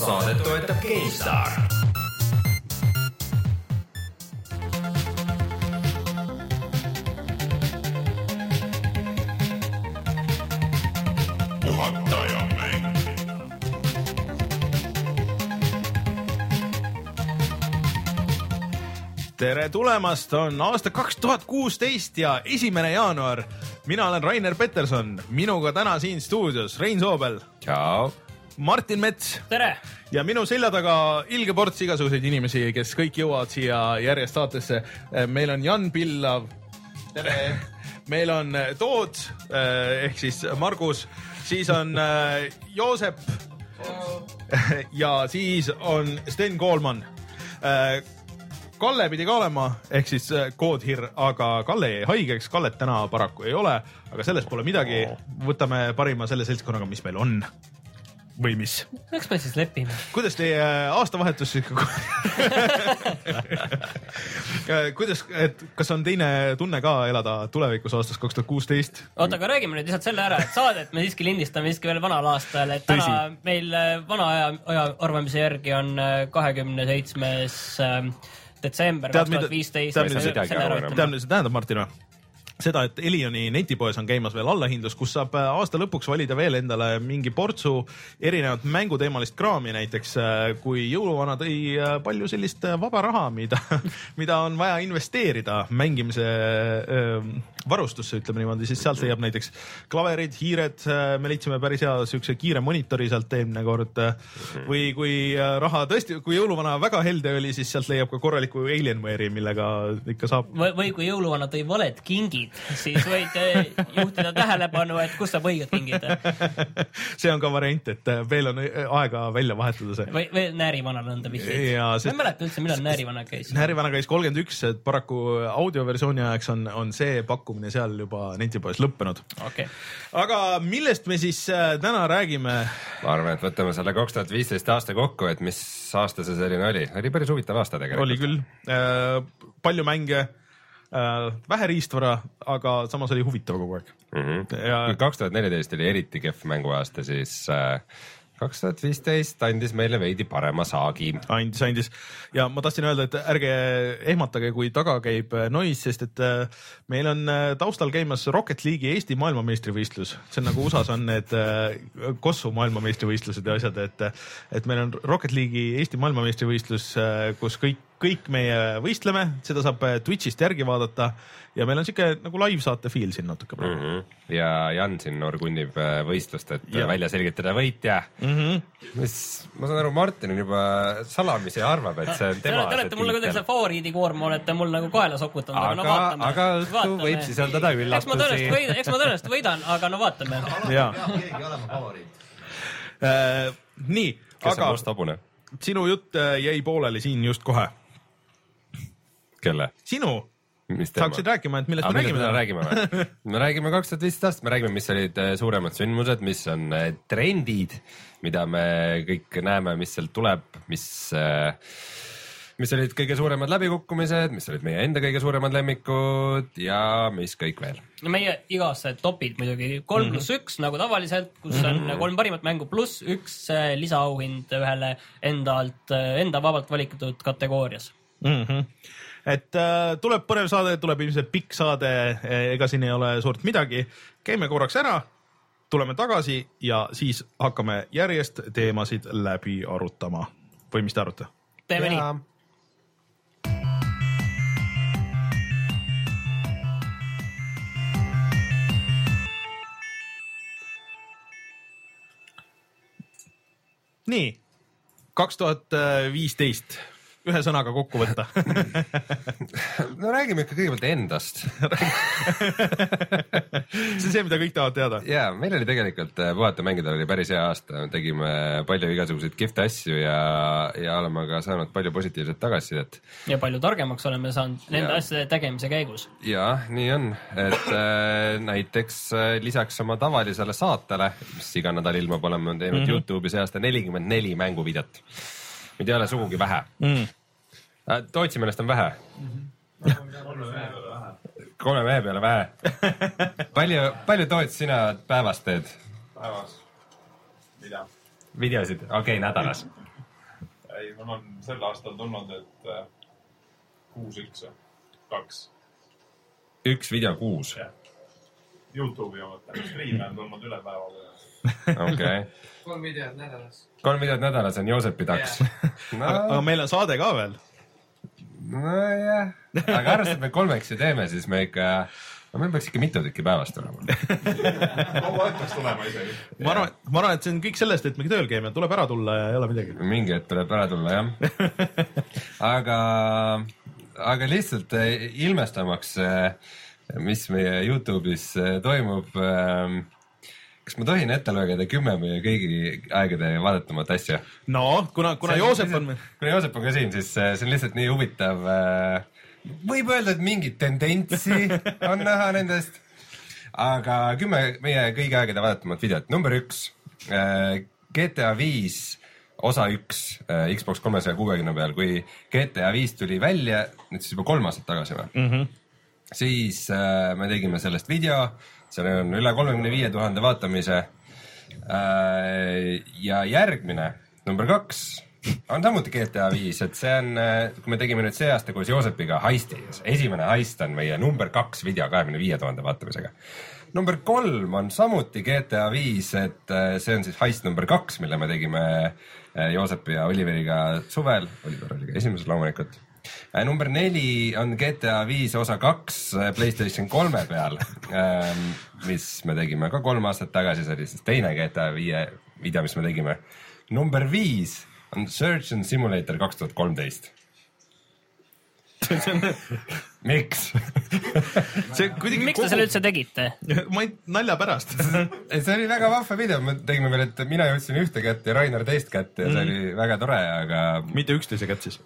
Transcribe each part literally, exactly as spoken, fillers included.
Saadet toetab GameStar. Tere tulemast, on aasta kaks tuhat kuusteist ja esimene jaanuar. Mina olen Rainer Peterson, minuga täna siin stuudios Rein Soobel. Ciao. Martin Mets. Tere. Ja minu selja taga ilge ports igasuguseid inimesi, kes kõik jõuavad siia järjest saatesse. Meil on Jan Pillav. Tere. Meil on Tood ehk siis Margus, siis on Joosep ja siis on Sten Koolman. Kalle pidi ka olema, ehk siis koodhir, aga Kalle jäi haigeks, Kallet täna paraku ei ole, aga sellest pole midagi. Võtame parima selle seltskonnaga, mis meil on. Või mis? Eks me siis lepime. Kuidas teie aastavahetus Kuidas, et kas on teine tunne ka elada tulevikus aastast kaks tuhat kuusteist? Oota, aga räägime nüüd lihtsalt selle ära, et saadet me siiski lindistame siiski veel vanal aastal, et täna Tõsi. meil vana aja, aja arvamise järgi on kahekümne seitsmes detsember kaks tuhat viisteist. Tead, mida see tähendab, Martin? Seda, et Elioni netipoes on käimas veel allahindlus, kus saab aasta lõpuks valida veel endale mingi portsu erinevat mänguteemalist kraami, näiteks kui jõuluvana tõi palju sellist vaba raha, mida, mida on vaja investeerida mängimise varustusse, ütleme niimoodi, siis sealt leiab näiteks klaverid, hiired, me leidsime päris hea sükse kiire monitori sealt eelmine kord, või kui raha tõesti, kui jõuluvana väga helde oli, siis sealt leiab ka korraliku Alienware'i, millega ikka saab. Või, või kui jõuluvana tõi valed kingid, siis võid juhtida tähelepanu, et kus saab õiged kingid. See on ka variant, et veel on aega välja vahetada see. Või, või näärivanal nõnda vihjeid. Ma ei mäleta üldse, millal näärivana käis. Näärivana käis kolmkümmend üks, et paraku audioversiooni ajaks on, on see pakkumine seal juba netipoes lõppenud. Okay. Aga millest me siis täna räägime? Ma arvan, et võtame selle kaks tuhat viisteist aasta kokku, et mis aasta see selline oli. Oli päris huvitav aasta tegelikult. Oli küll. Äh, palju mänge. Äh, vähe riistvara, aga samas oli huvitav kogu aeg. Mm-hmm. Ja... Kui kaks tuhat neliteist oli eriti kehv mänguaasta, siis äh, kaks tuhat viisteist andis meile veidi parema saagi. Andis, andis. Ja ma tahtsin öelda, et ärge ehmatage, kui taga käib nois, sest et äh, meil on äh, taustal käimas Rocket League'i Eesti maailmameistrivõistlus. See on nagu U S A-s on need äh, Kossu maailmameistrivõistlused ja asjad, et, et meil on Rocket League'i Eesti maailmameistrivõistlus, äh, kus kõik kõik meie võistleme, seda saab Twitchist järgi vaadata ja meil on siuke nagu live-saate feel siin natuke praegu. Mm-hmm. Ja Jan siin orgunnib võistlust, et ja. välja selgitada võitja. Mm-hmm. Mis, ma saan aru, Martin on juba salamisi arvab, et see on tema. Te olete mulle kuidagi see favoriidi koorma, olete mul nagu kaela sokutanud, aga, aga no vaatame. Aga õhtu võib sisaldada üllatusi. Eks ma tõenäoliselt võidan, aga no vaatame. Ja. Keegi olema favoriit. Äh, nii, Kes aga sinu jutt jäi pooleli siin just kohe. Kelle? Sinu. Saaksid rääkima, et millest ah, me räägime? räägime, me räägime kaks tuhat viisteist aastast, me räägime, mis olid suuremad sündmused, mis on trendid, mida me kõik näeme, mis sealt tuleb, mis, mis olid kõige suuremad läbikukkumised, mis olid meie enda kõige suuremad lemmikud ja mis kõik veel. No meie igasse topid muidugi kolm pluss üks nagu tavaliselt, kus on mm-hmm. kolm parimat mängu pluss üks lisaauhind ühele enda, alt, enda vabalt valikutud kategoorias. Mm-hmm. Et äh, tuleb põnev saade, tuleb ilmselt pikk saade, ega siin ei ole suurt midagi. Käime korraks ära, tuleme tagasi ja siis hakkame järjest teemasid läbi arutama. Või mis te aruta? Teeme ja. nii. Nii, kaks tuhat viisteist. Ühe sõnaga kokku võtta. No räägime ikka kõigepealt endast. See on see, mida kõik tahavad teada. Jaa, meil oli tegelikult puhata mängida oli päris hea aasta. Tegime palju igasuguseid kihvte asju ja, ja oleme ka saanud palju positiivset tagasisidet. Ja palju targemaks oleme saanud nende ja. asjade tegemise käigus. Jaa, nii on. Et äh, näiteks äh, lisaks oma tavalisele saatele, mis iga nädal ilmab oleme teinud mm-hmm. YouTube'i see aasta nelikümmend neli mänguvideot. Mida ei ole sugugi vähe. Mm. Tootsi meelest on vähe. Mm-hmm. kolme mehe peale vähe. palju, palju Toots sina päevast teed? Päevas? Mida? videosid, okei okay,, nädalas. Ei, mul on sel aastal tulnud, et kuus üks, kaks. Üks video kuus. YouTube'i omata. Stream'i on tulnud üle päeva. Okei. Okay. Kolm videot nädalas. Kolm videot nädalas on Joosepi taks. Yeah. No. Aga, aga meil on saade ka veel. Nojah. Aga arvestad, me kolmeks ju teeme, siis me ikka... No meil peaks ikka mitu tükki päevast olema. Kaua peaks tulema isegi. Ma arvan, ma arvan, et see on kõik sellest, et me tööl käime. Tuleb ära tulla ja ei ole midagi. Mingi hetk tuleb ära tulla, jah. Aga, aga lihtsalt ilmestamaks, mis meie YouTube'is toimub... Kas ma tohin ette lugeda kümme meie kõigi aegade vaadatamat asja? No, kuna, kuna Joosep on... Kuna Joosep on ka siin, siis see on lihtsalt nii huvitav. Võib öelda, et mingit tendentsi on näha nendest. Aga kümme meie kõigi aegade vaadatamat videot. Number üks, G T A viis osa üks Xbox kolmesaja kuuekümne peal, kui G T A viis tuli välja, nüüd siis juba kolm aastat tagasi või? Mm-hmm. Siis me tegime sellest video... seal on üle kolmekümne viie tuhande vaatamise ja järgmine, number kaks, on samuti G T A viis, et see on, kui me tegime nüüd see aasta koos Joosepiga heisti, esimene heist on meie number kaks video kahekümne viie tuhande vaatamisega. Number kolm on samuti G T A viis, et see on siis heist number kaks, mille me tegime Joosepi ja Oliveriga suvel, Oliver oli ka esimesel loomulikult. Number neli on G T A viis osa kaks PlayStation kolme peal, mis me tegime ka kolm aastat tagasi, see oli siis teine G T A viie video, mis me tegime. Number viis on Surgeon Simulator kaks tuhat kolmteist. Miks? Miks te selle üldse tegite? Ma ei nalja pärast. See oli väga vahva video, me tegime veel, et mina jõudsin ühte kätt ja Rainer teist kätt ja see oli väga tore, aga... Mitte üksteise kätt siis.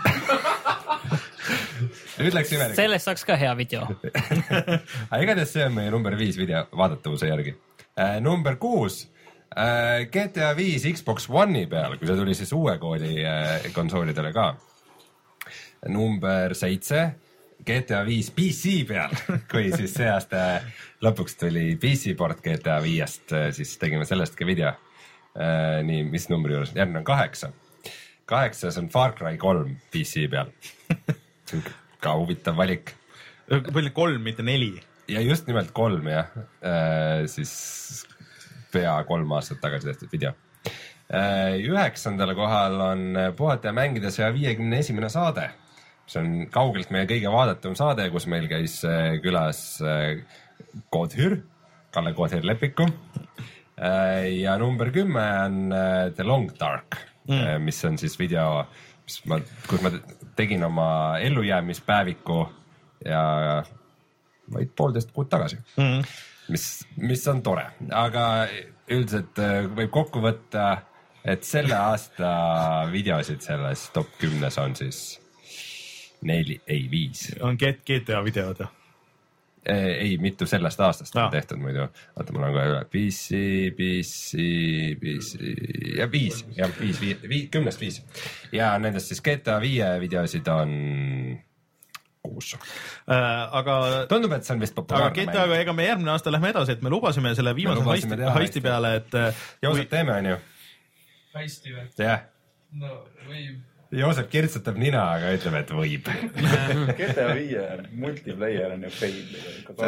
Ütleks imelik. Sellest saaks ka hea video. Aga igatahes see on meie number viis video vaadatavuse järgi. Number kuus, G T A viis Xbox One'i peal, kui see tuli siis uue kooli konsoolidele ka. Number seitse, G T A viis P C peal, kui siis see aasta lõpuks tuli P C port G T A viiest, siis tegime sellest ka video. Nii, mis numbri juures? Järgmine on kaheksa. Kaheksas on Far Cry kolm P C peal. See on ka huvitav valik. Palju kolm, mitte neli. Ja just nimelt kolm, jah. Siis pea kolm aastat tagasi tehtud video. Üheksandale kohal on Puhata ja mängida saja viiekümne esimene saade. See on kaugelt meie kõige vaadatum saade, kus meil käis külas Koodhür, Kalle Koodhür Lepiku. Ja number kümme on The Long Dark, mm. mis on siis video, mis ma, kus ma tegin oma ellujäämispäeviku ja vaid poolteist kuud tagasi, mm. mis, mis on tore. Aga üldiselt võib kokku võtta, et selle aasta videosid selles top kümnes on siis neli, ei viis. On G T A videod, jah? Ei, mitu sellest aastast on tehtud muidu. Vaata, mul on ka üle P C, P C, P C ja viis, ja viis, viis, kümnest viis. Ja nendest siis G T A viie videosid on kuus. Äh, aga tundub, et see on vist populaarne. Aga G T A-ga ega me järgmine aasta lähme edasi, et me lubasime selle viimase me heisti, heisti peale, et Joosep teeme, on ju? Heisti või? Jah. No, võib. Joosep kirtsutab nina, aga ütleb, et võib. G T A viie multiplayer on ju fail.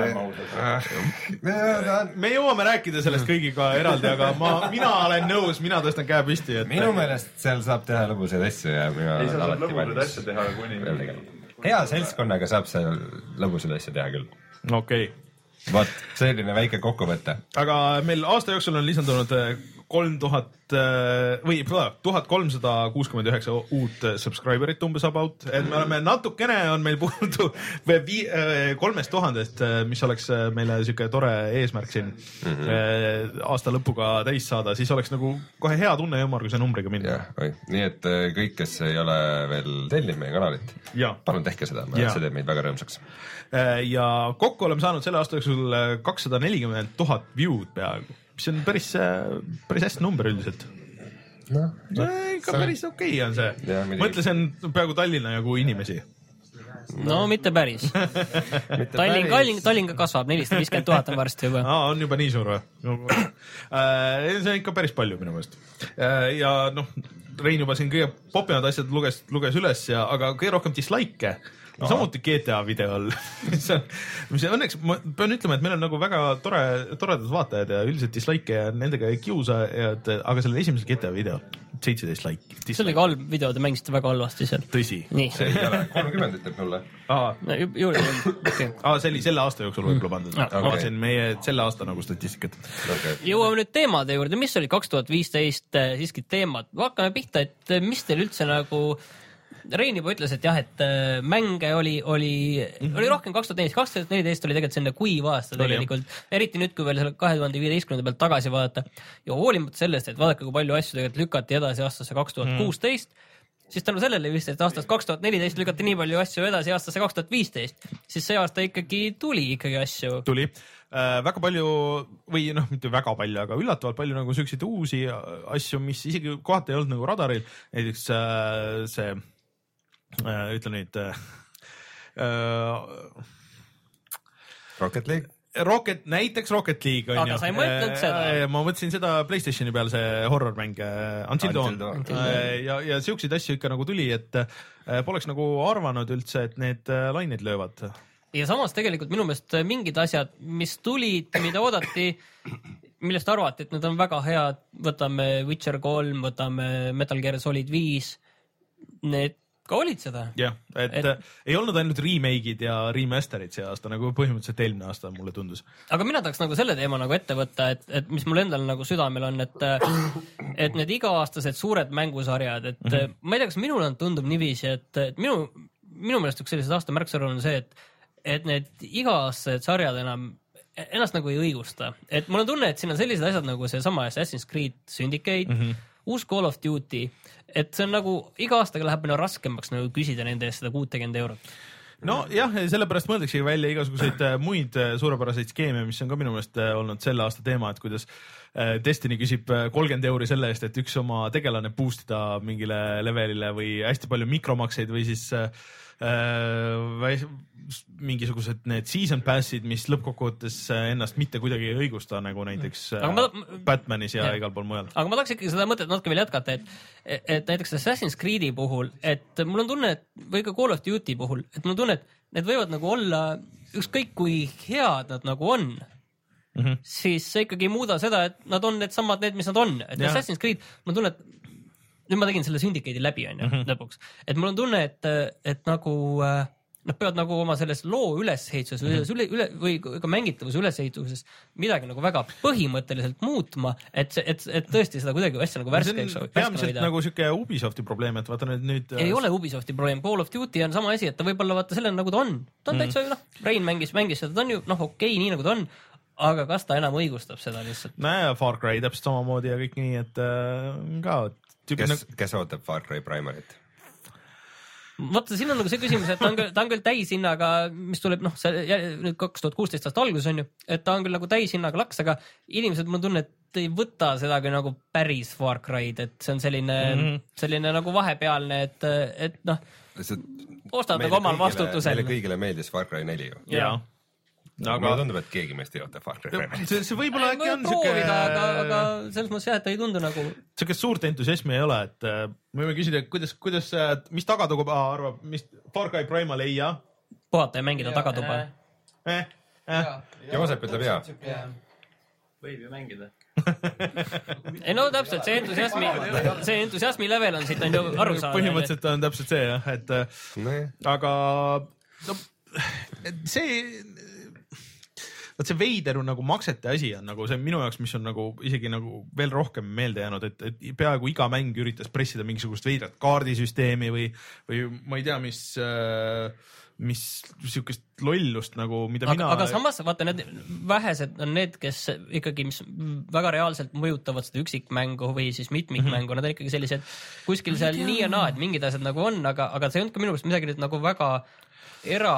Me jõuame rääkida sellest kõigiga eraldi, aga ma, mina olen nõus, mina tõstan käe püsti. Et... Minu meelest seal saab teha lõbusaid asju ja mina ei, seal saab lõbusaid asju teha kuni... Hea seltskonnaga saab seal lõbusaid asju teha küll. Okei. Okay. Vot, selline väike kokkuvõte. Aga meil aasta jooksul on lisandunud kolm tuhat või tuhat kolmsada kuuskümmend üheksa uut subscriberit umbes about, et me oleme natukene on meil puudu kolmest tuhandest, mis oleks meile siuke tore eesmärk siin mm-hmm. aasta lõpuga täis saada, siis oleks nagu kohe hea tunne ümmarguse numbriga minna. Ja, nii et kõik, kes ei ole veel tellinud meie kanalit, ja. Palun tehke seda, see teeb meid väga rõõmsaks. Ja kokku oleme saanud selle aasta jooksul kakssada nelikümmend tuhat view'd peaaegu, mis on päris, päris hästi number üldiselt. No, no, ikka päris okei okay on see. Mõtle, see on peaaegu Tallinna jagu inimesi. no mitte päris. Tallinn, Tallinn, Tallinn ka kasvab, nelisada viiskümmend tuhat on varsti juba. Aa, on juba nii suur või? See on ikka päris palju minu meelest. Ja noh, Rein juba siin kõige popimad asjad luges, luges üles ja, aga kõige rohkem dislike'e no, samuti G T A videol. mis on, mis õnneks ma pean ütlema, et meil on nagu väga tore, toredad vaatajad ja üldiselt dislike'e ja nendega ei kiusa, et, aga selle esimesel G T A video seitseteist like. See oli ka halb video, te mängisite väga halvasti seal. Tõsi. Nii. See ei ole kolmkümmend ütleb mulle. Aa, no, juurde, okay. Aa, see oli selle aasta jooksul võib-olla pandud. Mm. Okay. Ma vaatasin meie selle aasta nagu statistikat. Okay. Jõuame nüüd teemade juurde, mis oli kaks tuhat viisteist siiski teemad. Hakkame pihta, et mis teil üldse nagu Rein juba ütles, et jah, et mänge oli, oli, mm-hmm. oli rohkem kaks tuhat neliteist, kaks tuhat neliteist oli tegelikult selline kuiv aasta tegelikult, eriti nüüd, kui veel selle kahe tuhande viieteistkümnenda pealt tagasi vaadata ja hoolimata sellest, et vaadake, kui palju asju tegelikult lükati edasi aastasse kaks tuhat kuusteist, mm. siis tänu sellele vist, et aastast kaks tuhat neliteist lükati nii palju asju edasi aastasse kaks tuhat viisteist, siis see aasta ikkagi tuli ikkagi asju. Tuli. Äh, väga palju või noh, mitte väga palju, aga üllatavalt palju nagu selliseid uusi asju, mis isegi kohati ei olnud nagu radaril, näiteks äh, see äh, ütle nüüd äh, Rocket League? Rocket, näiteks Rocket League on aga ju. sa ei mõtlenud seda? Ma mõtlesin seda PlayStationi peal, see horror-mäng Until Dawn ja, ja siukseid asju ikka nagu tuli, et poleks nagu arvanud üldse, et need lained löövad. Ja samas tegelikult minu meelest mingid asjad, mis tulid, mida oodati, millest arvati, et need on väga head, võtame Witcher kolm, võtame Metal Gear Solid viis, need ka olid seda. Jah, et, et ei olnud ainult remake'id ja remasterid see aasta, nagu põhimõtteliselt eelmine aasta mulle tundus. Aga mina tahaks nagu selle teema nagu ette võtta, et, et mis mul endal nagu südamel on, et, et need iga-aastased suured mängusarjad, et mm -hmm. ma ei tea, kas minul on tundub niiviisi, et, et minu, minu meelest üks sellised aasta märksõrv on see, et, et need iga-aastased sarjad enam ennast nagu ei õigusta. Et mul on tunne, et siin on sellised asjad nagu see sama Assassin's Creed Syndicate, mm -hmm. uus Call of Duty, et see on nagu iga aastaga läheb nagu raskemaks nagu küsida nende eest seda kuutekümmend eurot. No jah, sellepärast mõeldaksegi välja igasuguseid muid suurepäraseid skeeme, mis on ka minu meelest olnud selle aasta teema, et kuidas Destiny küsib kolmkümmend euri selle eest, et üks oma tegelane boostida mingile levelile või hästi palju mikromakseid või siis äh, mingisugused need season passid, mis lõppkokkuvõttes ennast mitte kuidagi ei õigusta, nagu näiteks ma, Batmanis ja, ja igal pool mujal. Aga ma tahaks ikkagi seda mõtet natuke veel jätkata, et, et näiteks Assassin's Creed'i puhul, et mul on tunne, et, või ka Call of Duty puhul, et mul on tunne, et need võivad nagu olla ükskõik kui head nad nagu on, mm -hmm. siis see ikkagi ei muuda seda, et nad on need samad need, mis nad on. Et ja. Assassin's Creed, mul on tunne, et nüüd ma tegin selle Syndicate'i läbi on ju mm -hmm. lõpuks, et mul on tunne, et, et nagu nad peavad nagu oma selles loo ülesehituses mm -hmm. üle, üle, või ka mängitavuse ülesehituses midagi nagu väga põhimõtteliselt muutma, et, et, et tõesti seda kuidagi asja nagu värske. See on peamiselt nagu siuke Ubisofti probleem, et vaata nüüd nüüd ei ole Ubisofti probleem, Call of Duty on sama asi, et ta võib-olla vaata selle nagu ta on, ta on mm -hmm. täitsa, noh, Rein mängis, mängis seda, ta on ju noh, okei okay,, nii nagu ta on, aga kas ta enam õigustab seda lihtsalt? Näe, Far Cry täpselt samamoodi ja kõik nii, et äh, ka kes, nagu... kes ootab Far Cry Primarit? Vaata, siin on nagu see küsimus, et ta on küll, ta on küll täishinnaga, mis tuleb, noh, see nüüd kaks tuhat kuusteist aasta algus on ju, et ta on küll nagu täishinnaga laks, aga inimesed, mul on tunne, et ei võta seda kui nagu päris Far Cry'd, et see on selline, mm -hmm. selline nagu vahepealne, et, et noh, ostad nagu omal vastutusel. Meile kõigile meeldis Far Cry neli ju. Jaa. Aga mulle tundub, et keegi meist ei oota Far Cry Primarit. See, see võib-olla äkki on proovida, siuke... aga, aga selles mõttes jah, et ei tundu nagu... Siukest suurt entusiasmi ei ole, et äh, me võime küsida, kuidas, kuidas, mis tagatuba arvab, mis Far Cry Primal ei ja? Puhata ja mängida tagatuba. Eh, eh. Joosep ütleb jaa. Võib ju mängida. ei no täpselt, see entusiasmi, see entusiasmi level on siit on ju aru saada. Põhimõtteliselt on täpselt see jah, et nee. Aga no, see... Vaat see veider on nagu maksete asi on nagu see minu jaoks, mis on nagu isegi nagu veel rohkem meelde jäänud, et, et peaaegu iga mäng üritas pressida mingisugust veidrat kaardisüsteemi või, või ma ei tea, mis, mis siukest lollust nagu, mida aga, mina... Aga samas, vaata, need vähesed on need, kes ikkagi, mis väga reaalselt mõjutavad seda üksikmängu või siis mitmikmängu, mm -hmm. nad on ikkagi sellised kuskil seal nii ja naa, et mingid asjad nagu on, aga, aga see on ka minu meelest midagi nüüd nagu väga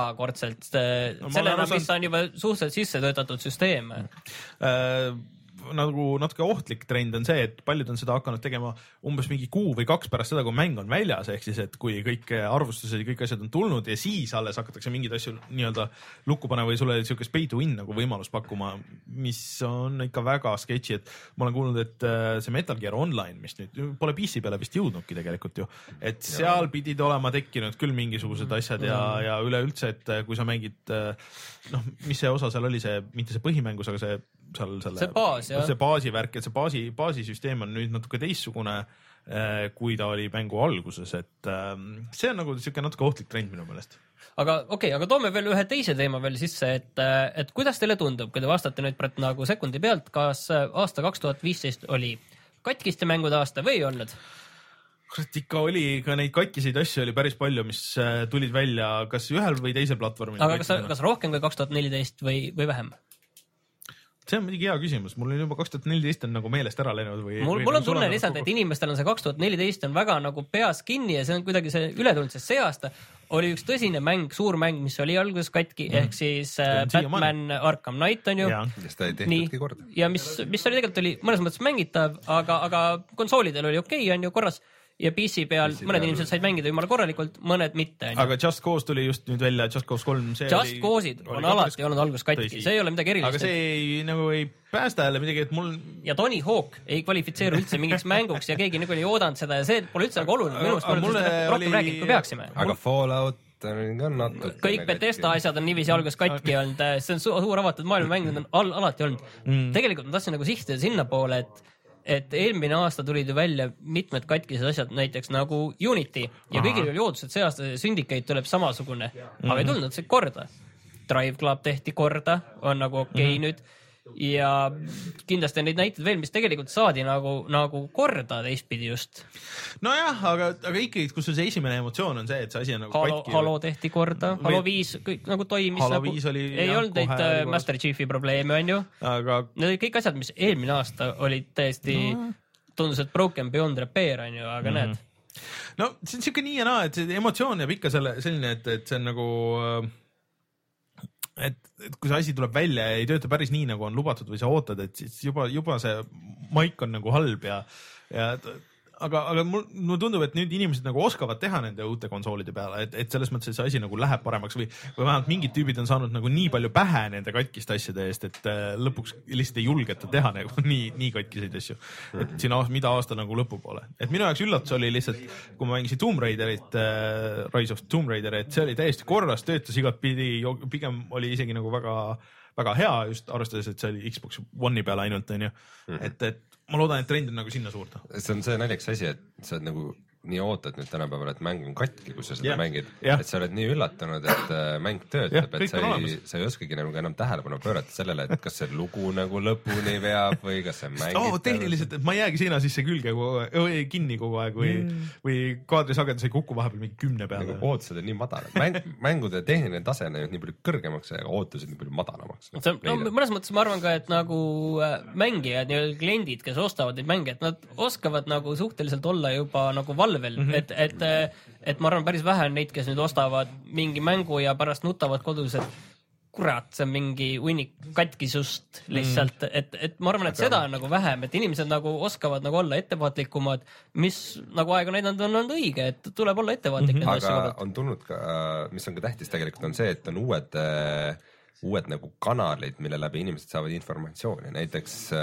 erakordselt no, sellena, mis on juba suhteliselt sisse töötatud süsteem. Äh, nagu natuke ohtlik trend on see, et paljud on seda hakanud tegema umbes mingi kuu või kaks pärast seda, kui mäng on väljas, ehk siis, et kui kõik arvustused ja kõik asjad on tulnud ja siis alles hakatakse mingeid asju nii-öelda lukku panema või sulle siukest pay to win nagu võimalus pakkuma, mis on ikka väga sketši, et ma olen kuulnud, et see Metal Gear Online, mis nüüd pole P C peale vist jõudnudki tegelikult ju, et seal pidid olema tekkinud küll mingisugused asjad ja, ja üleüldse, et kui sa mängid, noh, mis see osa seal oli, see, mitte see põhimängus, aga see seal selle, see baas, jah. See baasivärk, et see baasi, baasisüsteem on nüüd natuke teistsugune, kui ta oli mängu alguses, et see on nagu siuke natuke ohtlik trend minu meelest. Aga okei, okay, aga toome veel ühe teise teema veel sisse, et, et kuidas teile tundub, kui te vastate nüüd praegu nagu sekundi pealt, kas aasta kaks tuhat viisteist oli katkiste mängude aasta või ei olnud? Kurat, ikka oli, ka neid katkiseid asju oli päris palju, mis tulid välja kas ühel või teisel platvormil. Aga kas, kas rohkem kui kaks tuhat neliteist või, või vähem? See on muidugi hea küsimus, mul on juba kaks tuhat neliteist on nagu meelest ära läinud või... Mul, või mul on nagu tunne lihtsalt, et inimestel on see kaks tuhat neliteist on väga nagu peas kinni ja see on kuidagi see ületulnud, sest see aasta oli üks tõsine mäng, suur mäng, mis oli alguses katki, mm. ehk siis äh, Batman Arkham Knight on ju. Ja seda ei tehtudki korda. Ja mis, mis oli tegelikult oli mõnes mõttes mängitav, aga, aga konsoolidel oli okei, okay, on ju korras. Ja P C peal P C mõned peal inimesed said mängida jumala korralikult, mõned mitte. Aga Just Cause tuli just nüüd välja, Just Cause kolm. See Just oli, Cause'id on alati olnud alguses katki, see ei ole midagi erilist. Aga see ei, nagu ei päästa jälle midagi, et mul... Ja Tony Hawk ei kvalifitseeru üldse mingiks mänguks ja keegi nagu ei oodanud seda ja see pole üldse nagu oluline. Minu meelest me oleme rohkem rääginud, kui peaksime. Aga Fallout on natuke... Kõik Bethesda asjad on niiviisi alguses katki olnud, see on suur, suur avatud maailma mängud on al alati olnud. Mm. Tegelikult ma tahtsin nagu sihtida sinna poole, et et eelmine aasta tulid ju välja mitmed katkised asjad, näiteks nagu Unity ja Aha. kõigil oli ootus, et see aasta Syndicate tuleb samasugune, aga ei tulnud see korda. Drive Club tehti korda, on nagu okei okay mm -hmm. nüüd ja kindlasti on neid näiteid veel, mis tegelikult saadi nagu, nagu korda teistpidi just. Nojah, aga, aga ikkagi, kus see esimene emotsioon on see, et see asi on nagu Halo, katki. Halo tehti korda, Halo Või... viis kõik nagu toimis. Halo nagu, viis oli... Ei jah, olnud neid äh, Master Chiefi probleeme, on ju. Aga... Need olid kõik asjad, mis eelmine aasta olid täiesti no. tundus, et broken beyond repair, on ju, aga mm -hmm. need. No see on siuke nii ja naa, et see emotsioon jääb ikka selle, selline, et, et see on nagu... Et, et kui see asi tuleb välja ja ei tööta päris nii, nagu on lubatud või sa ootad, et siis juba, juba see maik on nagu halb ja, ja aga, aga mul, mul tundub, et nüüd inimesed nagu oskavad teha nende uute konsoolide peale, et, et selles mõttes, et see asi nagu läheb paremaks või, või vähemalt mingid tüübid on saanud nagu nii palju pähe nende katkiste asjade eest, et äh, lõpuks lihtsalt ei julgeta teha nagu nii, nii katkiseid asju. Et siin aasta, mida aasta nagu lõpupoole. Et minu jaoks üllatus oli lihtsalt, kui ma mängisin Tomb Raiderit äh,, Rise of Tomb Raider, et see oli täiesti korras, töötas igat pidi, pigem oli isegi nagu väga, väga hea just arvestades, et see oli Xbox One'i peale ainult, on ju. Et, et ma loodan, et trend on nagu sinna suurta. See on see naljakas asi, et sa oled nagu nii ootad nüüd tänapäeval, et mäng on katki, kui sa seda yeah. mängid, yeah. et sa oled nii üllatunud, et äh, mäng töötab, yeah, et sa ei, sa ei oskagi nagu enam tähelepanu pöörata sellele, et kas see lugu nagu lõpuni veab või kas see mängib. Oh, tehniliselt, et ma ei jäägi seina sisse külge või kinni kogu aeg või, mm. või kaadrisagedus ei kuku vahepeal mingi kümne peale. Nagu ootused on nii madalad. Mäng, mängude tehniline tase on nii palju kõrgemaks ja ootused nii palju madalamaks. No, mõnes mõttes ma arvan ka, et nagu mängijad ja kliendid, kes ostavad neid mänge, et nad oskavad nagu suhteliselt olla juba nagu valvel, mm -hmm. et, et et, et ma arvan, päris vähe on neid, kes nüüd ostavad mingi mängu ja pärast nutavad kodus, et kurat, see on mingi hunnik katkisust lihtsalt, mm. et, et ma arvan, et Aga... seda on nagu vähem, et inimesed nagu oskavad nagu olla ettevaatlikumad, mis nagu aeg on näidanud, on olnud õige, et tuleb olla ettevaatlik mm. -hmm. aga on tulnud ka, mis on ka tähtis tegelikult, on see, et on uued uued nagu kanalid, mille läbi inimesed saavad informatsiooni, näiteks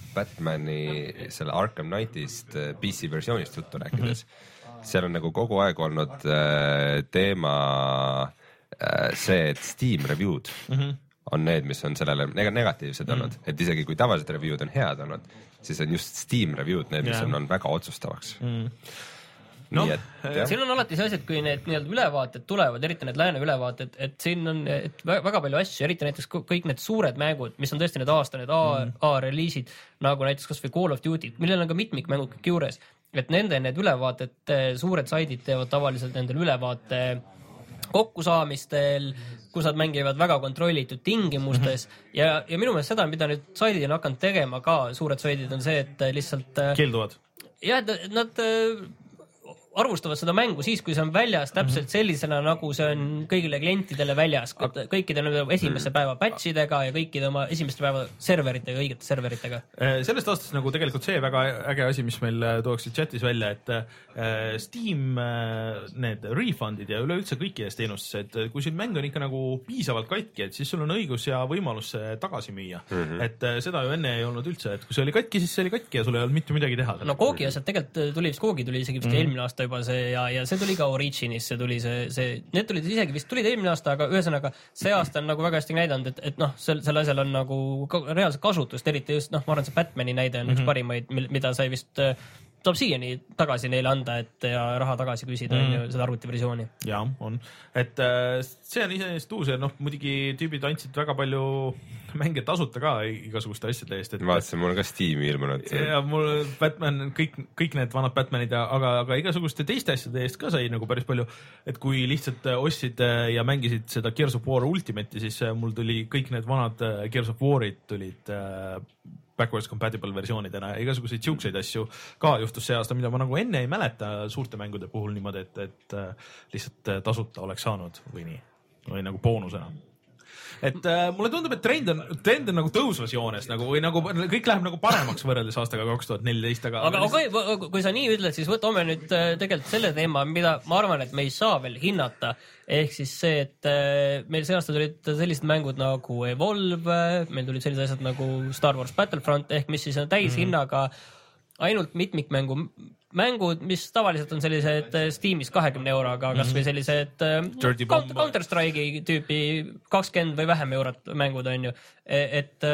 Batmani selle Arkham Knightist P C versioonist juttu rääkides mm. -hmm. seal on nagu kogu aeg olnud äh, teema äh, see, et Steam review'd mm -hmm. on need, mis on sellele neg negatiivsed mm -hmm. olnud, et isegi kui tavalised review'd on head olnud, siis on just Steam review'd need, mis yeah. on, on väga otsustavaks mm. -hmm. No, siin on alati see asi, et kui need nii-öelda ülevaated tulevad, eriti need lääne ülevaated, et siin on et väga palju asju, eriti näiteks kõik need suured mängud, mis on tõesti need aasta, need A-reliisid, mm. nagu näiteks kas või Call of Duty, millel on ka mitmikmängud kõik juures, et nende need ülevaated, suured saidid teevad tavaliselt nendel ülevaate kokkusaamistel, kus nad mängivad väga kontrollitud tingimustes mm -hmm. ja, ja minu meelest seda, mida nüüd saidid on hakanud tegema ka, suured saidid on see, et lihtsalt keelduvad. jah, et nad arvustavad seda mängu siis, kui see on väljas täpselt sellisena, nagu see on kõigile klientidele väljas, kõikide esimeste päeva patchidega ja kõikide oma esimeste päeva serveritega, õigete serveritega. Sellest aastast nagu tegelikult see väga äge asi, mis meil tuuakse chatis välja, et Steam need refundid ja üleüldse kõikidest teenustes, et kui siin mäng on ikka nagu piisavalt katki, et siis sul on õigus ja võimalus tagasi müüa. Mm-hmm. Et seda ju enne ei olnud üldse, et kui see oli katki, siis see oli katki ja sul ei olnud mitte midagi teha. No Koogi asjad tegelikult tuli, vist Koogi tuli isegi vist mm-hmm. eelmine aasta juba see ja, ja see tuli ka Originis, see tuli see, see, need tulid isegi vist tulid eelmine aasta, aga ühesõnaga see aasta on nagu väga hästi näidanud, et, et noh, sel, sel asjal on nagu reaalselt kasutust, eriti just noh, ma arvan, see Batmani näide on mm-hmm. üks parimaid, mida sai vist saab siiani tagasi neile anda, et ja raha tagasi küsida mm. ja seda arvutiversiooni. Ja, on. Et see on iseenesest uus ja noh, muidugi tüübid andsid väga palju mänge tasuta ka igasuguste asjade eest. Et vaatasin, mul on ka Steam'i ilmunud. Ja mul Batman, kõik, kõik need vanad Batmanid, aga, aga igasuguste teiste asjade eest ka sai nagu päris palju. Et kui lihtsalt ostsid ja mängisid seda Gears of War Ultimate'i, siis mul tuli kõik need vanad Gears of War'id tulid backwards compatible versioonidena ja igasuguseid siukseid asju ka juhtus see aasta, mida ma nagu enne ei mäleta suurte mängude puhul niimoodi, et, et lihtsalt tasuta oleks saanud või nii, või nagu boonusena. Et äh, mulle tundub, et trend on, trend on nagu tõusvas joones nagu, või nagu kõik läheb nagu paremaks võrreldes aastaga kaks tuhat neliteist. Aga, aga okay, lihtsalt... kui sa nii ütled, siis võtame nüüd tegelikult selle teema, mida ma arvan, et me ei saa veel hinnata. Ehk siis see, et meil see aasta tulid sellised mängud nagu Evolve, meil tulid sellised asjad nagu Star Wars Battlefront, ehk mis siis on täishinnaga ainult mitmikmängu mängud, mis tavaliselt on sellised Steamis kahekümne euroga, kas või sellised mm-hmm. Counter-Strike'i tüüpi kakskümmend või vähem eurot mängud on ju. Et,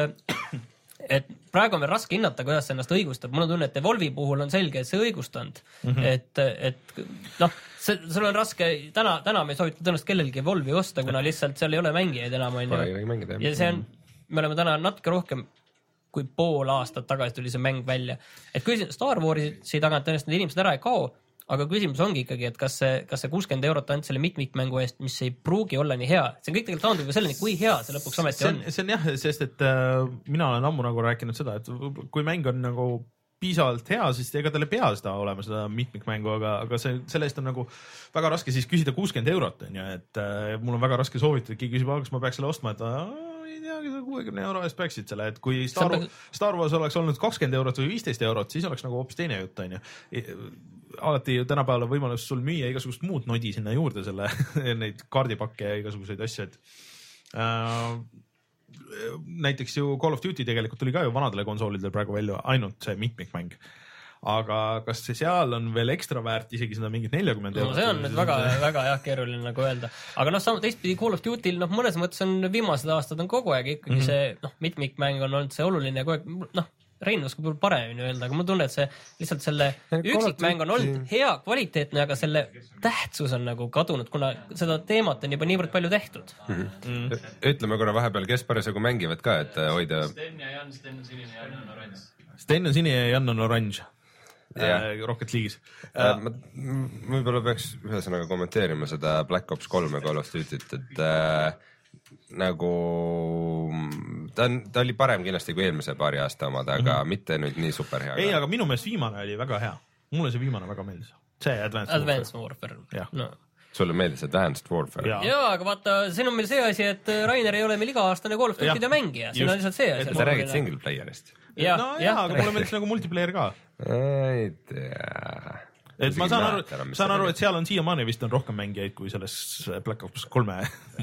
et praegu on veel raske hinnata, kuidas see ennast õigustab. Mul on tunne, et Evolve'i puhul on selge, et see õigustanud. Mm-hmm. Et, et noh, see, sul on raske, täna, täna me ei soovita tõenäoliselt kellelgi Evolve'i osta, kuna lihtsalt seal ei ole mängijaid enam. On ju. Ja see on, me oleme täna natuke rohkem kui pool aastat tagasi tuli see mäng välja. Et kui Star Warsi tagant tõenäoliselt need inimesed ära ei kao, aga küsimus ongi ikkagi, et kas see, kas see kuuskümmend eurot ainult selle mitmikmängu eest, mis ei pruugi olla nii hea. See on kõik tegelikult taandub selleni, kui hea see lõpuks ometi on. See on jah, sest et äh, mina olen ammu nagu rääkinud seda, et kui mäng on nagu piisavalt hea, siis ega tal ei pea seda olema, seda mitmikmängu, aga, aga see, selle eest on nagu väga raske siis küsida kuuskümmend eurot, on ju, et äh, mul on väga raske soovitada, et keegi küsib, kas ma peaks selle ostma, et äh, kuuekümne euro eest peaksid selle, et kui Star, Star Wars oleks olnud kakskümmend eurot või viisteist eurot, siis oleks nagu hoopis teine jutt, on ju. Alati tänapäeval on võimalus sul müüa igasugust muud nodi sinna juurde, selle, neid kaardipakke ja igasuguseid asju, et äh, näiteks ju Call of Duty tegelikult tuli ka ju vanadele konsoolidele praegu välja ainult see mitmikmäng. Aga kas see seal on veel ekstra väärt isegi seda mingit neljakümmend eurot? No see on nüüd väga, väga jah, keeruline nagu öelda. Aga noh, teistpidi Call of Duty, noh, mõnes mõttes on viimased aastad on kogu aeg ikkagi mm-hmm. see, noh, mitmikmäng on olnud see oluline kogu aeg, noh, Rein oskab paremini öelda, aga ma tunnen, et see lihtsalt selle üksikmäng on olnud hea, kvaliteetne, aga selle tähtsus on nagu kadunud, kuna seda teemat on juba niivõrd palju tehtud. Mm-hmm. Mm. Ütleme korra vahepeal, kes parasjagu mängivad ka, et hoida... Sten ja Jan, Sten on sinine ja Jan on oranž. Sten on sinine ja Jan on oranž. Äh, Rocket League'is. Äh, ma võib-olla peaks ühesõnaga kommenteerima seda Black Ops kolm ja Call of Duty't, et äh, nagu ta, on, ta oli parem kindlasti kui eelmise paari aasta omad, aga mm-hmm. mitte nüüd nii super hea. Ei, aga minu meelest viimane oli väga hea. Mulle see viimane väga meeldis. See Advanced, Advanced Warfare. Warfare. No. Sulle meeldis Advanced Warfare? Jaa, ja, aga vaata, siin on meil see asi, et Rainer ei ole meil iga-aastane Call of Duty'de mängija. Siin on lihtsalt see asi. Sa räägid single player'ist? Ja, no jah, ja, aga mulle meeldis nagu multiplayer ka. Ei tea. Et ma saan aru, saan aru, et seal on siiamaani vist on rohkem mängijaid kui selles Black Ops kolme.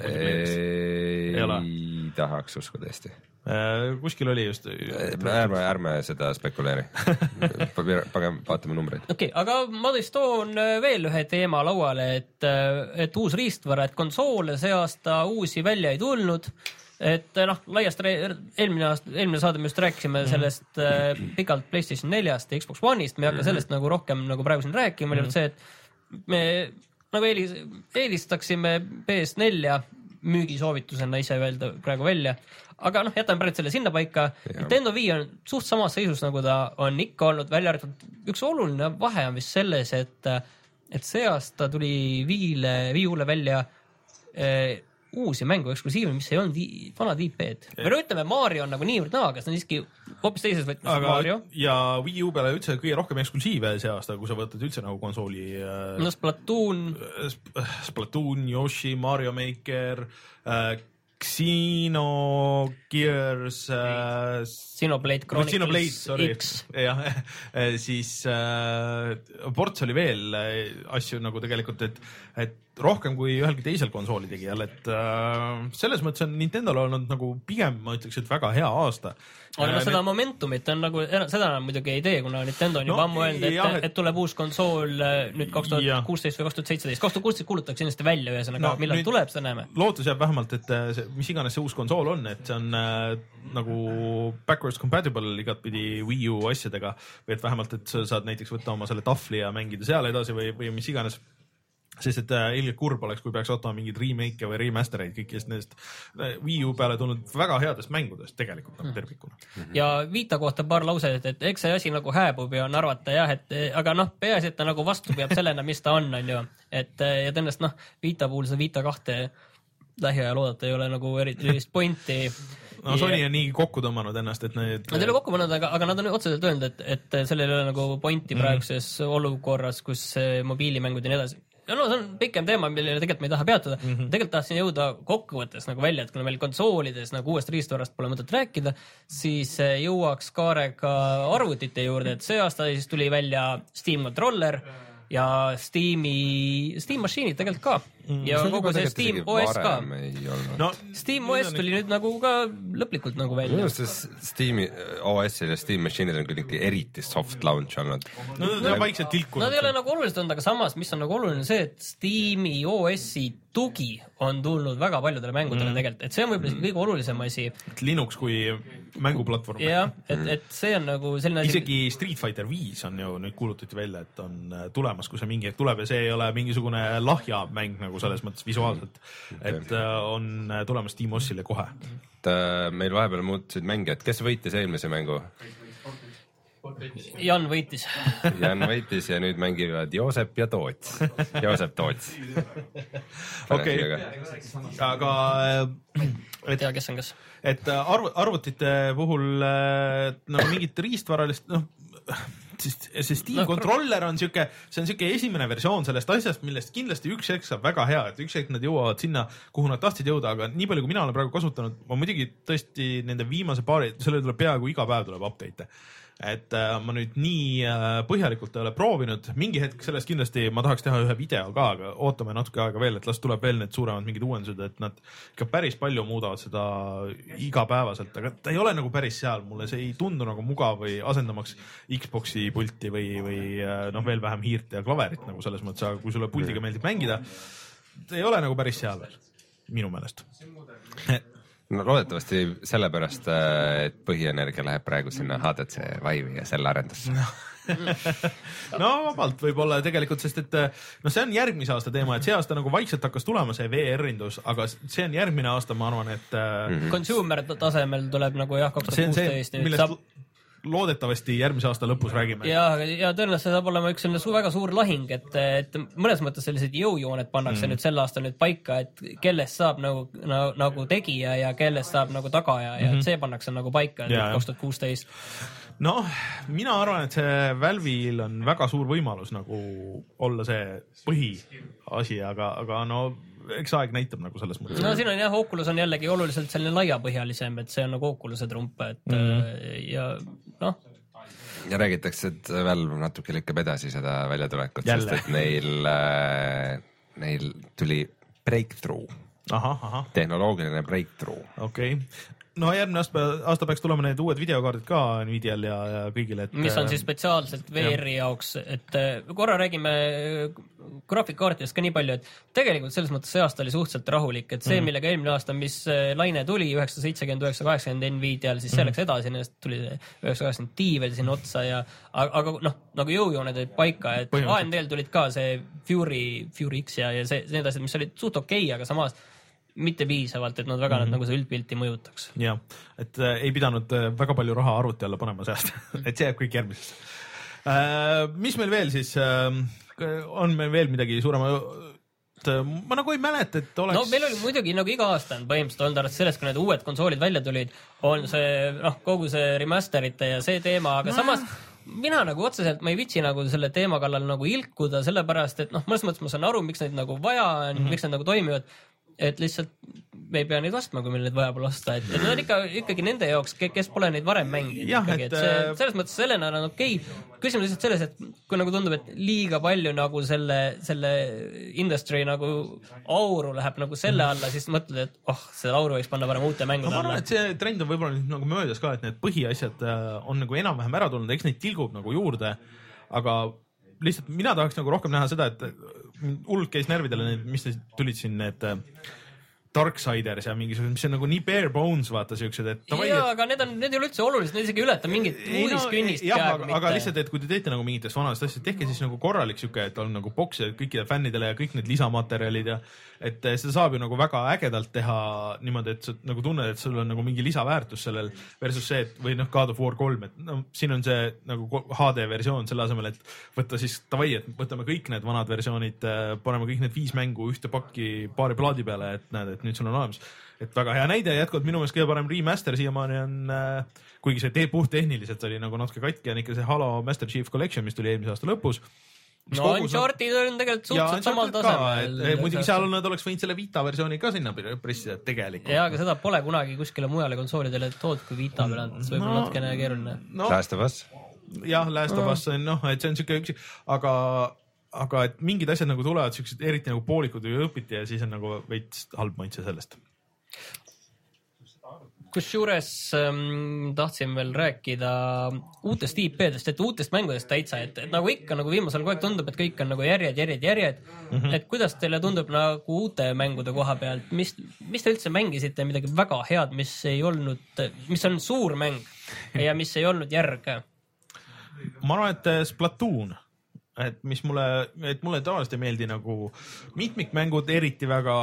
Ei, ei tahaks usku tõesti. Kuskil oli just... Ärme, ärme seda spekuleeri. Pagem, vaatame numbreid. Okei, okay, aga ma tõesti toon veel ühe teema lauale, et, et uus riistvara, et konsoole see aasta uusi välja ei tulnud. Et noh, laiast eelmine, aasta, eelmine saade me just rääkisime sellest äh, pikalt PlayStation neljast ja Xbox One'ist, me ei hakka sellest nagu rohkem nagu praegu siin rääkima, oli see, et me nagu eelis, eelistaksime P S nelja müügisoovitusena ise öelda praegu välja, aga noh, jätame praegu selle sinna paika. Nintendo Wii on suht samas seisus, nagu ta on ikka olnud välja arvatud. Üks oluline vahe on vist selles, et, et see aasta tuli Wii'le, Wii U'le välja äh, uusi mängu eksklusiive, mis ei olnud vanad I P-d. või no ütleme, Mario on nagu niivõrd naa, kas on siiski hoopis teises võtmes aga, Mario. Ja Wii U peale üldse kõige rohkem eksklusiive see aasta, kui sa võtad üldse nagu konsooli. No Splatoon. Splatoon, Yoshi, Mario Maker, äh, Xenogears äh, Xenoblade Chronicles Xenoblade, sorry. X jah, siis äh, ports oli veel asju nagu tegelikult, et, et rohkem kui ühelgi teisel konsooli tegijal, et äh, selles mõttes on Nintendol olnud nagu pigem, ma ütleks, et väga hea aasta. aga no seda momentumit on nagu, seda on muidugi ei tee, kuna Nintendo on juba no, ammu öelnud, et, et... et tuleb uus konsool nüüd kaks tuhat kuusteist või kaks tuhat seitseteist. kaks tuhat kuusteist kuulutatakse kindlasti välja ühesõnaga, no, millal nüüd tuleb, seda näeme. Lootus jääb vähemalt, et see, mis iganes see uus konsool on, et see on äh, nagu backwards compatible igatpidi Wii U asjadega, või et vähemalt, et sa saad näiteks võtta oma selle tahvli ja mängida seal edasi või, või mis iganes. Sest et äh, ilgelt kurb oleks, kui peaks ootama mingid remake või remastereid kõikidest nendest Wii U peale tulnud väga headest mängudest tegelikult nagu tervikuna. Ja Vita kohta paar lauset, et eks see asi nagu hääbub ja on arvata jah, et aga noh, peaasi, et ta nagu vastu peab sellena, mis ta on, on ju. Et ja tõenäoliselt noh, Vita puhul see Vita kahte lähiajal oodata ei ole nagu erilist pointi. No Sony on nii kokku tõmmanud ennast, et need... Nad ei ole kokku pannud, aga, aga nad on otseselt öelnud, et, et sellel ei ole nagu pointi praeguses mm. olukorras, kus mobiilimängud ja nii edasi. Ja no see on pikem teema, millele tegelikult me ei taha peatuda. Mm-hmm. Tegelikult tahtsin jõuda kokkuvõttes nagu välja, et kuna meil konsoolides nagu uuest riistvarast pole mõtet rääkida, siis jõuaks kaarega arvutite juurde, et see aasta siis tuli välja Steam Controller ja Steam'i, Steam Machine'id tegelikult ka. Ja see kogu see Steam O S ka. No, Steam O S tuli nüüd nagu ka lõplikult nagu välja. Minu see Steam O S ja Steam Machine'id on küll eriti soft launch olnud. No nad on vaikselt tilkunud. Nad ei ole nagu olulised olnud, aga samas, mis on nagu oluline see, et Steam'i O S-i tugi on tulnud väga paljudele mängudele mm. tegelikult, et see on võib-olla kõige olulisem asi. Linux kui mänguplatvorm. jah, et, et see on nagu selline isegi asi... Street Fighter viis on ju nüüd kuulutati välja, et on tulemas, kui see mingi hetk tuleb ja see ei ole mingisugune lahja mäng nagu selles mõttes visuaalselt, et on tulemas Steam O S-ile kohe. Meil vahepeal muutusid mängijad, kes võitis eelmise mängu? Jan võitis. Jan võitis ja nüüd mängivad Joosep ja Toots. Joosep Toots. Okei, aga ei tea, kes on kes. Et arv, arvutite puhul no, mingit riistvaralist, noh, siis see Steam no, Controller on siuke, see on siuke esimene versioon sellest asjast, millest kindlasti üks hetk saab väga hea, et üks hetk nad jõuavad sinna, kuhu nad tahtsid jõuda, aga nii palju, kui mina olen praegu kasutanud, ma muidugi tõesti nende viimase paari, selle tuleb peaaegu iga päev tuleb update. Et äh, ma nüüd nii äh, põhjalikult ei ole proovinud, mingi hetk sellest kindlasti ma tahaks teha ühe video ka, aga ootame natuke aega veel, et las tuleb veel need suuremad mingid uuendused, et nad ikka päris palju muudavad seda igapäevaselt, aga ta ei ole nagu päris seal, mulle see ei tundu nagu mugav või asendamaks Xboxi pulti või, või noh, veel vähem hiirt ja klaverit nagu selles mõttes, aga kui sulle puldiga meeldib mängida, ta ei ole nagu päris seal minu meelest. No loodetavasti sellepärast, et Põhienergia läheb praegu sinna H D C Vive'i ja selle arendusse. No. no vabalt võib-olla tegelikult, sest et no see on järgmise aasta teema, et see aasta nagu vaikselt hakkas tulema see V R-indus, aga see on järgmine aasta, ma arvan, et mm-hmm. consumer tasemel tuleb nagu jah, kaks tuhat kuusteist nüüd saab loodetavasti järgmise aasta lõpus räägime. Ja, ja tõenäoliselt saab olema üks su väga suur lahing, et, et mõnes mõttes sellised jõujooned pannakse mm. nüüd sel aastal nüüd paika, et kellest saab nagu, nagu, nagu tegija ja kellest saab nagu tagaja ja mm -hmm. see pannakse nagu paika ja, kaks tuhat kuusteist. No, mina arvan, et see Valve'il on väga suur võimalus nagu olla see põhiasi, aga, aga no eks aeg näitab nagu selles mõttes. No siin on jah, Oculus on jällegi oluliselt selline laiapõhjalisem, et see on nagu Oculus'e trump, et mm -hmm. ja noh. Ja räägitakse, et Valve natuke lükkab edasi seda väljatulekut, sest et neil, äh, neil tuli breakthrough. Aha, aha. Tehnoloogiline breakthrough. Okei. Okay. No järgmine aasta, aasta peaks tulema need uued videokaardid ka Nvidial ja, ja kõigile. Et, mis on siis spetsiaalselt V R-i jaoks, et korra räägime graafikkaartidest ka nii palju, et tegelikult selles mõttes see aasta oli suhteliselt rahulik, et see, mm. millega eelmine aasta, mis laine tuli üheksasada seitsekümmend, üheksasada kaheksakümmend Nvidial, siis selleks edasi, nendest tuli üheksasada kaheksakümmend Ti veel sinna otsa ja aga noh, nagu jõujooned olid paika, et A M D-l tulid ka see Fury, Fury X ja, ja see, need asjad, mis olid suht okei okay,, aga samas mitte piisavalt, et nad väga mm-hmm. nagu see üldpilti mõjutaks. Jah, et äh, ei pidanud äh, väga palju raha arvuti alla panema seast, et see jääb kõik järgmisesse. Äh, mis meil veel siis, äh, on meil veel midagi suurema et ma nagu ei mäleta, et oleks... No meil oli muidugi nagu iga aasta on põhimõtteliselt olnud arvest sellest, kui need uued konsoolid välja tulid, on see, noh, kogu see remasterite ja see teema, aga no. samas mina nagu otseselt, ma ei vitsi nagu selle teema kallal nagu ilkuda, sellepärast, et noh, mõnes mõttes ma saan aru, miks neid nagu vaja on, mm-hmm. miks need nagu toimivad, et lihtsalt me ei pea neid ostma, kui meil neid vaja pole osta, et, et need on ikka, ikkagi nende jaoks, kes pole neid varem mänginud. Jah, ikkagi, et, et see, selles mõttes sellena on okei. Küsimus lihtsalt selles, et kui nagu tundub, et liiga palju nagu selle, selle industry nagu auru läheb nagu selle alla, siis mõtled, et oh, selle auru võiks panna parem uute mängude alla. Ma arvan, et see trend on võib-olla nagu möödas ka, et need põhiasjad on nagu enam-vähem ära tulnud, eks neid tilgub nagu juurde, aga lihtsalt mina tahaks nagu rohkem näha seda, et hullult käis närvidele need, mis tulid siin need Darksiders ja mingisugused, mis on nagu nii bare bones, vaata siuksed, et tavai, jaa, et... aga need on, need ei ole üldse olulised, need isegi ületab mingit uudiskünnist no, jah, aga, aga lihtsalt, et kui te teete nagu mingitest vanadest asjad, tehke siis nagu korralik siuke, et on nagu boks kõikide fännidele ja kõik need lisamaterjalid ja et seda saab ju nagu väga ägedalt teha niimoodi, et sa nagu tunned, et sul on nagu mingi lisaväärtus sellel versus see, et või noh, God of War kolm, et no siin on see nagu H D versioon selle asemel, et võtta siis tavai, et võtame kõik need vanad versioonid, paneme kõik need viis mängu ühte pakki paari plaadi peale, et näed, et nüüd sul on olemas. Et väga hea näide, jätkuvalt minu meelest kõige parem remaster siiamaani on, kuigi see tee puht tehniliselt oli nagu natuke katki, on ikka see Halo Master Chief Collection, mis tuli eelmise aasta lõpus. No Uncharted on tegelikult suhteliselt samal tasemel. Muidugi seal nad oleks võinud selle Vita versiooni ka sinna pressida tegelikult. Jaa, aga seda pole kunagi kuskile mujale konsoolidele tood kui Vita peal, et see võib olla no, natukene keeruline. No, Last of Us. Jah, Last of Us, noh, et see on siuke üks, aga, aga et mingid asjad nagu tulevad siuksed eriti nagu poolikud või õpiti ja siis on nagu veits halb maitse sellest. Kusjuures ähm, tahtsin veel rääkida uutest I P-dest, et uutest mängudest täitsa, et, et nagu ikka nagu viimasel kogu aeg tundub, et kõik on nagu järjed, järjed, järjed. Mm-hmm. Et kuidas teile tundub nagu uute mängude koha pealt, mis, mis te üldse mängisite midagi väga head, mis ei olnud, mis on suur mäng ja mis ei olnud järg? Ma arvan, et Splatoon, et mis mulle, et mulle tavaliselt ei meeldi nagu mitmikmängud eriti väga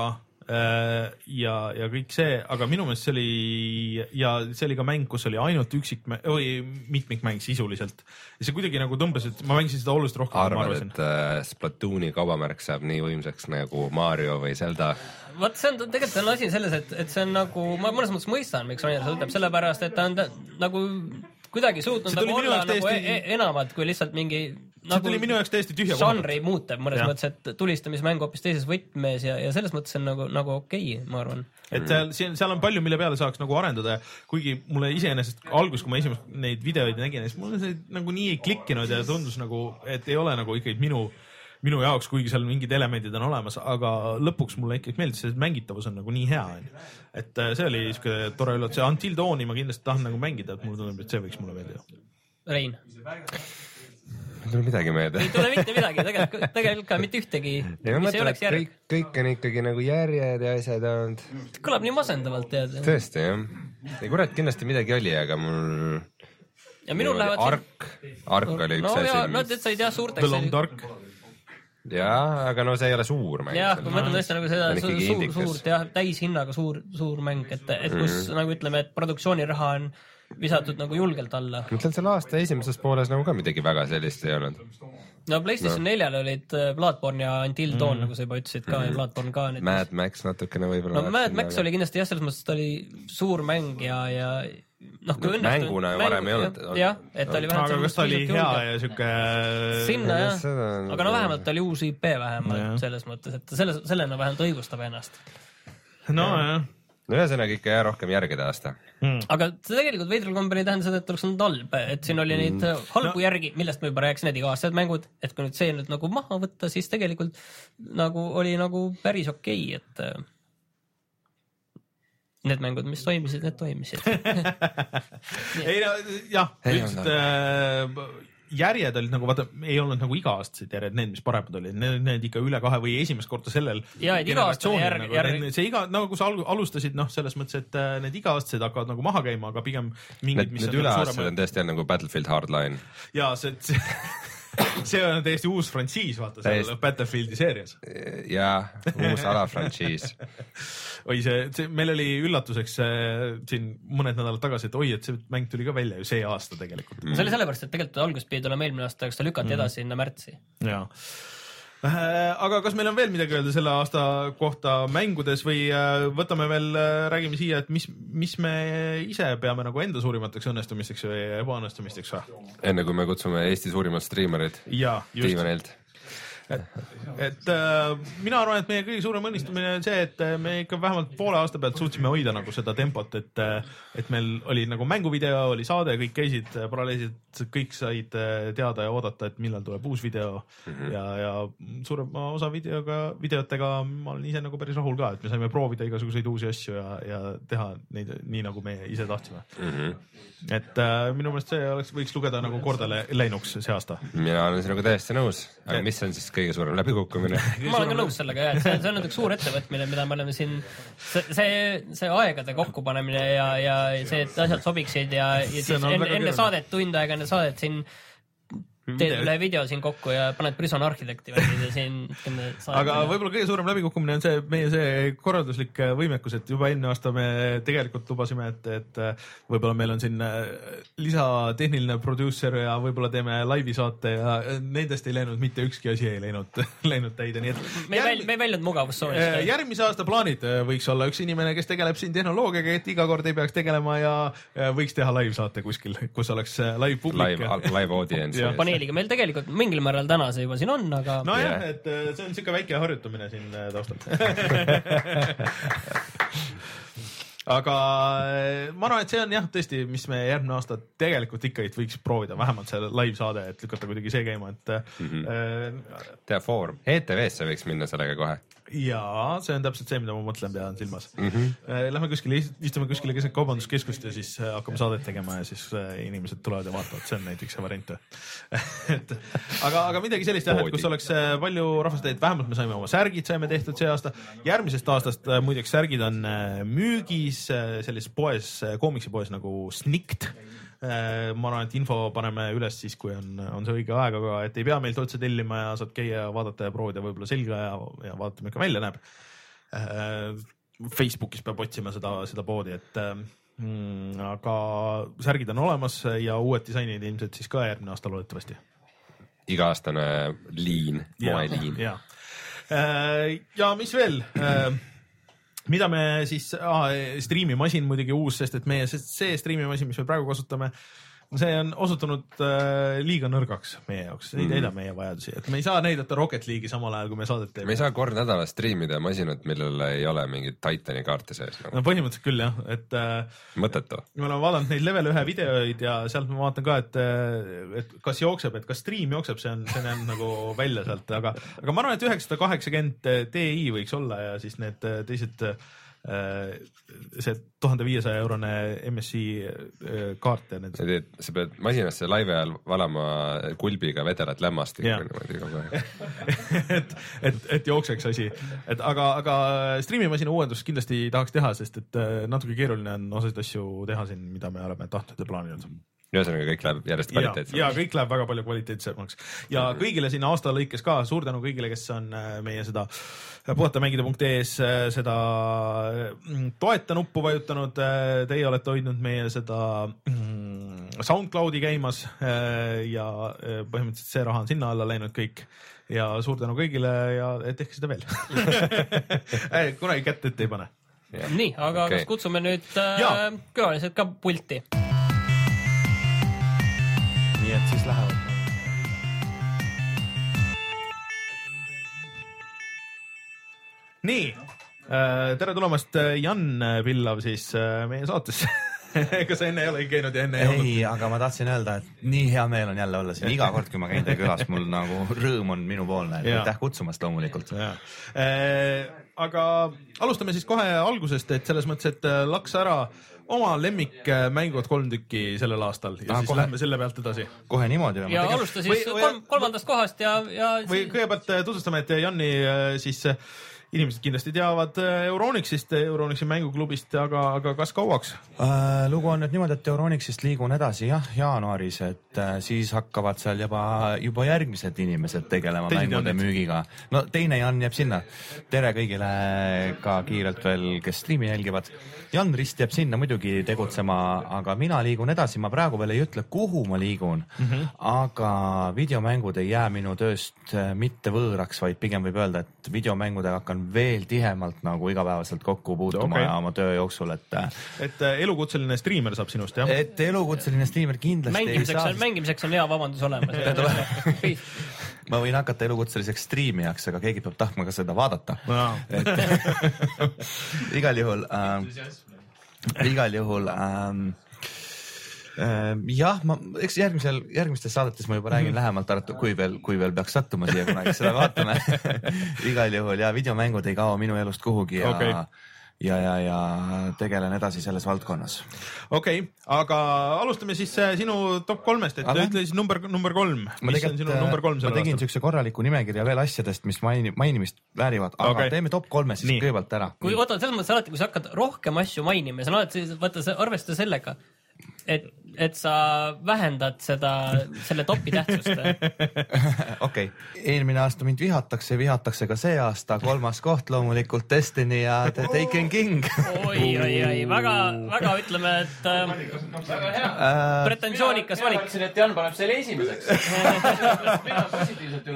ja, ja kõik see, aga minu meelest see oli ja see oli ka mäng, kus oli ainult üksik või mitmikmäng sisuliselt ja see kuidagi nagu tõmbas, et ma mängisin seda oluliselt rohkem. Arvad, et äh, Splatooni kaubamärk saab nii võimsaks nagu Mario või Zelda? Vaat see on tegelikult on asi selles, et, et see on nagu, ma mõnes mõttes mõistan, miks Rainer seda ütleb, sellepärast, et ta on ta, nagu kuidagi suutnud nagu olla nagu täiesti... e enamad kui lihtsalt mingi see nagu tuli minu jaoks täiesti tühja žanri muutev mõnes ja. Mõttes, et tulistamismäng hoopis teises võtmes ja, ja selles mõttes on nagu, nagu okei, okay, ma arvan. Et seal, seal on palju, mille peale saaks nagu arendada, kuigi mulle iseenesest algus, kui ma esimest neid videoid nägin, siis mulle see nagu nii ei klikkinud ja tundus nagu, et ei ole nagu ikkagi minu, minu jaoks, kuigi seal mingid elemendid on olemas, aga lõpuks mulle ikkagi meeldis, et mängitavus on nagu nii hea. Et see oli siuke tore üllatus. See Until Dawni ma kindlasti tahan nagu mängida, et mulle tundub, et see võiks mulle meeldida. Rein. Ei tule midagi meelde. Ei tule mitte midagi, tegelikult, tegelikult ka mitte ühtegi, ja mis ei oleks järg. Kõik, kõik on ikkagi nagu järjed ja asjad on. Kõlab nii masendavalt tead. Tõesti, jah. Ei kurat, kindlasti midagi oli, aga mul... Ja minul lähevad... Ark. Ark oli üks no, asi. Ja, no, et sa ei tea suurteks... The Long Dark. Jaa, aga no see ei ole suur mäng. Jah, kui mõtlen tõesti nagu seda suur, suurt ja täishinnaga suur, suur mäng, et, et kus mm. nagu ütleme, et produktsiooniraha on visatud nagu julgelt alla. Mõtlen selle aasta esimeses pooles nagu ka midagi väga sellist ei olnud. No PlayStation neljal no. olid Bloodborne ja Until Dawn mm., nagu sa juba ütlesid ka, mm. ja Bloodborne ka. Need, Mad Max natukene võib-olla. No Mad Max aga... oli kindlasti jah, selles mõttes, et oli suur mäng ja, ja noh, kui õnnestu... Mänguna ju varem ei olnud. Jah, et oli vähemalt... Aga kas ta oli hea ja siuke... Sinna jah, aga no vähemalt oli uus I P vähemalt no, selles mõttes, et selle, sellena vähemalt õigustab ennast. No jah. No ühesõnaga ikka jah, rohkem järgida aasta. Hmm. Aga see tegelikult veidral kombel ei tähenda seda, et oleks olnud halb, et siin oli neid mm. halbu no. järgi, millest ma juba rääkisin, need iga-aastased mängud, et kui nüüd see nüüd nagu maha võtta, siis tegelikult nagu oli nagu päris okei, et need mängud, mis toimisid, need toimisid. ei no jah, üldiselt äh, järjed olid nagu, vaata, ei olnud nagu iga-aastased järjed, need, mis paremad olid, need, need ikka üle kahe või esimest korda sellel ja, generatsioonil. Nagu, järg... see iga, nagu kui sa alustasid, noh, selles mõttes, et need iga-aastased hakkavad nagu maha käima, aga pigem mingid, mis need on üle-aastased suurema... on tõesti nagu Battlefield Hardline. Ja see, see, see on täiesti uus frantsiis, vaata, seal Battlefieldi seerias. Jaa, uus alafrantsiis. Oi, see, see, meil oli üllatuseks äh, siin mõned nädalad tagasi, et oi, et see mäng tuli ka välja ju see aasta tegelikult. Mm. See oli sellepärast, et tegelikult algust pidi tulema eelmine aasta, aga seda lükati mm. edasi sinna märtsi. Jaa. aga kas meil on veel midagi öelda selle aasta kohta mängudes või võtame veel, räägime siia, et mis, mis me ise peame nagu enda suurimateks õnnestumisteks või ebaõnnestumisteks või? Enne kui me kutsume Eesti suurimad striimerid Tiimanilt. Et, et äh, mina arvan, et meie kõige suurem õnnistumine on see, et me ikka vähemalt poole aasta pealt suutsime hoida nagu seda tempot, et, et meil oli nagu mänguvideo, oli saade, kõik käisid paralleelselt, kõik said teada ja oodata, et millal tuleb uus video mm -hmm. ja, ja suurema osa videoga, videotega ma olen ise nagu päris rahul ka, et me saime proovida igasuguseid uusi asju ja, ja teha neid nii, nagu me ise tahtsime mm. -hmm. Et äh, minu meelest see oleks, võiks lugeda nagu korda läinuks see aasta. Mina olen sinuga täiesti nõus, aga et... mis on siis kõige suurem läbikukkumine? ma olen ka nõus sellega jah, et see, see on nüüd üks suur ettevõtmine, mida me oleme siin, see, see, see aegade kokkupanemine ja, ja see, et asjad sobiksid ja, ja siis enne, enne saadet, tund aega enne saadet siin teed üle video siin kokku ja paned Prison Architecti välja siin. Aga võib-olla kõige suurem läbikukkumine on see meie see korralduslik võimekus, et juba enne aasta me tegelikult lubasime, et, et võib-olla meil on siin lisatehniline producer ja võib-olla teeme laivi saate ja nendest ei läinud mitte ükski asi ei läinud, läinud täide. Nii et me ei järg... väljnud mugavussoonist. Järgmise aasta plaanid võiks olla üks inimene, kes tegeleb siin tehnoloogiaga, et iga kord ei peaks tegelema ja võiks teha live saate kuskil, kus oleks live publik. Live, live audience. Paneeliga meil tegelikult mingil määral täna see juba siin on, aga... No jah, yeah. et see on siuke väike harjutamine siin taustal. Aga ma arvan, et see on jah, tõesti, mis me järgmine aasta tegelikult ikka võiks proovida, vähemalt see live saade, et lükata kuidagi see käima, et mm -hmm. äh, teha foorum. E T V-sse võiks minna sellega kohe. Jaa, see on täpselt see, mida ma mõtlen, pean silmas. Mm -hmm. Lähme kuskile, istume kuskile keset kaubanduskeskust ja siis hakkame saadet tegema ja siis inimesed tulevad ja vaatavad, see on näiteks see variant. et, aga, aga midagi sellist jah, et kus oleks palju rahvast, et vähemalt me saime oma särgid, saime tehtud see aasta. Järgmisest aastast muideks särgid on müügis sellises poes, koomiksipoes nagu Snikt. Ma arvan, et info paneme üles siis, kui on, on see õige aeg, aga et ei pea meilt otse tellima ja saad käia ja vaadata ja proovida võib-olla selga ja, ja vaadata, milline välja näeb. Facebookis peab otsima seda, seda poodi, et mm, aga särgid on olemas ja uued disainid ilmselt siis ka järgmine aasta loodetavasti. Iga-aastane liin, moeliin. Ja, ja. ja mis veel? Mida me siis, ah, striimimasin muidugi uus, sest et meie see, see striimimasin, mis me praegu kasutame, see on osutunud äh, liiga nõrgaks meie jaoks, ei täida meie vajadusi, et me ei saa näidata Rocket League'i samal ajal, kui me saadet teeme. Me ei saa kord nädalas striimida masinat, millel ei ole mingit Titani kaarte sees. No põhimõtteliselt küll jah, et äh, mõttetu. Me oleme vaadanud neid level ühe videoid ja sealt ma vaatan ka, et, et kas jookseb, et kas stream jookseb, see on, see on nagu välja sealt, aga, aga ma arvan, et üheksasada kaheksakümmend Ti võiks olla ja siis need teised see tuhande viiesaja eurone M S I kaart ja need. Sa pead masinasse laive ajal valama kulbiga vedelat lämmast. et, et, et jookseks asi. Et aga, aga streamimasina uuendust kindlasti tahaks teha, sest et natuke keeruline on osasid asju teha siin, mida me oleme tahtnud ja plaaninud. Ühesõnaga kõik läheb järjest kvaliteetsemaks. Ja, ja kõik läheb väga palju kvaliteetsemaks. Ja kõigile siin aasta lõikes ka suur tänu kõigile, kes on meie seda puhatamängida.ee-s seda toeta nuppu vajutanud. Teie olete hoidnud meie seda SoundCloudi käimas ja põhimõtteliselt see raha on sinna alla läinud kõik. Ja suur tänu kõigile ja tehke seda veel. Kunagi kätt ette ei pane. Ja. Nii, aga okay. Kas kutsume nüüd äh, külalised ka pulti? Nii et siis lähevad. Nii, tere tulemast Jan Pillav siis meie saatesse. Ega sa enne ei ole käinud ja enne ei, ei olnud? Ei, aga ma tahtsin öelda, et nii hea meel on jälle olla siin. Iga kord, kui ma käin teie külas, mul nagu rõõm on minupoolne. Aitäh kutsumast loomulikult. Äh, aga alustame siis kohe algusest, et selles mõttes, et laks ära oma lemmikmängud kolm tükki sellel aastal ja ah, siis kohe, lähme selle pealt edasi. Kohe niimoodi. Ja alusta siis või, kolm, kolmandast kohast ja, ja... Või kõigepealt tutvustame, et Janni siis inimesed kindlasti teavad Euronixist, Euronixi mänguklubist, aga, aga kas kauaks? Uh, lugu on nüüd niimoodi, et Euronixist liigun edasi jah, jaanuaris, et uh, siis hakkavad seal juba, juba järgmised inimesed tegelema Teised mängude Janid. Müügiga. No teine Jan jääb sinna. Tere kõigile ka kiirelt veel, kes striimi jälgivad. Jan Rist jääb sinna muidugi tegutsema, aga mina liigun edasi. Ma praegu veel ei ütle, kuhu ma liigun, mm-hmm. aga videomängud ei jää minu tööst mitte võõraks, vaid pigem võib öelda, et videomängudega hakkan veel tihemalt nagu igapäevaselt kokku puutuma okay. ja oma töö jooksul, et et elukutseline striimer saab sinust, jah? Et elukutseline striimer kindlasti mängimiseks ei saa. On, mängimiseks on hea vabandus olemas. Ma võin hakata elukutseliseks striimijaks, aga keegi peab tahtma ka seda vaadata. No. Et, igal juhul, äh, igal juhul ähm, äh, jah, ma, eks järgmisel, järgmistes saadetes ma juba räägin mm-hmm. lähemalt arvata, kui veel, kui veel peaks sattuma siia kunagi seda vaatame. Igal juhul ja videomängud ei kao minu elust kuhugi ja okay. ja, ja, ja tegelen edasi selles valdkonnas. Okei, okay, aga alustame siis sinu top kolmest, et aga? Ütle siis number, number kolm. Mis on sinu number kolm? Ma tegin sükse korraliku nimekirja veel asjadest, mis maini, mainimist väärivad, aga okay. teeme top kolme siis Nii. Kõigepealt ära. Kui oota, selles mõttes alati, kui sa hakkad rohkem asju mainima, sa alati võtta arvestada sellega, et, et sa vähendad seda, selle topi tähtsust. Okei, okay. Eelmine aasta mind vihatakse, vihatakse ka see aasta, kolmas koht loomulikult Destiny ja The Taken King. oi, oi, oi, väga, väga ütleme, et äh, väga hea. Äh, pretensioonikas valik. Mina mõtlesin, et Jan paneb selle esimeseks. Mina positiivselt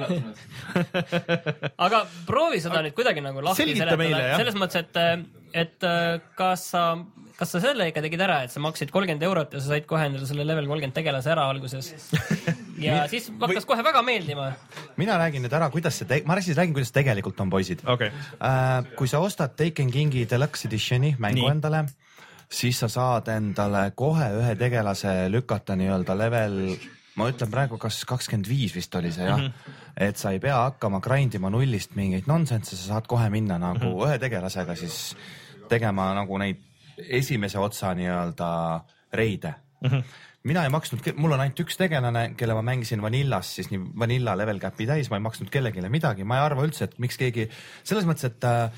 ülatunud. Aga proovi seda nüüd kuidagi nagu lahti seletada. Selles mõttes, et, et kas sa Kas sa selle ikka tegid ära, et sa maksid kolmkümmend eurot ja sa said kohe endale selle level kolmkümmend tegelase ära alguses? Ja siis hakkas kohe väga meeldima. Mina räägin nüüd ära, kuidas see, te... ma siis räägin, kuidas tegelikult on poisid. Okay. Äh, kui sa ostad Taken Kingi Deluxe Editioni mängu Nii. Endale, siis sa saad endale kohe ühe tegelase lükata nii-öelda level, ma ütlen praegu, kas kakskümmend viis vist oli see, jah? Mm-hmm. Et sa ei pea hakkama grindima nullist mingeid nonsense, sa saad kohe minna nagu mm-hmm. ühe tegelasega siis tegema nagu neid esimese otsa nii-öelda reide. Mm-hmm. Mina ei maksnud, mul on ainult üks tegelane, kelle ma mängisin Vanillas, siis nii Vanilla level capi täis, ma ei maksnud kellegile midagi, ma ei arva üldse, et miks keegi, selles mõttes,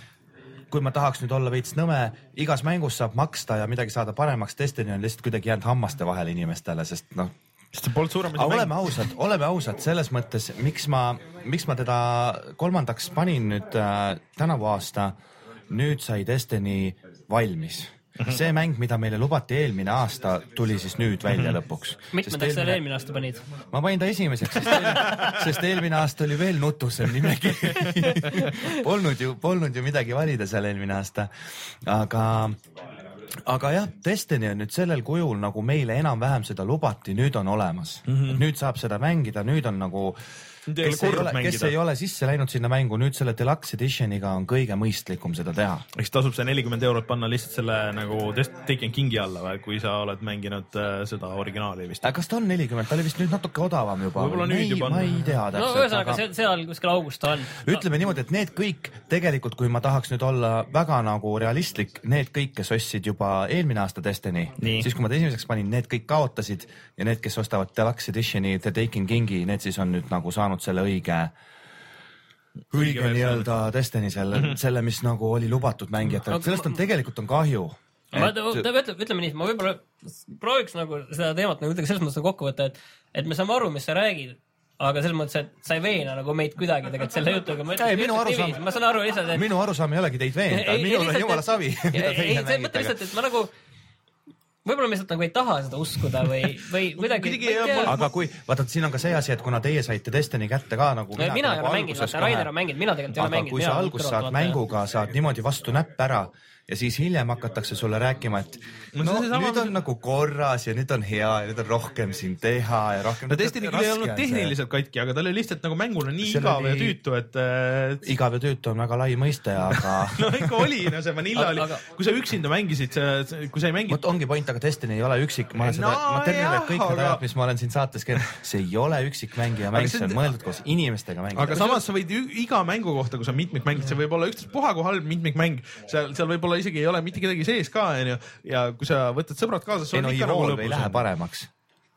et kui ma tahaks nüüd olla veits nõme, igas mängus saab maksta ja midagi saada paremaks, Destiny on lihtsalt kuidagi jäänud hammaste vahele inimestele, sest noh, sest see polnud suurem. Aga oleme ausad, oleme ausad selles mõttes, miks ma, miks ma teda kolmandaks panin nüüd äh, tänavu aasta, nüüd sai Destiny valmis. See mäng, mida meile lubati eelmine aasta, tuli siis nüüd välja lõpuks. Mitmendaks selle eelmine aasta panid? Ma panin ta esimeseks, sest eelmine, sest eelmine aasta oli veel nutusem nimegi. polnud, ju, polnud ju midagi valida seal eelmine aasta. Aga, aga jah, Destiny on nüüd sellel kujul, nagu meile enam-vähem seda lubati, nüüd on olemas. Mm-hmm. Et nüüd saab seda mängida, nüüd on nagu... Kes ei, ole, kes ei ole sisse läinud sinna mängu, nüüd selle Deluxe Editioniga on kõige mõistlikum seda teha. Eks tasub see nelikümmend eurot panna lihtsalt selle nagu Taken Kingi alla või, kui sa oled mänginud äh, seda originaali vist. Kas ta on nelikümmend? Ta oli vist nüüd natuke odavam juba. Võib-olla nüüd juba. Ma ei tea täpselt. No ühesõnaga, aga... seal kuskil august on. Ütleme niimoodi, et need kõik, tegelikult kui ma tahaks nüüd olla väga nagu realistlik, need kõik, kes ostsid juba eelmine aasta Destiny, Nii. siis kui ma ta esimeseks panin, need kõik kaotasid ja need, kes ostavad Deluxe Editioni The Taken Kingi, need siis on nüüd nagu saanud selle õige õige nii-öelda Destiny selle, mm -hmm. selle, mis nagu oli lubatud mängijatele. Sellest on tegelikult on kahju. Ma, et... ütleme, ütleme nii, ma võib-olla prooviks nagu seda teemat nagu selles mõttes kokku võtta, et, et me saame aru, mis sa räägid, aga selles mõttes, et sa ei veena nagu meid kuidagi tegelikult selle jutuga. Ma, ei, minu arusaam, ma saan aru lihtsalt, et... Minu arusaam ei olegi teid veenda, minul on jumala savi. Ei, ei see mõte lihtsalt, et ma nagu võib-olla me lihtsalt nagu ei taha seda uskuda või, või kuidagi... Aga kui, vaata, siin on ka see asi, et kuna teie saite Destiny kätte ka nagu... Mina, mina ei ole mänginud, vaata Rainer on mänginud, mina tegelikult ei ole mänginud. Aga kui sa algus saad mänguga, saad niimoodi vastu näpp ära ja siis hiljem hakatakse sulle rääkima, et no, no nüüd on nagu korras ja nüüd on hea ja nüüd on rohkem siin teha ja rohkem... No Destiny küll ei olnud tehniliselt katki, aga ta oli lihtsalt nagu mänguna nii see igav oli... ja tüütu, et... et... Igav ja tüütu on väga lai mõiste, aga... no ikka oli, no see Vanilla oli... Aga... Kui sa üksinda mängisid, kui sa ei mängid... Võt ongi point, aga Destiny ei ole üksik. Ma, seda, no, ma terve kõik need ajad, mis ma olen siin saates käinud, see ei ole üksik mängija mäng, see on mõeldud koos inimestega mängida. Aga samas sa võid iga mängu kohta, kui sa mitmik mängid, see võib olla üksteispuha kui halb mitmik mäng. Seal, seal võib olla isegi ei ole mitte kedagi sees ka, ja kui sa võtad sõbrad kaasa, ei no Evolve ei lähe paremaks.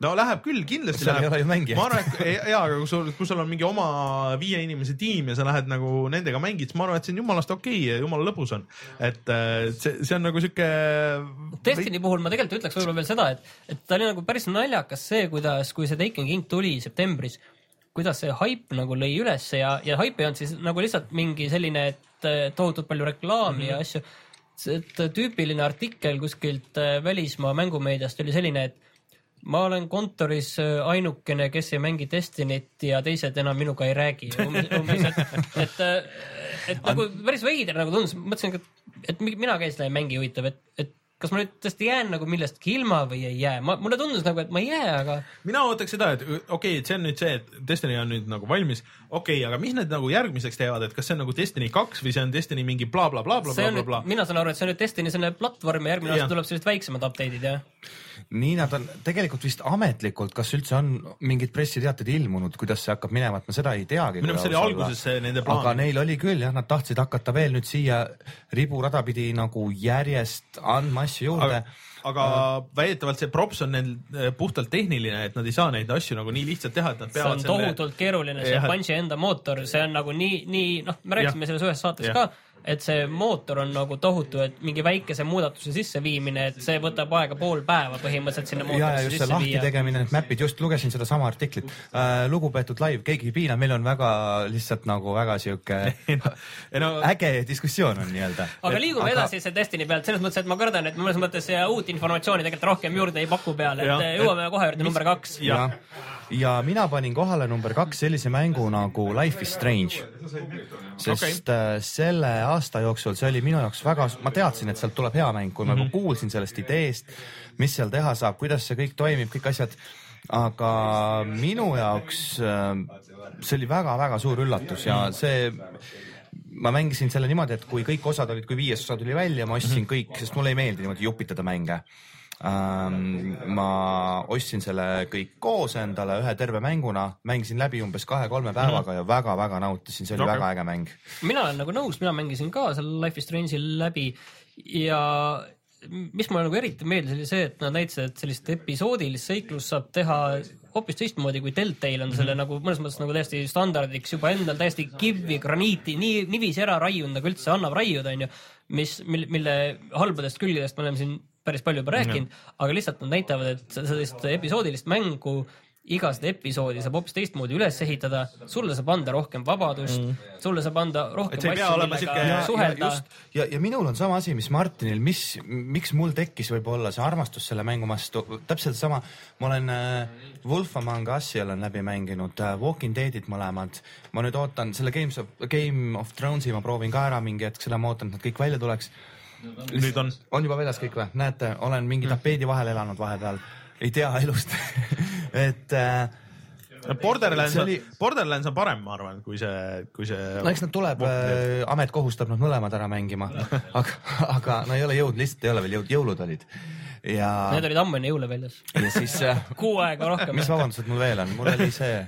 no läheb küll, kindlasti seal läheb. ei ole ju mängijad. Ma arvan, et jaa, aga kui sul, kui sul on mingi oma viie inimese tiim ja sa lähed nagu nendega mängid, siis ma arvan, et see on jumalast okei ja jumala lõbus on. Et see, see on nagu siuke... Destiny puhul ma tegelikult ütleks võib-olla veel seda, et, et ta oli nagu päris naljakas see, kuidas, kui see Taken King tuli septembris, kuidas see hype nagu lõi üles ja, ja hype ei olnud siis nagu lihtsalt mingi selline, et tohutult palju reklaami mm-hmm. ja asju. Et tüüpiline artikkel kuskilt välismaa mängumeediast oli selline, et ma olen kontoris ainukene, kes ei mängi Destinyt ja teised enam minuga ei räägi. Umbes, umbes, et, et, et nagu päris veider nagu tundus. Mõtlesin, et, et mina käin seda ei mängi huvitav, et, et kas ma nüüd tõesti jään nagu millestki ilma või ei jää? Ma, mulle tundus nagu, et ma ei jää, aga... Mina ootaks seda, et okei, okay, et see on nüüd see, et Destiny on nüüd nagu valmis. Okei, okay, aga mis need nagu järgmiseks teevad? Et kas see on nagu Destiny kaks või see on Destiny mingi bla bla bla bla bla bla bla? Mina saan aru, et see on nüüd Destiny selle platvorm ja järgmine aasta tuleb sellised väiksemad update'id, jah? Nii nad on tegelikult vist ametlikult, kas üldse on mingid pressiteated ilmunud, kuidas see hakkab minema, et ma seda ei teagi. Minu see oli alguses nende plaan. Aga neil oli küll, jah, nad tahtsid hakata veel nüüd siia riburada pidi nagu järjest andma asju juurde. Aga, aga uh, väidetavalt see props on neil puhtalt tehniline, et nad ei saa neid asju nagu nii lihtsalt teha, et nad peavad selle... See on tohutult selle... keeruline, see Bungi enda mootor, see on nagu nii, nii noh, me rääkisime selles ühes saates ja. Ka, et see mootor on nagu tohutu, et mingi väikese muudatuse sisseviimine, et see võtab aega pool päeva põhimõtteliselt sinna mootorisse sisse viia. Ja just see lahti tegemine, need mapid, just lugesin seda sama artiklit. Äh, lugupeetud live, keegi ei piina, meil on väga lihtsalt nagu väga siuke no, äge diskussioon on nii-öelda. Aga liigume aga... edasi see Destiny pealt, selles mõttes, et ma kardan, et mõnes mõttes uut informatsiooni tegelikult rohkem juurde ei paku peale, et ja, jõuame et... kohe juurde number kaks. Ja. Ja mina panin kohale number kaks sellise mängu nagu Life is Strange, sest okay. selle aasta jooksul see oli minu jaoks väga, ma teadsin, et sealt tuleb hea mäng, kui ma mm -hmm. kuulsin sellest ideest, mis seal teha saab, kuidas see kõik toimib, kõik asjad, aga minu jaoks see oli väga-väga suur üllatus ja see ma mängisin selle niimoodi, et kui kõik osad olid, kui viies osa tuli välja, ma ostsin kõik, sest mulle ei meeldi niimoodi jupitada mänge. Um, ma ostsin selle kõik koos endale ühe terve mänguna, mängisin läbi umbes kahe-kolme päevaga mm. ja väga-väga nautisin, see oli okay. väga äge mäng. Mina olen nagu nõus, mina mängisin ka selle Life is Strange'i läbi ja mis mulle nagu eriti meeldis oli see, et nad näitasid, et sellist episoodilist seiklust saab teha hoopis teistmoodi kui Telltale on selle mm-hmm. nagu mõnes mõttes nagu täiesti standardiks juba endal täiesti kivi, graniiti, nii nivis ära raiunud nagu üldse annab raiuda, on ju, mis, mille, mille halbadest külgedest me oleme siin päris palju juba rääkinud, mm-hmm. aga lihtsalt nad näitavad, et sellist episoodilist mängu iga seda episoodi saab hoopis teistmoodi üles ehitada, sulle saab anda rohkem vabadust, mm. sulle saab anda rohkem asju, millega suhelda. Ja, ja, ja minul on sama asi, mis Martinil, mis, miks mul tekkis võib-olla see armastus selle mängu vastu, täpselt sama, ma olen äh, Wolf Among Us'i olen läbi mänginud, äh, Walking Deadid mõlemad, ma nüüd ootan selle Games of, Game of Thrones'i, ma proovin ka ära mingi hetk, selle ma ootan, et nad kõik välja tuleks. Nüüd on. On juba väljas kõik või? Näete, olen mingi tapeedi vahel elanud vahepeal. Ei tea elust et äh, Borderlands, oli... Borderlands on parem, ma arvan, kui see, kui see... No eks nad tuleb, äh, amet kohustab nad mõlemad ära mängima, aga, aga no ei ole jõud, lihtsalt ei ole veel jõud, jõulud olid. Ja... Need olid ammu enne jõule väljas. Ja siis... Kuu aega rohkem. Mis vabandused mul veel on? Mul oli see...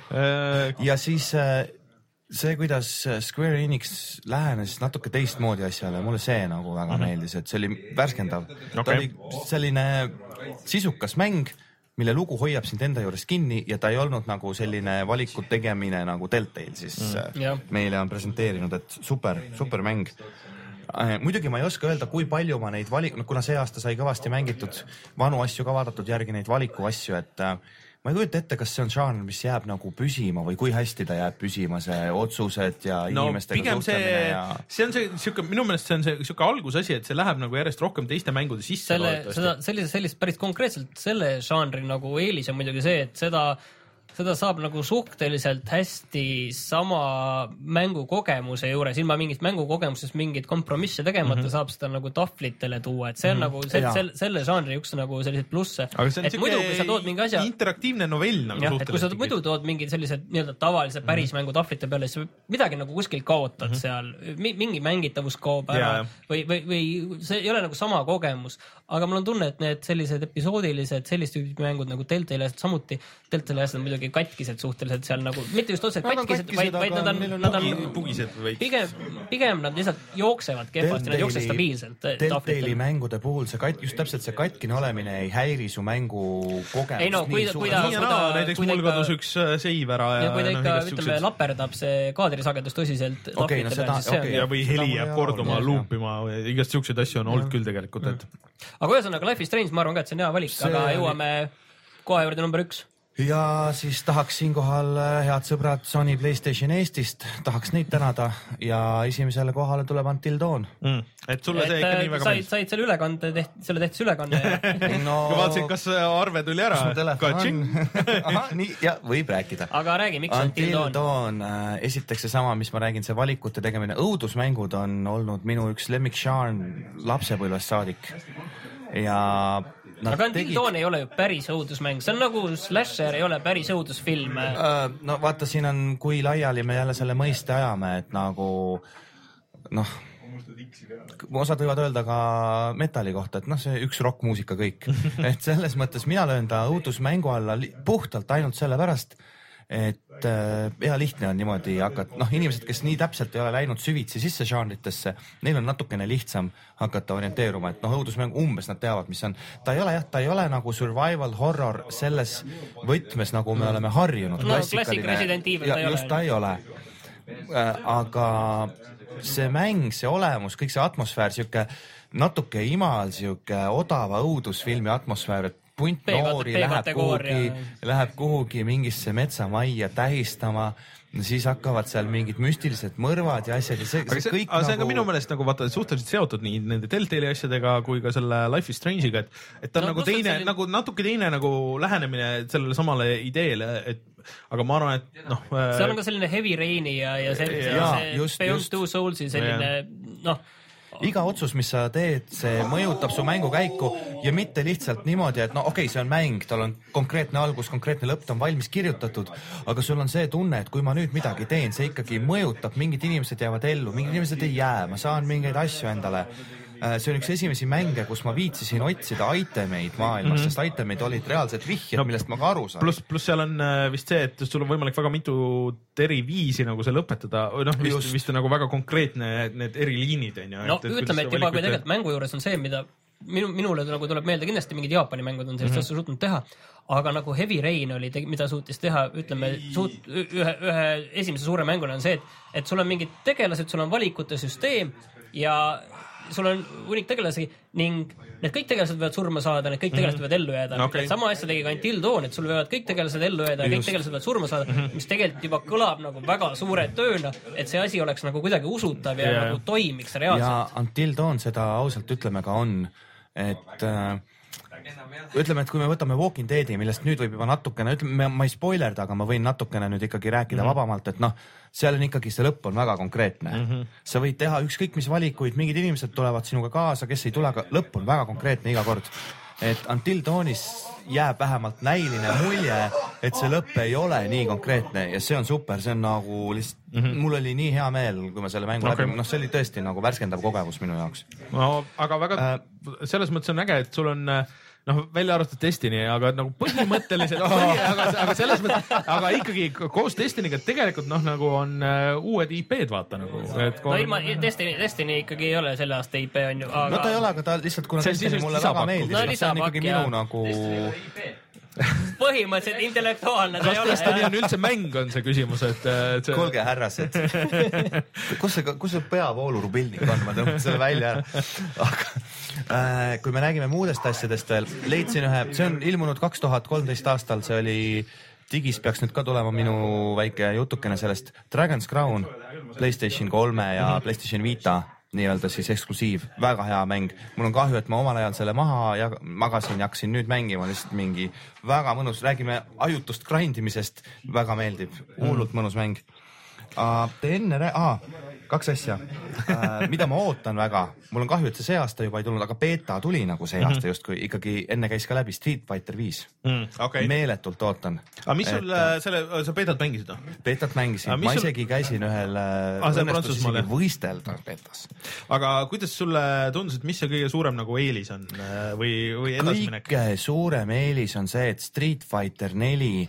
ja siis... see, kuidas Square Enix lähenes natuke teistmoodi asjale, mulle see nagu väga mm-hmm. meeldis, et see oli värskendav. Okay. Ta oli selline sisukas mäng, mille lugu hoiab sind enda juures kinni ja ta ei olnud nagu selline valikut tegemine nagu Telltale siis mm. yeah. meile on presenteerinud, et super, super mäng. Muidugi ma ei oska öelda, kui palju ma neid valik... No, kuna see aasta sai kõvasti mängitud, vanu asju ka vaadatud järgi neid valiku asju, et ma ei kujuta ette, kas see on žanr, mis jääb nagu püsima või kui hästi ta jääb püsima, see otsused ja no, inimestega suhtlemine ja... See on see, siuke, minu meelest see on see siuke algusasi, et see läheb nagu järjest rohkem teiste mängude sisse. Selle, seda, sellise, sellist päris konkreetselt selle žanri nagu eelis on muidugi see, et seda seda saab nagu suhteliselt hästi sama mängukogemuse juures, ilma mingit mängukogemusest mingit kompromisse tegemata mm -hmm. saab seda nagu tahvlitele tuua, et see on mm -hmm. nagu see, selle, selle žanri üks nagu sellised plusse. Et muidu, kui sa tood mingi asja... interaktiivne novell nagu jah, et kui sa muidu tood mingid sellised nii-öelda tavalise päris mängu tahvlite peale, siis midagi nagu kuskil kaotad mm -hmm. seal, mingi mängitavus kaob ära ja, või, või, või see ei ole nagu sama kogemus, aga mul on tunne, et need sellised episoodilised, sellist tüüpi mängud nagu Telltale samuti, Telltale asjad muidugi ikkagi katkised suhteliselt seal nagu, mitte just otseselt Nad on katkised, vaid, katkised, vaid aga nad on, neil on nad on Pugi- pugised või? pigem, pigem nad lihtsalt jooksevad kehvasti, nad jooksevad stabiilselt. Telltale'i mängude puhul see kat-, just täpselt see katkine olemine ei häiri su mängu kogemust. Ei no, kui ta- kui ta- nii ja naa, näiteks kui ta mul ikka- kadus üks seiv ära ja, ja kui ta noh, ikka, igast ütleme, siuksed- laperdab see kaadrisagedus tõsiselt Okei, no seda- okei. ja või Seda heli mul jääb ei korduma, olnud, luupima, igast siukseid asju on olnud küll tegelikult, et aga ühesõnaga Life is Strange, ma arvan ka, et see on hea valik, See aga oli- jõuame kohe juurde number üks. ja siis tahaks siinkohal head sõbrad Sony PlayStation Eestist, tahaks neid tänada ja esimesele kohale tuleb Until Dawn. mm. et sulle see ikka nii väga said, meeldis. said selle ülekande, tehti, selle tehti see ülekanne ja no ma vaatasin, kas arve tuli ära. kus mu telefon on? Ahah, nii, ja võib rääkida. aga räägi, miks Until Until Dawn? Dawn, äh, esiteks seesama, mis ma räägin, see valikute tegemine, õudusmängud on olnud minu üks lemmikžanr lapsepõlvest saadik ja nad aga Until tegid... Dawn ei ole ju päris õudusmäng, see on nagu slasher, ei ole päris õudusfilm. no vaata, siin on, kui laiali me jälle selle mõiste ajame, et nagu noh, osad võivad öelda ka metalli kohta, et noh, see üks rokkmuusika kõik, et selles mõttes mina löön ta õudusmängu alla puhtalt ainult sellepärast, et äh, hea lihtne on niimoodi hakata, noh, inimesed, kes nii täpselt ei ole läinud süvitsi sisse žanritesse, neil on natukene lihtsam hakata orienteeruma, et noh, õudusmäng umbes nad teavad, mis on, ta ei ole jah, ta ei ole nagu survival horror selles võtmes, nagu me oleme harjunud. no klassik Resident Evil ta ei ole. just ta ei ole. Aga see mäng, see olemus, kõik see atmosfäär, siuke natuke imal, siuke odava õudusfilmi atmosfäär, et punt noori läheb kuhugi, läheb kuhugi mingisse metsamajja tähistama, siis hakkavad seal mingid müstilised mõrvad ja asjad ja see, see, see kõik aga see on nagu... ka minu meelest nagu vaata suhteliselt seotud nii nende Telltale'i asjadega kui ka selle Life is Strange'iga, et, et ta on no, nagu teine selline..., nagu natuke teine nagu lähenemine sellele samale ideele, et aga ma arvan, et noh seal on ka selline Heavy Rain'i ja, ja see, ja, see just, Beyond just. Two Souls'i selline noh, iga otsus, mis sa teed, see mõjutab su mängukäiku ja mitte lihtsalt niimoodi, et no okei okay,, see on mäng, tal on konkreetne algus, konkreetne lõpp, ta on valmis kirjutatud, aga sul on see tunne, et kui ma nüüd midagi teen, see ikkagi mõjutab, mingid inimesed jäävad ellu, mingid inimesed ei jää, ma saan mingeid asju endale. See on üks esimesi mänge, kus ma viitsisin otsida itemeid maailmas, mm-hmm. sest itemeid olid reaalselt vihjed no,, millest ma ka aru saan. Pluss plus seal on vist see, et sul on võimalik väga mitu eri viisi nagu see lõpetada, või noh, vist, vist on nagu väga konkreetne need eri liinid. On, no et, ütleme, et juba kui tegelikult mängu juures on see, mida minu, minule nagu tuleb meelde, kindlasti mingid Jaapani mängud on sellist mm-hmm. asja suutnud teha, aga nagu Heavy Rain oli, mida suutis teha, ütleme, suut, ühe, ühe esimese suure mänguna on see, et, et sul on mingid tegelased, sul on valikute süsteem ja sul on unik tegelasi ning need kõik tegelased võivad surma saada, need kõik tegelased võivad ellu jääda. Okay. Sama asja tegi ka Until Dawn, et sul võivad kõik tegelased ellu jääda ja kõik tegelased võivad surma saada, mm-hmm. mis tegelikult juba kõlab nagu väga suure tööna, et see asi oleks nagu kuidagi usutav ja yeah. nagu toimiks reaalselt. Ja Until Dawn seda ausalt ütleme ka on, et äh, ütleme, et kui me võtame Walking Deadi, millest nüüd võib juba natukene, ütleme, ma ei spoilerda, aga ma võin natukene nüüd ikkagi rääkida mm-hmm. vabamalt, et noh, seal on ikkagi see lõpp on väga konkreetne. Mm-hmm. Sa võid teha ükskõik mis valikuid, mingid inimesed tulevad sinuga kaasa, kes ei tule, aga lõpp on väga konkreetne iga kord. Et Until Dawnis jääb vähemalt näiline mulje, et see lõpp ei ole nii konkreetne ja see on super, see on nagu lihtsalt, mm-hmm. mul oli nii hea meel, kui ma selle mängu okay. läbi, noh, see oli tõesti nagu värskendav kogemus minu jaoks. No, aga väga, äh, selles mõttes on äge, et sul on noh, välja arvatud Destiny, aga nagu põhimõtteliselt põhi, aga, aga selles mõttes, aga ikkagi koos Destiny'ga tegelikult noh, nagu on uh, uued I P-d vaata nagu. Et no ilma, Destiny, Destiny ikkagi ei ole selle aasta I P on ju, aga... No ta ei ole, aga ta lihtsalt, kuna Destiny mulle väga meeldis, no, see on ikkagi minu nagu... põhimõtteliselt intellektuaalne. Kas Destiny on üldse mäng, on see küsimus, et... See... Kuulge, härrased. kus see, kus see peavoolurupildik on? Ma tõmban selle välja ära. Aga äh, kui me räägime muudest asjadest veel, leidsin ühe, see on ilmunud kaks tuhat kolmteist aastal, see oli digis, peaks nüüd ka tulema minu väike jutukene sellest Dragon's Crown, PlayStation kolme ja PlayStation Vita nii-öelda siis eksklusiiv, väga hea mäng. Mul on kahju, et ma omal ajal selle maha ja magasin ja hakkasin nüüd mängima, lihtsalt mingi väga mõnus, räägime ajutust grindimisest, väga meeldib, hullult mõnus mäng. Uh, te enne rää... Ah, kaks asja, uh, mida ma ootan väga, mul on kahju, et see see aasta juba ei tulnud, aga beta tuli nagu see aasta justkui, ikkagi enne käis ka läbi Street Fighter viis. Mm, okay. Meeletult ootan. Aga mis sul et, selle, sa betat mängisid? No? Betat mängisin, ma sul... isegi käisin ühel ah, õnnestus isegi võistelda betas. Aga kuidas sulle tundus, et mis see kõige suurem nagu eelis on või, või edasiminek? Kõige suurem eelis on see, et Street Fighter neli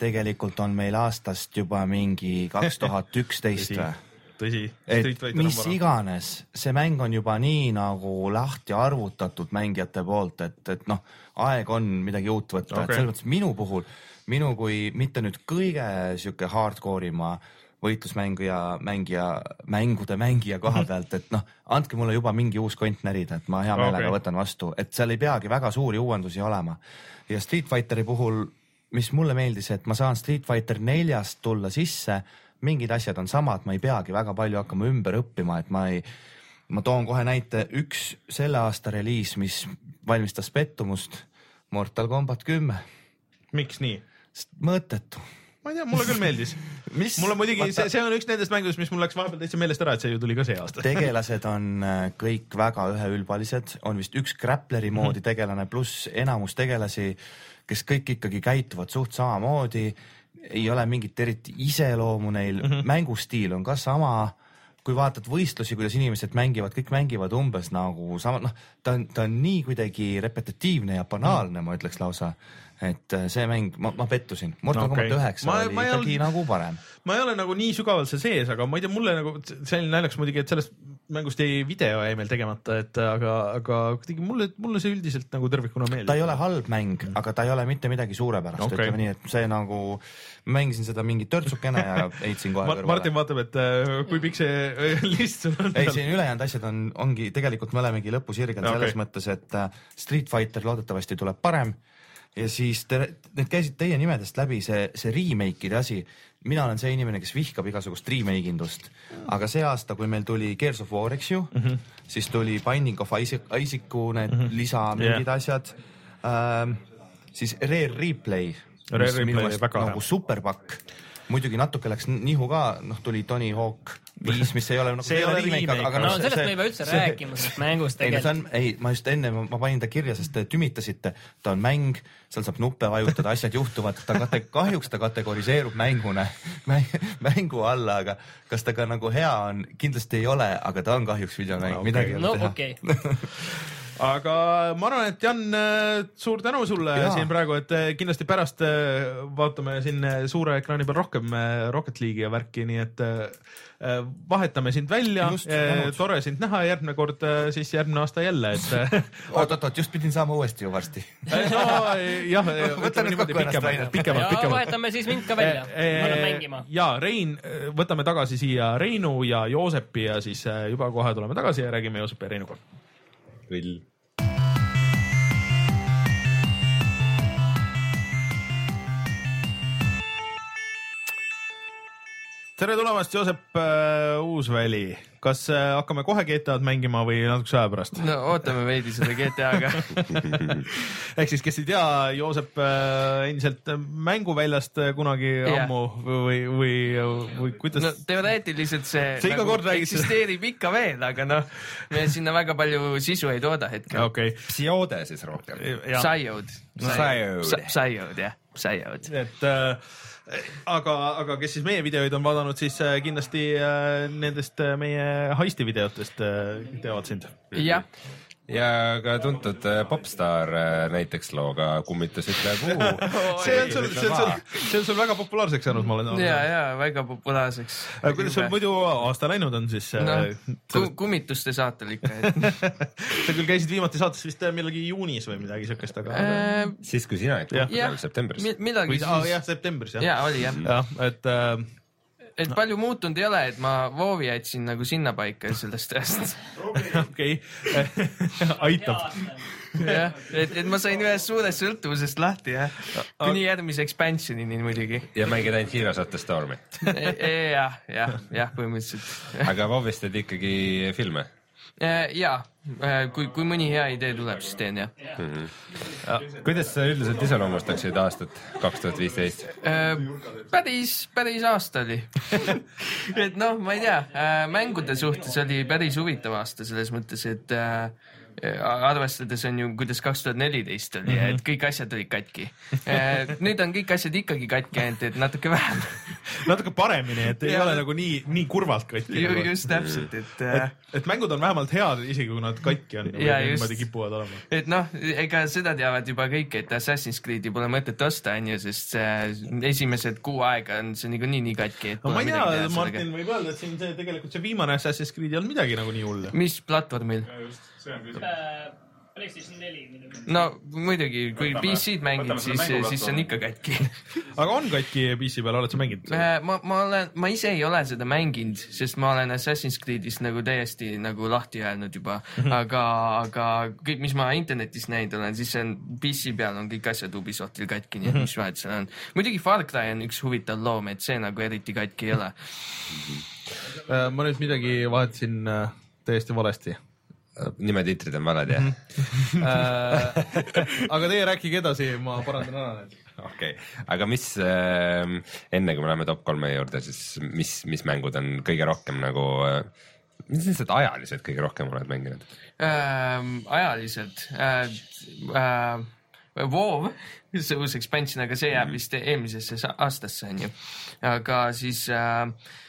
tegelikult on meil aastast juba mingi kaks tuhat üksteist või? Tõsi, et mis iganes, see mäng on juba nii nagu lahti arvutatud mängijate poolt, et, et noh, aeg on midagi uut võtta okay., et selles mõttes minu puhul, minu kui mitte nüüd kõige siuke hardcore'ima võitlusmängija, mängija, mängude mängija koha pealt, et noh, andke mulle juba mingi uus kont närida, et ma hea meelega okay. võtan vastu, et seal ei peagi väga suuri uuendusi olema. Ja Street Fighteri puhul, mis mulle meeldis, et ma saan Street Fighter neljast tulla sisse, mingid asjad on samad, ma ei peagi väga palju hakkama ümber õppima, et ma ei, ma toon kohe näite üks selle aasta reliis, mis valmistas pettumust, Mortal Combat kümme. Miks nii? Mõõtetu. Ma ei tea, mulle küll meeldis. Mis? Mulle muidugi, see, see on üks nendest mängudest, mis mul läks vahepeal täitsa meelest ära, et see ju tuli ka see aasta. Tegelased on kõik väga üheülbalised, on vist üks grappleri moodi mm-hmm. tegelane pluss enamus tegelasi, kes kõik ikkagi käituvad suht samamoodi, ei ole mingit eriti iseloomu neil, mm-hmm. mängustiil on ka sama, kui vaatad võistlusi, kuidas inimesed mängivad, kõik mängivad umbes nagu sama, noh, ta on, ta on nii kuidagi repetitiivne ja banaalne mm., ma ütleks lausa, et see mäng, ma, ma pettusin. Mortal okay. Combat üheksa oli ma ikkagi ole, nagu parem. Ma ei ole nagu nii sügavalt see sees, aga ma ei tea, mulle nagu selline näljaks muidugi, et sellest mängust jäi video jäi meil tegemata, et aga, aga kuidagi mulle, mulle see üldiselt nagu tervikuna meeldib. Ta ei ole halb mäng, aga ta ei ole mitte midagi suurepärast, okay. ütleme nii, et see nagu, mängisin seda mingi törtsukene ja heitsin kohe kõrvale. Martin vaatab, et kui pikk see list sul on. Ei, siin ülejäänud asjad on, ongi, tegelikult me olemegi lõpusirgel okay. selles mõttes, et Street Fighter loodetavasti tuleb parem ja siis te, need käisid teie nimedest läbi, see, see remake'ide asi. Mina olen see inimene, kes vihkab igasugust remake indust, aga see aasta, kui meil tuli Gears of War, eks ju, mm-hmm. siis tuli Binding of Isaacu need mm-hmm. lisa mingid yeah. asjad, ähm, siis Rare Replay, Rare mis minu eest nagu superpakk, muidugi natuke läks nihu ka, noh tuli Tony Hawk viis, mis ei ole nagu see ei ole remake, aga no, no sellest see, me ei pea üldse see, rääkima sellest mängust tegelikult. Ei, ei, ma just enne, ma panin ta kirja, sest te tümitasite, ta on mäng, seal saab nuppe vajutada, asjad juhtuvad, ta kate, kahjuks ta kategoriseerub mängune, mängu alla, aga kas ta ka nagu hea on, kindlasti ei ole, aga ta on kahjuks videomäng, no, midagi okay. no, teha. Okay. Aga ma arvan, et Jan, suur tänu sulle ja. Siin praegu, et kindlasti pärast vaatame siin suure ekraani peal rohkem Rocket League'i ja värki, nii et vahetame sind välja, just, tore sind näha järgmine kord, siis järgmine aasta jälle, et oot, oot, oot, just pidin saama uuesti ju varsti. No, jah, võtame niimoodi pikemalt, pikemalt, pikemalt. Ja vahetame siis mind ka välja, mõned mängima. Ja Rein, võtame tagasi siia Reinu ja Joosepi ja siis juba kohe tuleme tagasi ja räägime Joosepi ja Reinuga. Küll. Tere tulemast, Joosep äh, Uusväli. Kas äh, hakkame kohe G T A-d mängima või natukese aja pärast? No ootame veidi seda G T A-ga. Ehk siis, kes ei tea, Joosep äh, endiselt mänguväljast kunagi yeah. ammu või, või, või kuidas? No teoreetiliselt see, see nagu eksisteerib ikka veel, aga noh, me sinna väga palju sisu ei tooda hetkel. Okay. Psiode siis rohkem. Psyode. Psyode, jah. Psyode. Et... Äh, aga, aga kes siis meie videoid on vaadanud, siis kindlasti nendest meie heisti videotest teavad sind. Jah. Ja ka tuntud popstar näiteks looga Kummitus ütle kuu. see, on sul, see, on sul, see on sul väga populaarseks saanud, ma olen. Ja, ja, väga populaarseks. Kuidas sul muidu aasta läinud on siis? No, sellest... Kummituste saatel ikka. Et... Sa küll käisid viimati saates vist millegi juunis või midagi sökest, aga... Äh... Siis kui sina et ja. septembris. Midagi siis... Ah, jah, septembris, jah. Ja, oli, jah. Ja, et... Äh... Et no. Palju muutunud ei ole, et ma Vovi jätsin nagu sinna paika sellest ajast. Okei, aitab. jah, et, et ma sain ühest suurest sõltuvusest lahti, jah. Kuni järgmise expansionini muidugi. Ja mängid ainult Heroes of the Stormi. jah, jah, jah, põhimõtteliselt. Aga Vovis teed ikkagi filme? Jaa, kui, kui mõni hea idee tuleb, siis teen, jah. Mm-hmm. Ja. Kuidas sa üldiselt iseloomustaksid aastat kaks tuhat viisteist? Päris, päris aasta oli. et noh, ma ei tea, mängude suhtes oli päris huvitav aasta selles mõttes, et arvestades on ju, kuidas kaks tuhat neliteist oli, et kõik asjad olid katki. Nüüd on kõik asjad ikkagi katki ainult, et natuke vähem. Natuke paremini, et ei ja. ole nagu nii, nii kurvalt katki. Ju, just täpselt, et... Et, et mängud on vähemalt head, isegi kui nad katki on. Ja niimoodi kipuvad olema. Et noh, ega seda teavad juba kõik, et Assassin's Creed'i pole mõtet osta, on ju, sest esimesed kuu aega on see nii, nii, nii katki. No ma ei tea, Martin võib öelda, et siin see, tegelikult see viimane Assassin's Creed ei olnud midagi nagu nii hull. Mis platvormil? See on küsimus. PlayStation neli. No muidugi, kui P C-d mängid, siis, siis on ikka katki. Aga on katki P C peal, oled sa mänginud? Ma, ma, olen, ma ise ei ole seda mänginud, sest ma olen Assassin's Creed'ist nagu täiesti nagu lahti öelnud juba. Aga, aga kõik, mis ma internetis näinud olen, siis on P C peal on kõik asjad Ubisoftil katki, nii et mis vahet seal on. Muidugi Far Cry on üks huvitav loom, et see nagu eriti katki ei ole. Ma nüüd midagi vahetasin täiesti valesti. Nimetiitrid on valed, jah? Aga teie rääkige edasi, ma parandan ära need. Okei, aga mis äh, enne kui me läheme top kolme juurde, siis mis, mis mängud on kõige rohkem nagu, mis need ajaliselt kõige rohkem oled mänginud? Äh, ajaliselt äh, äh, WoW, see uus expansion, aga see jääb vist eelmisesse aastasse, on ju. Aga siis äh,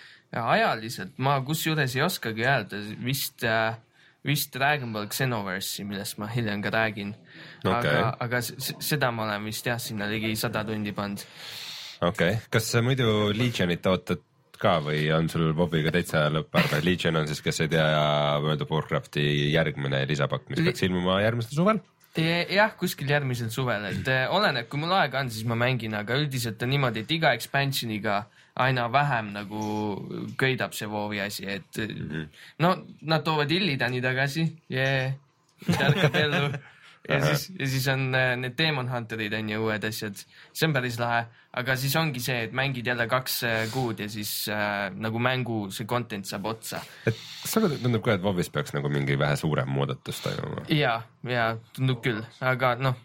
ajaliselt ma kusjuures ei oskagi öelda, vist äh, vist Dragon Ball Xenoverse'i, millest ma hiljem ka räägin. Okay. Aga, aga seda ma olen vist jah, sinna ligi sada tundi pand. Okei, okay. Kas muidu Legionit ootad ka või on sul Bobiga täitsa lõpparve? Legion on siis, kes ei tea, World of Warcrafti järgmine lisapakk, mis peaks ilmuma järgmisel suvel? Jah, kuskil järgmisel suvel, et oleneb, kui mul aega on, siis ma mängin, aga üldiselt on niimoodi, et iga expansioniga aina vähem nagu köidab see WoW-i asi, et mm-hmm. no nad toovad Illidani tagasi, yeah, tärkab ellu ja siis, ja siis on need Demon Hunterid on ju uued asjad, see on päris lahe, aga siis ongi see, et mängid jälle kaks kuud ja siis äh, nagu mängu see content saab otsa. Et kas sa tundub ka, et WoW-is peaks nagu mingi vähe suurem muudatus toimuma? Ja, ja tundub küll, aga noh,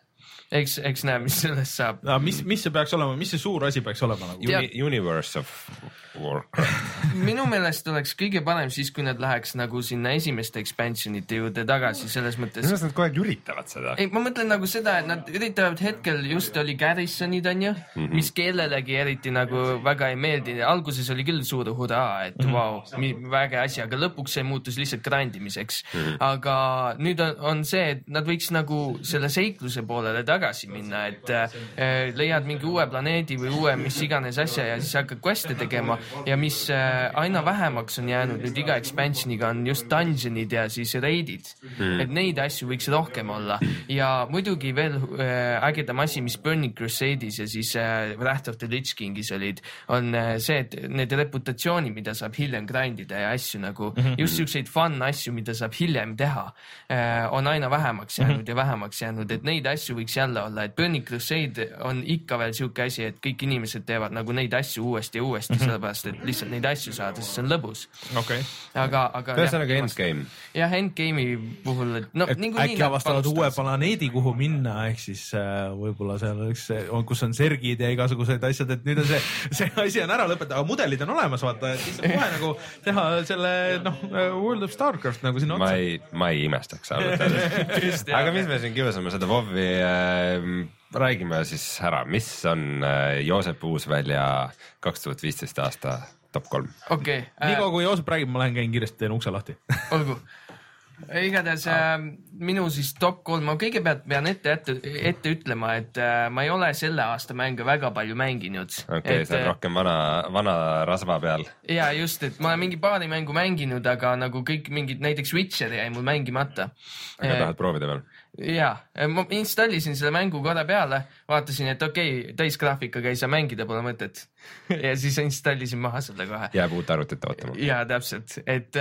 Eks, eks näe, mis sellest saab. No, mis, mis see peaks olema, mis see suur asi peaks olema? Nagu? Uni, universe of Warcraft. Minu meelest oleks kõige parem siis, kui nad läheks nagu sinna esimeste expansionite juurde tagasi, selles mõttes. Minu meelest nad kogu aeg üritavad seda. Ei, ma mõtlen nagu seda, et nad üritavad hetkel just oli Garrisonid, on ju, mm-hmm. mis kellelegi eriti nagu väga ei meeldi. Alguses oli küll suur hurraa, et mm-hmm. wow, väge asi, aga lõpuks see muutus lihtsalt grindimiseks. Mm-hmm. Aga nüüd on, on see, et nad võiks nagu selle seikluse poolele tagasi minna, et äh, leiad mingi uue planeedi või uue mis iganes asja ja siis hakkad queste tegema ja mis äh, aina vähemaks on jäänud nüüd iga expansioniga on just dungeonid ja siis raidid, mm. et neid asju võiks rohkem olla ja muidugi veel äh, ägedam asi, mis Burning Crusade'is ja siis äh, Wrath of the Lich King'is olid, on äh, see, et need reputatsiooni, mida saab hiljem grindida ja asju nagu, mm-hmm. just siukseid fun asju, mida saab hiljem teha, äh, on aina vähemaks jäänud mm-hmm. ja vähemaks jäänud, et neid asju võiks jälle olla, et Burning Crusade on ikka veel siuke asi, et kõik inimesed teevad nagu neid asju uuesti ja uuesti, mm-hmm. sellepärast, et lihtsalt neid asju saada, sest see on lõbus. Okay. Aga, aga kuidas on aga endgame? Jah, endgame'i puhul, no et nagu äkki avastavad uue planeedi, kuhu minna, ehk siis äh, võib-olla seal üks, kus on sergid ja igasugused asjad, et nüüd on see, see asi on ära lõpetada, aga mudelid on olemas, vaata, et siis on kohe nagu teha selle, noh, World of Starcraft nagu sinna otsa. Ma ei, ma ei imestaks aga mis me siin kiusame seda WoW-i äh, räägime siis ära, mis on äh, Joosep Uusvälja kaks tuhat viisteist aasta top kolm? Okay, äh... nii kaua kui Joosep räägib, ma lähen käin kiiresti, teen ukse lahti. Olgu. Igatahes äh, minu siis top kolm, ma kõigepealt pean ette, ette, ette ütlema, et äh, ma ei ole selle aasta mänge väga palju mänginud. Okei, okay, see on rohkem vana, vana rasva peal. Ja just, et ma olen mingi paari mängu mänginud, aga nagu kõik mingid, näiteks Witcher jäi mul mängimata. Aga tahad proovida veel? Jaa, ma installisin selle mängu korra peale, vaatasin, et okei, okay, täisgraafikaga ei saa mängida, pole mõtet. Ja siis installisin maha selle kohe. Jääb uut arvutit ootama. Jaa, täpselt. Et,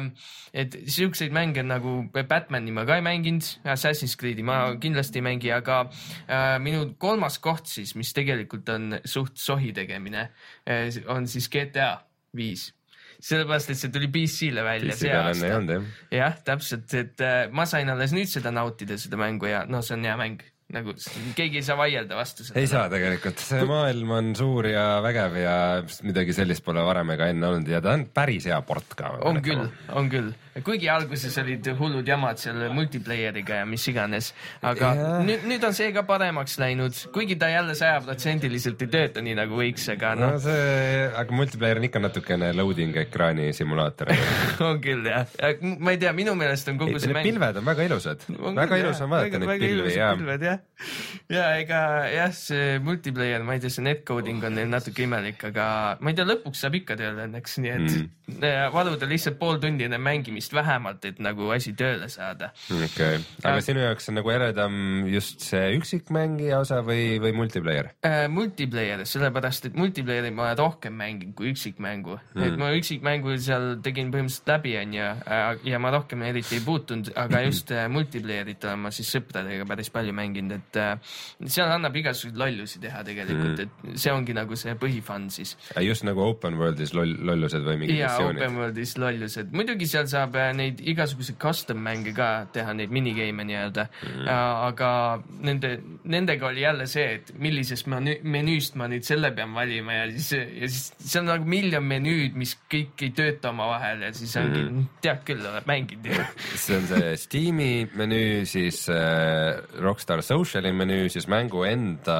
et siukseid mänge nagu Batmani ma ka ei mänginud, Assassin's Creed'i ma kindlasti ei mängi, aga minu kolmas koht siis, mis tegelikult on suht sohi tegemine, on siis G T A viis. Sellepärast, et see tuli P C-le välja see aasta. Jah, täpselt, et äh, ma sain alles nüüd seda nautida, seda mängu ja no see on hea mäng. nagu keegi ei saa vaielda vastu seda. Ei saa tegelikult, see maailm on suur ja vägev ja midagi sellist pole varem ega enne olnud ja ta on päris hea port ka. On küll, on küll. Kuigi alguses olid hullud jamad seal multiplayeriga ja mis iganes, aga yeah. nüüd, nüüd on see ka paremaks läinud, kuigi ta jälle sajaprotsendiliselt ei tööta nii nagu võiks, aga no, no see, aga multiplayer on ikka natukene loading ekraani simulaator. On küll jah, ja ma ei tea, minu meelest on kogu ei, see mäng. Pilved on väga ilusad, on väga küll, ilus on vaadata neid pilvi ja. Pilved, jah. Ja ega jah, see multiplayer, ma ei tea, see netcoding on neil natuke imelik, aga ma ei tea, lõpuks saab ikka tööle õnneks, nii et mm. varuda lihtsalt pool tundi enne mängimist vähemalt, et nagu asi tööle saada. Okay. Aga ja. Sinu jaoks on nagu eredam just see üksikmängi osa või, või multiplayer? Äh, multiplayer, sellepärast, et multiplayeri ma rohkem mängin kui üksikmängu. Mm. Et ma üksikmängu seal tegin põhimõtteliselt läbi on ja, ja ma rohkem eriti ei puutunud, aga just multiplayerit olen ma siis sõpradega päris palju mänginud, et seal annab igasuguseid lollusi teha tegelikult, et see ongi nagu see põhifun siis. Just nagu open world'is loll, lollused või mingid ja, missioonid? Open world'is lollused. Muidugi seal saab neid igasuguseid custom mänge ka teha, neid minigame nii-öelda, mm. aga nende, nendega oli jälle see, et millisest menü, menüüst ma nüüd selle pean valima ja siis, ja siis see on nagu miljon menüüd, mis kõik ei tööta oma vahel ja siis ongi, mm. tead küll, oled mänginud. See on see Steam'i menüü, siis äh, Rockstar Sociali menüü, siis mängu enda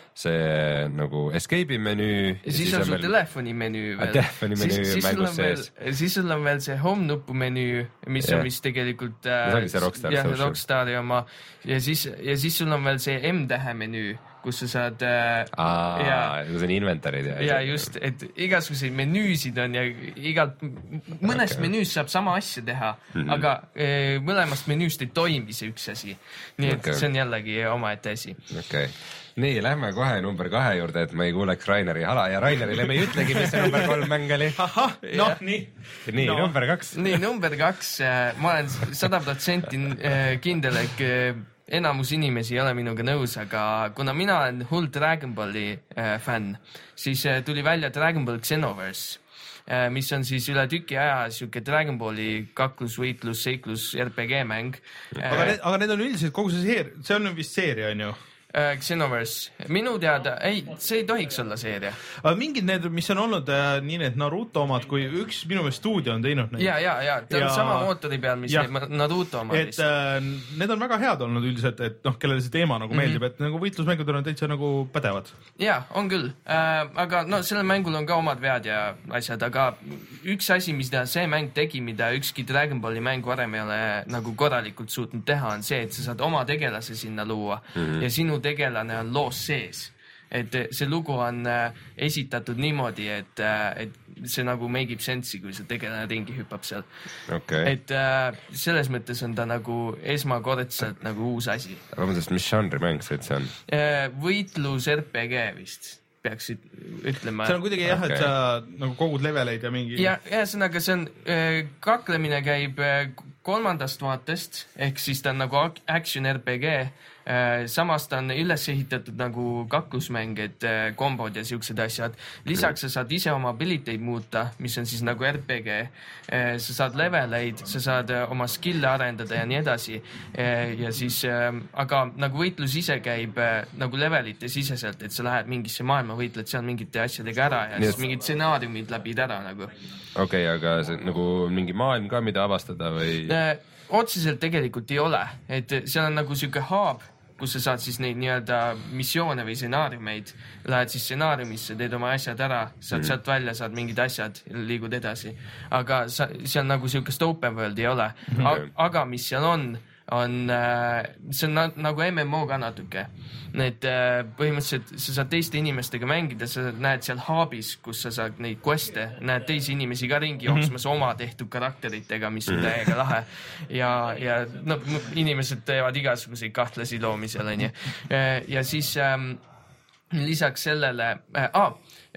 see nagu escape'i menüü. Ja siis, siis on sul veel... telefoni menüü veel. Telefoni menüü siis, mängus siis sees. Siis sul on veel see home nupu menüü, mis yeah. on vist tegelikult äh, see oli see Rockstar jah, Social. Rockstari oma. Ja siis, ja siis sul on veel see M-tähe menüü, kus sa saad äh, Aa, ja, see on inventarid. Ja, ja just, et igasuguseid menüüsid on ja igalt, mõnest okay. menüüst saab sama asja teha, mm-hmm. aga äh, mõlemast menüüst ei toimi see üks asi. Nii et okay. see on jällegi omaette asi. Okei. Okay. Nii, lähme kohe number kahe juurde, et ma ei kuuleks Raineri hala ja Rainerile me ei ütlegi, mis see number kolm mäng oli. Ahah, noh, nii. Nii, no. number kaks. Nii, number kaks. Ma olen sada protsenti kindel, et enamus inimesi ei ole minuga nõus, aga kuna mina olen hull Dragon Balli fänn, siis tuli välja Dragon Ball Xenoverse, mis on siis üle tüki aja siuke Dragon Balli kaklus, võitlus, seiklus, R P G mäng. Aga need, aga need on üldiselt kogu see seeria, see on vist seeria, on ju? Xenoverse, minu teada, ei, see ei tohiks olla seeria. Aga mingid need, mis on olnud äh, nii need Naruto omad, kui üks minu meelest stuudio on teinud neid. Ja, ja, ja, ta ja... on sama mootori peal, mis ja. Naruto omad. Et äh, need on väga head olnud üldiselt, et noh, kellele see teema nagu mm-hmm. meeldib, et nagu võitlusmängud on täitsa nagu pädevad. Ja, on küll. Äh, aga no sellel mängul on ka omad vead ja asjad, aga üks asi, mis ta see mäng tegi, mida ükski Dragon Balli mäng varem ei ole nagu korralikult suutnud teha, on see, et sa saad oma tegelase sinna luua mm-hmm. ja sinu tegelane on loos sees. Et see lugu on esitatud niimoodi, et, et see nagu make ib sensi, kui see tegelane ringi hüppab seal. Okay. Et selles mõttes on ta nagu esmakordselt nagu uus asi. Vabandust, mis žanri mäng see, et see on? Võitlus R P G vist peaksid ütlema. See on kuidagi jah, okay. et sa nagu kogud leveleid ja mingi... Ja, ühesõnaga, see on, kaklemine käib kolmandast vaatest, ehk siis ta on nagu action R P G, samas ta on üles ehitatud nagu kaklusmäng, et kombod ja siuksed asjad. Lisaks sa saad ise oma abiliteid muuta, mis on siis nagu R P G. Sa saad leveleid, sa saad oma skill'e arendada ja nii edasi. Ja siis, aga nagu võitlus ise käib nagu levelite siseselt, et sa lähed mingisse maailma, võitled seal mingite asjadega ära ja siis mingid stsenaariumid läbid ära nagu. Okei, okay, aga see nagu mingi maailm ka, mida avastada või? Otseselt tegelikult ei ole, et seal on nagu siuke hub, kus sa saad siis neid nii-öelda missioone või stsenaariumeid, lähed siis stsenaariumisse, teed oma asjad ära, saad mm-hmm. sealt välja, saad mingid asjad, liigud edasi. Aga sa, seal nagu siukest open world ei ole. Okay. Aga mis seal on, on, see on na, nagu M M O ka natuke. Need põhimõtteliselt sa saad teiste inimestega mängida, sa näed seal hubis, kus sa saad neid queste, näed teisi inimesi ka ringi jooksmas mm-hmm. oma tehtud karakteritega, mis on täiega lahe. Ja, ja no, inimesed teevad igasuguseid kahtlasi loomisel, on ju. Ja siis ähm, lisaks sellele äh, ah,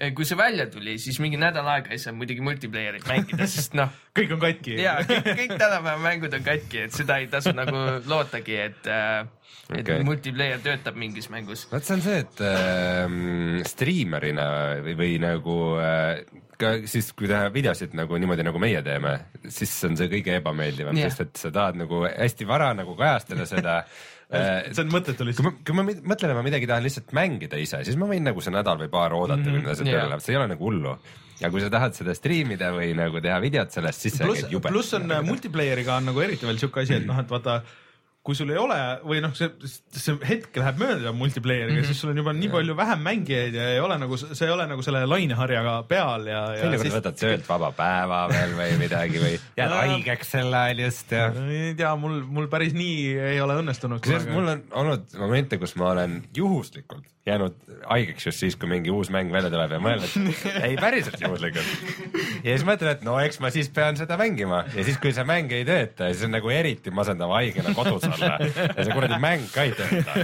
kui see välja tuli, siis mingi nädal aega ei saa muidugi multiplayer'it mängida, sest noh. kõik on katki. Jaa, kõik, kõik tänapäeva mängud on katki, et seda ei tasu nagu lootagi, et, et okay. multiplayer töötab mingis mängus. Vaat see on see, et äh, streamerina või, või nagu äh, ka siis, kui teha videosid nagu niimoodi, nagu meie teeme, siis on see kõige ebameeldivam, yeah. sest et sa tahad nagu hästi vara nagu kajastada seda see on mõttetu lihtsalt. Kui ma, kui ma mõtlen, et ma midagi tahan lihtsalt mängida ise, siis ma võin nagu see nädal või paar oodata, mm-hmm. kui see tööle läheb, see ei ole nagu hullu. Ja kui sa tahad seda streamida või nagu teha videot sellest, siis see plus, on jube. Plus on multiplayeriga on nagu eriti veel siuke asi, et noh, et vaata, kui sul ei ole või noh, see, see hetk läheb mööda multiplayeriga mm, -hmm. siis sul on juba nii palju vähem mängijaid ja ei ole nagu, see ei ole nagu selle laineharjaga peal ja, ja sellega siis... võtad töölt vaba päeva veel või midagi või jääd haigeks sel ajal just ja. ei tea, mul, mul päris nii ei ole õnnestunud. Aga... mul on olnud momente, kus ma olen juhuslikult jäänud haigeks just siis, kui mingi uus mäng välja tuleb ja mõelnud, et ei päriselt juhuslikult. Ja siis mõtlen, et no eks ma siis pean seda mängima ja siis, kui see mäng ei tööta, siis on nagu eriti masendava haigena kodus olla ja see kuradi mäng ka ei tööta.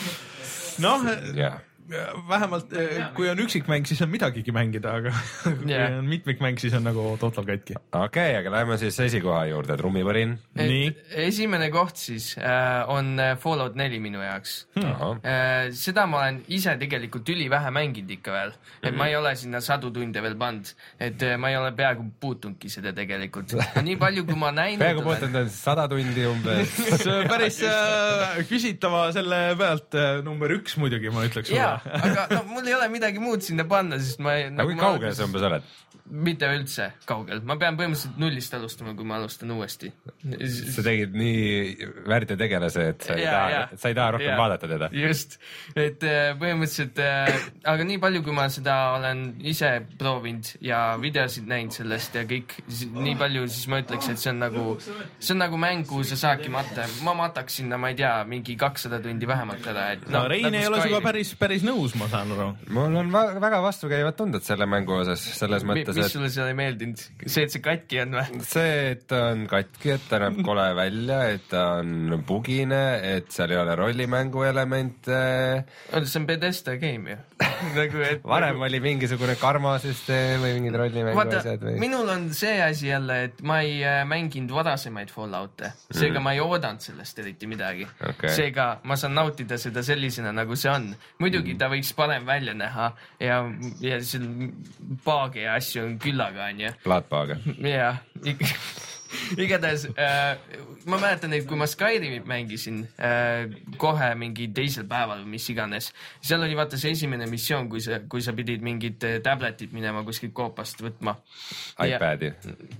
Noh, yeah. vähemalt kui on üksikmäng, siis on midagigi mängida, aga kui yeah. on mitmikmäng, siis on nagu total katki. Okei, okay, aga lähme siis esikoha juurde, trummipõrin. Esimene koht siis äh, on Fallout neli minu jaoks. Hmm. Äh, seda ma olen ise tegelikult üli vähe mänginud ikka veel. Et ma ei ole sinna sadu tunde veel pand. Et äh, ma ei ole peaaegu puutunudki seda tegelikult. Nii palju, kui ma näinud peaaegu puutunud on sada tundi umbes. Päris äh, küsitava selle pealt äh, number üks muidugi, ma ütleks sulle. Aga no, mul ei ole midagi muud sinna panna, sest ma ei... Aga kui ma kaugel see umbes oled? Mitte üldse kaugel. Ma pean põhimõtteliselt nullist alustama, kui ma alustan uuesti. Sa tegid nii väärte tegelase, et sa ei, ja, taha, ja, sa ei taha rohkem ja, vaadata teda. Just. Et põhimõtteliselt, aga nii palju, kui ma seda olen ise proovinud ja videosid näinud sellest ja kõik nii palju, siis ma ütleks, et see on nagu, see on nagu mäng, kuhu sa saadki matta. Ma mataks sinna, ma ei tea, mingi kakssada tundi vähemalt ära. Et, no, no Rein ei ole suga päris, päris nõus, ma saan aru. Mul on väga vastukäivad tunded selle mängu osas, selles mõttes, mis sulle seal ei meeldinud? See, et see katki on või? See, et ta on katki, et ta näeb kole välja, et ta on bugine, et seal ei ole rollimängu elemente. See on Bethesda game ju. nagu, et, varem nagu... oli mingisugune karmasüsteem või mingid rollimängu Vaata, asjad või? Minul on see asi jälle, et ma ei mänginud varasemaid Fallout'e. Seega mm. ma ei oodanud sellest eriti midagi. Okay. Seega ma saan nautida seda sellisena, nagu see on. Muidugi mm. ta võiks parem välja näha ja, ja seal paage ja asju on küllaga, on ju. Plaatpaaga. Jah, igatahes äh, ma mäletan neid, kui ma Skyrimit mängisin äh, kohe mingi teisel päeval või mis iganes. Seal oli vaata see esimene missioon, kui sa, kui sa pidid mingid tabletit minema kuskilt koopast võtma. iPadi.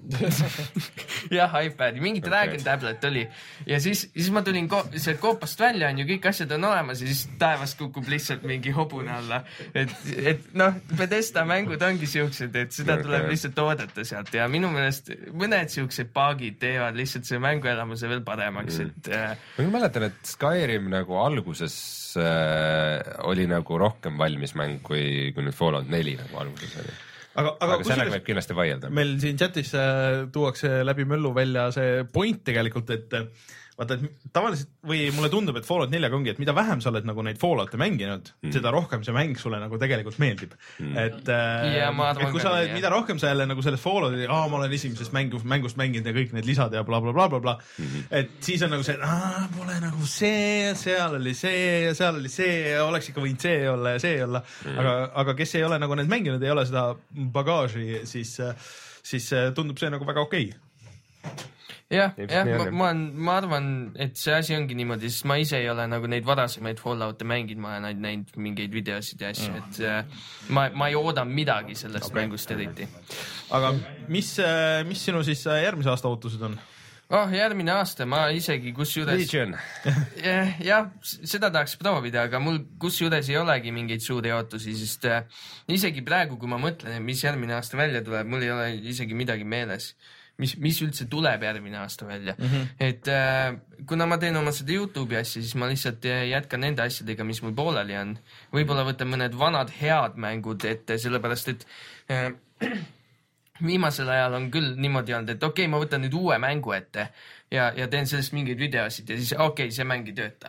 jah, iPadi. Mingi okay. Dragon tablet oli. Ja siis, siis ma tulin ko sealt koopast välja, on ju, kõik asjad on olemas ja siis taevas kukub lihtsalt mingi hobune alla. Et, et noh, Bethesda mängud ongi siuksed, et seda okay. tuleb lihtsalt oodata sealt ja minu meelest mõned siuksed paagid teevad lihtsalt see mänguelamuse veel paremaks, mm. et äh... ma mäletan, et Skyrim nagu alguses äh, oli nagu rohkem valmis mäng, kui, kui nüüd Fallout neli nagu alguses oli. Aga, aga, aga sellega võib kindlasti vaielda. Meil siin chatis äh, tuuakse läbi möllu välja see point tegelikult, et vaata, et tavaliselt või mulle tundub, et Fallout neljaga ongi, et mida vähem sa oled nagu neid Fallout'e mänginud, mm. seda rohkem see mäng sulle nagu tegelikult meeldib. Mm. Et, äh, ja, et kui sa oled, mida rohkem sa jälle nagu selles Fallout'i, aa, ma olen esimesest mängust, mängust mänginud ja kõik need lisad ja bla, bla, bla, bla, bla. Mm-hmm. Et siis on nagu see, et aa, pole nagu see, seal oli see ja seal oli see ja oleks ikka võinud see olla ja see olla. Mm. Aga, aga kes ei ole nagu need mänginud, ei ole seda bagaaži, siis, siis tundub see nagu väga okei. jah, jah, ma, ma, ma arvan, et see asi ongi niimoodi, sest ma ise ei ole nagu neid varasemaid Fallout'e mänginud, ma olen näinud mingeid videosid ja asju, et äh, ma, ma ei ooda midagi sellest okay. mängust eriti. Aga mis, mis sinu siis järgmise aasta ootused on? Oh, järgmine aasta ma isegi kusjuures... Legion. jah, jah, seda tahaks proovida, aga mul kusjuures ei olegi mingeid suuri ootusi, sest äh, isegi praegu, kui ma mõtlen, mis järgmine aasta välja tuleb, mul ei ole isegi midagi meeles. Mis, mis üldse tuleb järgmine aasta välja. Mm-hmm. Et äh, kuna ma teen oma seda YouTube'i asja, siis ma lihtsalt jätkan nende asjadega, mis mul pooleli on. Võib-olla võtan mõned vanad head mängud ette, sellepärast et äh, viimasel ajal on küll niimoodi olnud, et okei, okay, ma võtan nüüd uue mängu ette ja, ja teen sellest mingeid videosid ja siis okei, okay, see mäng ei tööta.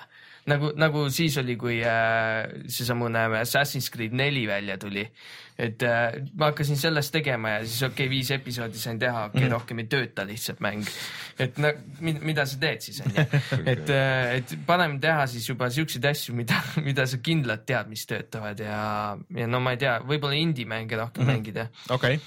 nagu, nagu siis oli, kui äh, seesamune Assassin's Creed neli välja tuli, et äh, ma hakkasin sellest tegema ja siis okei okay,, viis episoodi sain teha, okei okay, mm. rohkem ei tööta lihtsalt mäng. Et na, mida sa teed siis, on ju? et, äh, et paneme teha siis juba siukseid asju, mida, mida sa kindlalt tead, mis töötavad ja, ja no ma ei tea, võib-olla indie-mänge rohkem mm-hmm. mängida. Okei.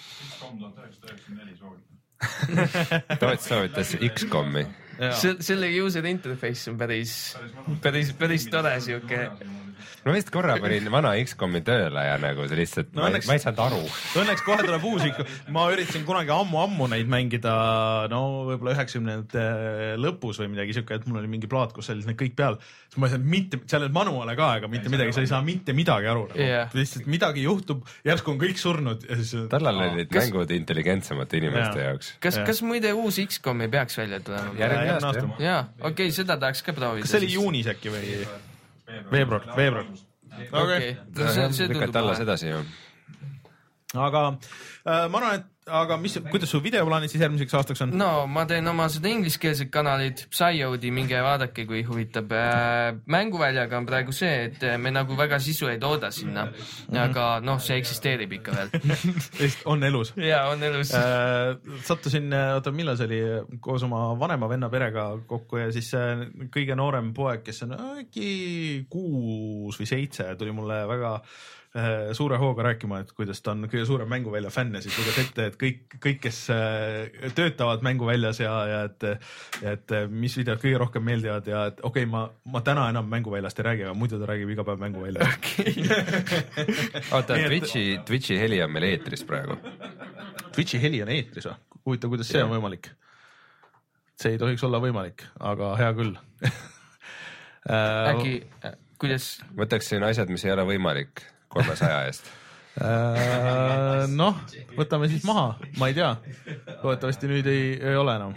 Toots soovitas X COM-i. Se, selle user interface on päris, päris, päris tore siuke. No vist korra panin vana X COM-i tööle ja nagu see lihtsalt, no, ma, õnneks, ma ei saanud aru. Õnneks kohe tuleb uus ikka. Ma üritasin kunagi ammu-ammu neid mängida, no võib-olla üheksakümnendate lõpus või midagi siuke, et mul oli mingi plaat, kus olid need kõik peal. Siis ma ei saanud mitte, seal on manuale ka, aga mitte midagi, sa ei saa mitte midagi aru. Yeah. Lihtsalt midagi juhtub, järsku on kõik surnud. Ja siis... Tallal olid kas... mängud intelligentsemate inimeste ja. jaoks. Kas, kas muide uus X COM ei peaks välja tulema? Järgmine aasta. Jaa, okei, okay, seda tahaks ka proovida. Kas see oli juunis äkki või? Veebruar, veebruar. Okei, lükati alles edasi ju. Aga äh, ma arvan, et aga mis, kuidas su videoplaanid siis järgmiseks aastaks on? No ma teen oma seda ingliskeelsed kanalid, Psyodi, minge vaadake, kui huvitab. Äh, mänguväljaga on praegu see, et me nagu väga sisu ei tooda sinna, aga noh, see eksisteerib ikka veel. on elus? Jaa, on elus. Äh, sattusin, oota, millal see oli, koos oma vanema venna perega kokku ja siis kõige noorem poeg, kes on äkki kuus või seitse, tuli mulle väga suure hooga rääkima, et kuidas ta on kõige suurem mänguvälja fänn ja siis luges ette, et kõik, kõik, kes töötavad mänguväljas ja, ja et, ja et mis videod kõige rohkem meeldivad ja et okei okay,, ma, ma täna enam mänguväljast ei räägi, aga muidu ta räägib iga päev mänguväljast. Okay. Oota, Twitchi, Twitchi heli on meil eetris praegu. Twitchi heli on eetris või? Huvitav, kuidas see on võimalik? See ei tohiks olla võimalik, aga hea küll. Äkki, kuidas? Võtaksin asjad, mis ei ole võimalik kolmesaja eest. Äh, noh, võtame siis maha, ma ei tea. Loodetavasti nüüd ei, ei ole enam.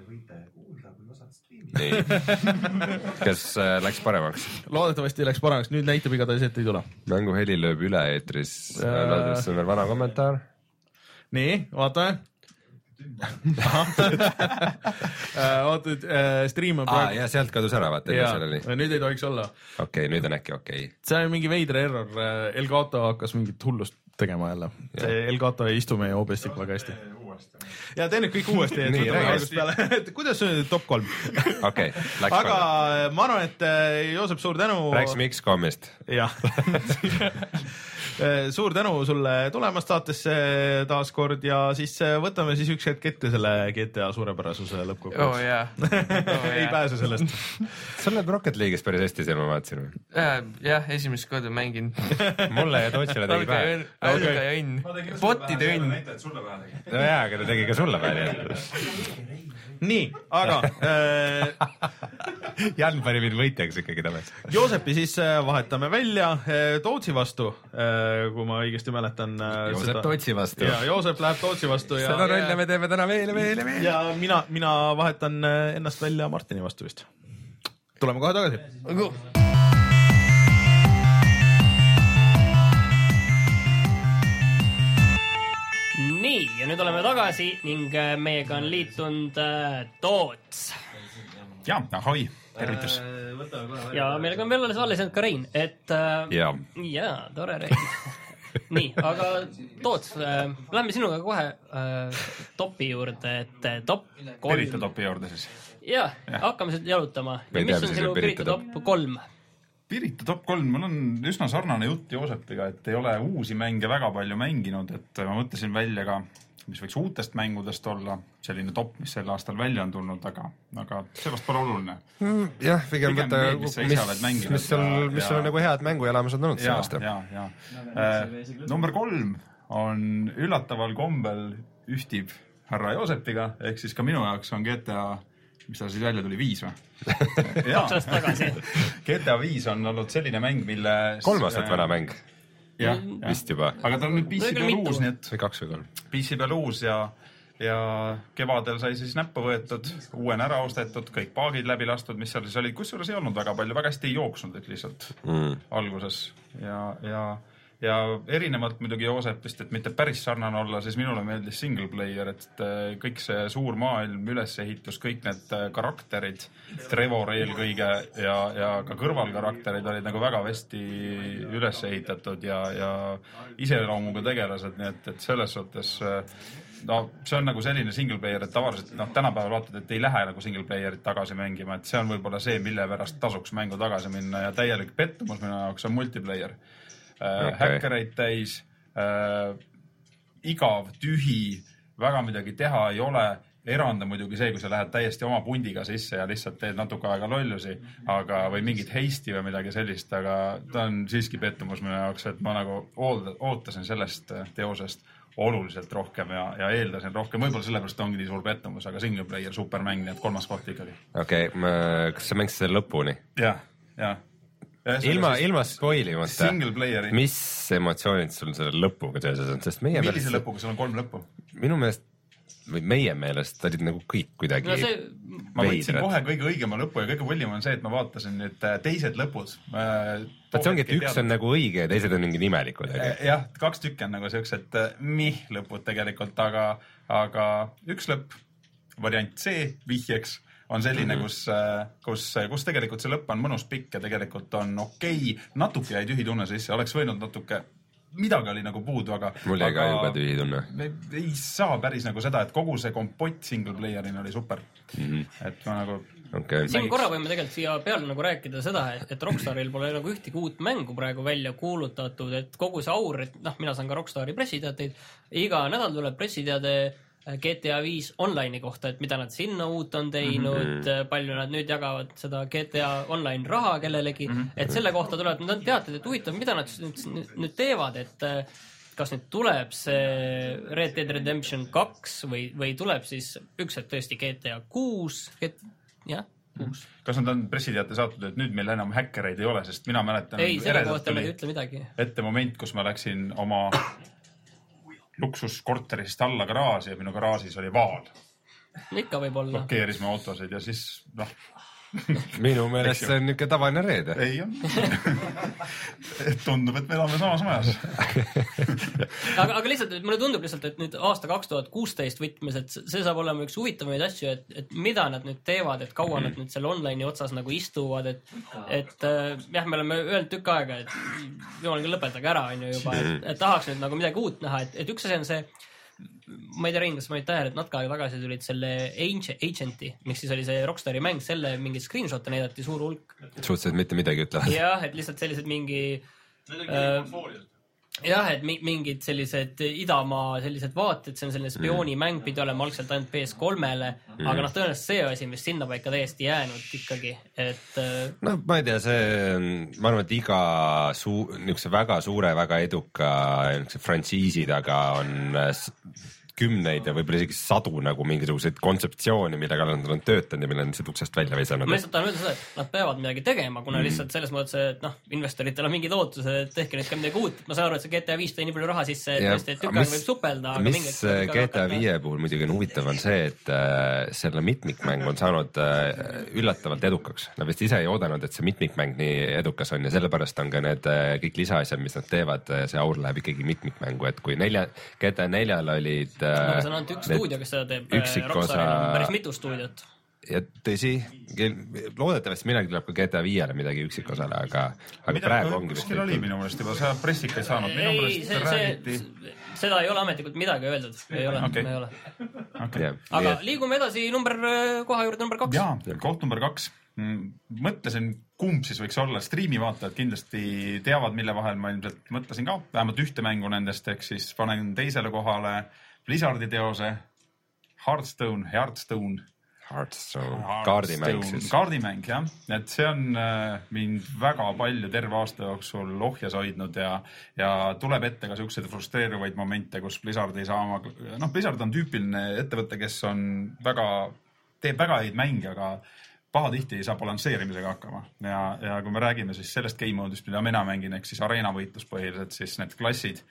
Nii. Kas äh, läks paremaks? Loodetavasti läks paremaks, nüüd näitab igatahes, et ei tule. Mänguheli lööb üle eetris. Äh... See on veel vana kommentaar. Nii, vaatame. Oota, stream on praegu. Ja sealt kadus ära, vaata. Ja, nüüd ei tohiks olla. Okei, okay, nüüd on äkki okei. Okay. See on mingi veidre error. Elgato hakkas mingit hullust tegema jälle. See Elgato ei istu meie O B S-tik väga hästi. Ja tee nüüd kõik uuesti. Nii, räägi. Kuidas on top kolm? Okei, läks aga kolm. Ma arvan, et Joosep, suur tänu. Rääksime X COM-ist. Jah. Suur tänu sulle tulemast saatesse taas kord ja siis võtame siis üks hetk ette selle G T A suurepärasuse lõppkokkuvõttes. Oh, yeah. oh, ei pääse sellest. Sul läheb Rocket League'is päris hästi seal, ma vaatasin. Jah, jah, esimest korda mängin. Mulle ja Tootsile tegi päev. Alga ja õnn. Botide õnn. No jaa, aga ta tegi ka sulle päev. Nii, aga äh... Jan pani mind võitjaks ikkagi tames. Joosepi siis vahetame välja Tootsi vastu, kui ma õigesti mäletan. Joosep seda... Tootsi vastu. Ja Joosep läheb Tootsi vastu. Ja, seda rolle me teeme täna veel ja veel ja veel. Ja mina, mina vahetan ennast välja Martini vastu vist. Tuleme kohe tagasi. Aga... Nii, ja nüüd oleme tagasi ning meiega on liitunud äh, Toots. Ja, ahoi, tervitus. Ja meiega on veel alles alles ka Rein, et äh, ja. ja, tore Rein. Nii, aga Toots, äh, lähme sinuga kohe äh, topi juurde, et äh, top kolm. Pirita topi juurde siis. Ja, ja. Hakkame sealt jalutama. Ja mis on sinu Pirita top kolm? Pirita top kolm, mul on üsna sarnane jutt Joosepiga, et ei ole uusi mänge väga palju mänginud, et ma mõtlesin välja ka, mis võiks uutest mängudest olla, selline top, mis sel aastal välja on tulnud, aga, aga sellest pole oluline. Mm, jah, pigem võtta, mis, mis, mis on, mis on nagu head mänguelamused olnud see aasta. Ja, ja, ja. Äh, number kolm on üllataval kombel ühtib härra Joosepiga, ehk siis ka minu jaoks on G T A, mis ta siis välja tuli, viis või? Kaks aastat tagasi. G T A viis on olnud selline mäng, mille... Kolm aastat vana mäng. Jah, vist juba. Aga ta on nüüd P C peal uus, nii et... Või kaks või kolm. P C peal uus ja, ja kevadel sai siis näppu võetud, uuen ära ostetud, kõik paagid läbi lastud, mis seal siis olid. Kusjuures ei olnud väga palju, väga hästi ei jooksnud, et lihtsalt mm. alguses. Ja, ja ja erinevalt muidugi Joosepist, et mitte päris sarnane olla, siis minule meeldis single player, et kõik see suur maailm, ülesehitus, kõik need karakterid, Trevor eelkõige ja, ja ka kõrvalkarakterid olid nagu väga hästi üles ehitatud ja, ja iseloomuga tegelased, nii et, et selles suhtes no see on nagu selline single player, et tavaliselt noh, tänapäeval vaatad, et ei lähe nagu single playerit tagasi mängima, et see on võib-olla see, mille pärast tasuks mängu tagasi minna ja täielik pettumus minu jaoks on multiplayer. Okay. Häkkereid täis, äh, igav, tühi, väga midagi teha ei ole, eranda muidugi see, kui sa lähed täiesti oma pundiga sisse ja lihtsalt teed natuke aega lollusi, aga, või mingit heisti või midagi sellist, aga ta on siiski pettumus minu jaoks, et ma nagu ootasin sellest teosest oluliselt rohkem ja, ja eeldasin rohkem, võib-olla sellepärast ongi nii suur pettumus, aga single player, supermäng, nii et kolmas koht ikkagi. Okei, okay, kas sa mängisid selle lõpuni? Jah, jah. Ilma, ilma spoilimata, mis emotsioonid sul selle lõpuga seoses on, sest meie millise meelest, lõpuga, sul on kolm lõppu? Minu meelest, või meie meelest olid nagu kõik kuidagi no see... ma võtsin kohe kõige õigema lõpu ja kõige võllim on see, et ma vaatasin nüüd teised lõpud. Vaat see ongi, et üks teadnud. On nagu õige ja teised on mingi nimelikud. Jah, kaks tükki on nagu sellised mih lõpud tegelikult, aga, aga üks lõpp, variant C, vihjeks, on selline, kus, kus, kus tegelikult see lõpp on mõnus pikk ja tegelikult on okei, natuke jäi tühi tunne sisse, oleks võinud natuke, midagi oli nagu puudu, aga mul jäi ka juba tühi tunne. Ei saa päris nagu seda, et kogu see kompott single player'ina oli super. Mm-hmm. Et ma nagu... Okay. Siin korra võime tegelikult siia peale nagu rääkida seda, et, et Rockstaril pole nagu ühtegi uut mängu praegu välja kuulutatud, et kogu see aur, et noh, mina saan ka Rockstari pressiteateid, iga nädal tuleb pressiteade G T A viis online'i kohta, et mida nad sinna uut on teinud, mm-hmm. palju nad nüüd jagavad seda G T A online raha kellelegi, mm-hmm. et selle kohta tuleb, nad teated, et huvitav, mida nad nüüd, nüüd teevad, et kas nüüd tuleb see Red Dead Redemption kaks või, või tuleb siis üks, et tõesti G T A kuus, jah, kuus. Kas nad on pressiteate saatnud, et nüüd meil enam häkkereid ei ole, sest mina mäletan... Ei, selle kohta me ei ütle midagi. Ette moment, kus ma läksin oma... luksuskorterist alla garaaži ja minu garaažis oli vaal. Ikka võib olla. Blokeeris me autosid ja siis, noh. Minu meelest see on niisugune tavaline reede. Ei on. Tundub, et me elame samas majas. aga, aga lihtsalt, mulle tundub lihtsalt, et nüüd aasta kaks tuhat kuusteist võtmes, et see saab olema üks huvitavaid asju, et, et mida nad nüüd teevad, et kaua nad nüüd selle online'i otsas nagu istuvad, et, et jah, me oleme öelnud tükk aega, et jumal küll lõpetage ära, on ju juba, et, et tahaks nüüd nagu midagi uut näha, et, et üks asi on see, ma ei tea, Rein, kas ma olid tähele, et natuke aega tagasi tulid selle Agenti, mis siis oli see Rockstari mäng, selle mingi screenshot'e näidati suur hulk. Suhteliselt mitte midagi ütlevad. Jah, et lihtsalt sellised mingi... Äh, jah, et mingid sellised idamaa sellised vaated, see on selline spioonimäng, pidi olema algselt ainult P S kolmele, mm. aga noh, tõenäoliselt see asi, mis sinna paika täiesti jäänud ikkagi, et... No ma ei tea, see, ma arvan, et iga suu, niisuguse väga suure, väga eduka niisuguse frantsiisi taga on kümneid ja võib-olla isegi sadu nagu mingisuguseid kontseptsiooni, millega nad on töötanud ja mille on lihtsalt uksest välja veisanud. Ma lihtsalt tahan öelda seda, et nad peavad midagi tegema, kuna mm. lihtsalt selles mõttes, et noh, investoritel on mingid ootused, et tehke nüüd ka midagi uut. Ma saan aru, et see G T A viis tõi nii palju raha sisse, et tõesti, et tükk aeg võib supelda. Aga mis mingit, G T A viie puhul muidugi on huvitav on see, et äh, selle mitmikmäng on saanud äh, üllatavalt edukaks. Nad vist ise ei oodanud, et see mitmikmäng nii edukas on ja sellepärast on ka need äh, kõik lisaasjad, mis nad teevad, see aur läheb ikkagi mitmikmängu, et kui nelja, G T A neljal olid aga see on ainult üks stuudio, kes seda teeb. Rockstaril on päris mitu stuudiot. Ja tõsi, loodetavasti midagi tuleb ka G T A viiele midagi üksikosale, aga, aga mida, praegu ongi... Kuskil oli minu meelest juba, sa pressika ei saanud. Minu ei, see, räägiti... see, seda ei ole ametlikult midagi öeldud. Ei ole, okay. ei ole. Okay. Aga yeah. liigume edasi number, koha juurde number kaks. Jaa, koht number kaks. Mõtlesin, kumb siis võiks olla. Striimivaatajad kindlasti teavad, mille vahel ma ilmselt mõtlesin ka. Vähemalt ühte mängu nendest, ehk siis panen teisele kohale Blizzardi teose Hearthstone, Hearthstone. Hearthstone, kaardimäng siis. Kaardimäng, jah. Et see on äh, mind väga palju terve aasta jooksul ohjas hoidnud ja, ja tuleb ette ka selliseid frustreeruvaid momente, kus Blizzard ei saa oma... Noh, Blizzard on tüüpiline ettevõte, kes on väga, teeb väga häid mänge, aga pahatihti ei saa balansseerimisega hakkama. Ja, ja kui me räägime siis sellest game mode'ist, mida mina mängin, ehk siis areenavõitlus põhiliselt, siis need klassid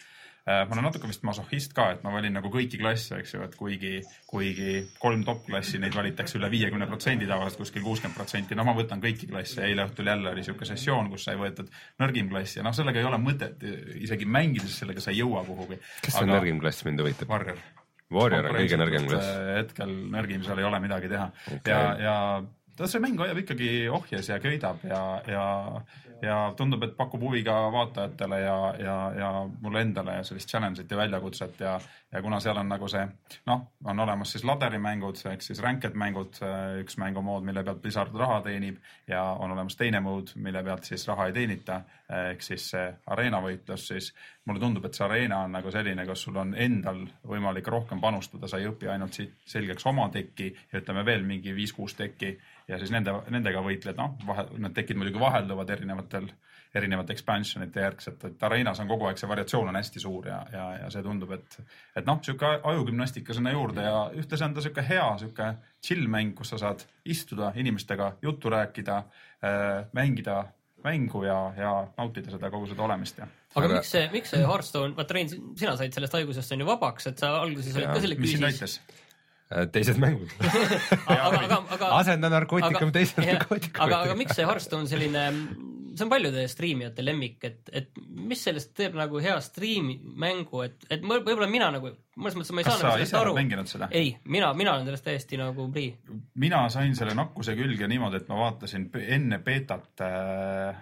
ma olen natuke vist masohhist ka, et ma valin nagu kõiki klasse, eks ju, et kuigi, kuigi kolm top-klassi, neid valitakse üle viiekümne protsendi tavaliselt kuskil kuuskümmend protsenti. No ma võtan kõiki klasse. Eile õhtul jälle oli siuke sessioon, kus sai võetud nõrgim klass ja noh, sellega ei ole mõtet isegi mängides, sellega sa ei jõua kuhugi. Kes on nõrgim klass mind huvitab? Warrior. Warrior on kõige nõrgim klass. Hetkel nõrgim, seal ei ole midagi teha. Okay. Ja, ja see mäng hoiab ikkagi ohjes ja köidab ja, ja, ja tundub, et pakub huvi ka vaatajatele ja, ja, ja mulle endale sellist challenge'it ja väljakutset ja, ja kuna seal on nagu see, noh, on olemas siis laderimängud, ehk siis ranked mängud, üks mängumood, mille pealt Blizzard raha teenib ja on olemas teine mood, mille pealt siis raha ei teenita, ehk siis see areena võitlus, siis mulle tundub, et see areena on nagu selline, kus sul on endal võimalik rohkem panustada, sa ei õpi ainult siit selgeks oma tekki ja ütleme veel mingi viis-kuus tekki ja siis nende, nendega võitled, noh, vahe, need tekid muidugi vahelduvad erinevatel, erinevate expansionite järgselt, et areenas on kogu aeg see variatsioon on hästi suur ja, ja, ja see tundub, et, et noh, siuke ajugümnastika sinna juurde ja ühtlasi on ta siuke hea, siuke chill mäng, kus sa saad istuda inimestega, juttu rääkida, mängida mängu ja, ja nautida seda kogu seda olemist. Ja. Aga miks see, miks see Hearthstone, vaat Rein, sina said sellest haigusest on ju vabaks, et sa alguses olid ka selle küüsis. Mis siin näitas? Teised mängud. aga, aga, aga, asenda narkootikum teised narkootikum. Aga, aga miks see Hearthstone selline, see on paljude striimijate lemmik, et, et mis sellest teeb nagu hea striimi mängu, et, et võib-olla mina nagu, mõnes mõttes ma ei saa nagu sellest aru. Mänginud seda? Ei, mina, mina olen sellest täiesti nagu prii. Mina sain selle nakkuse külge niimoodi, et ma vaatasin enne beetat äh,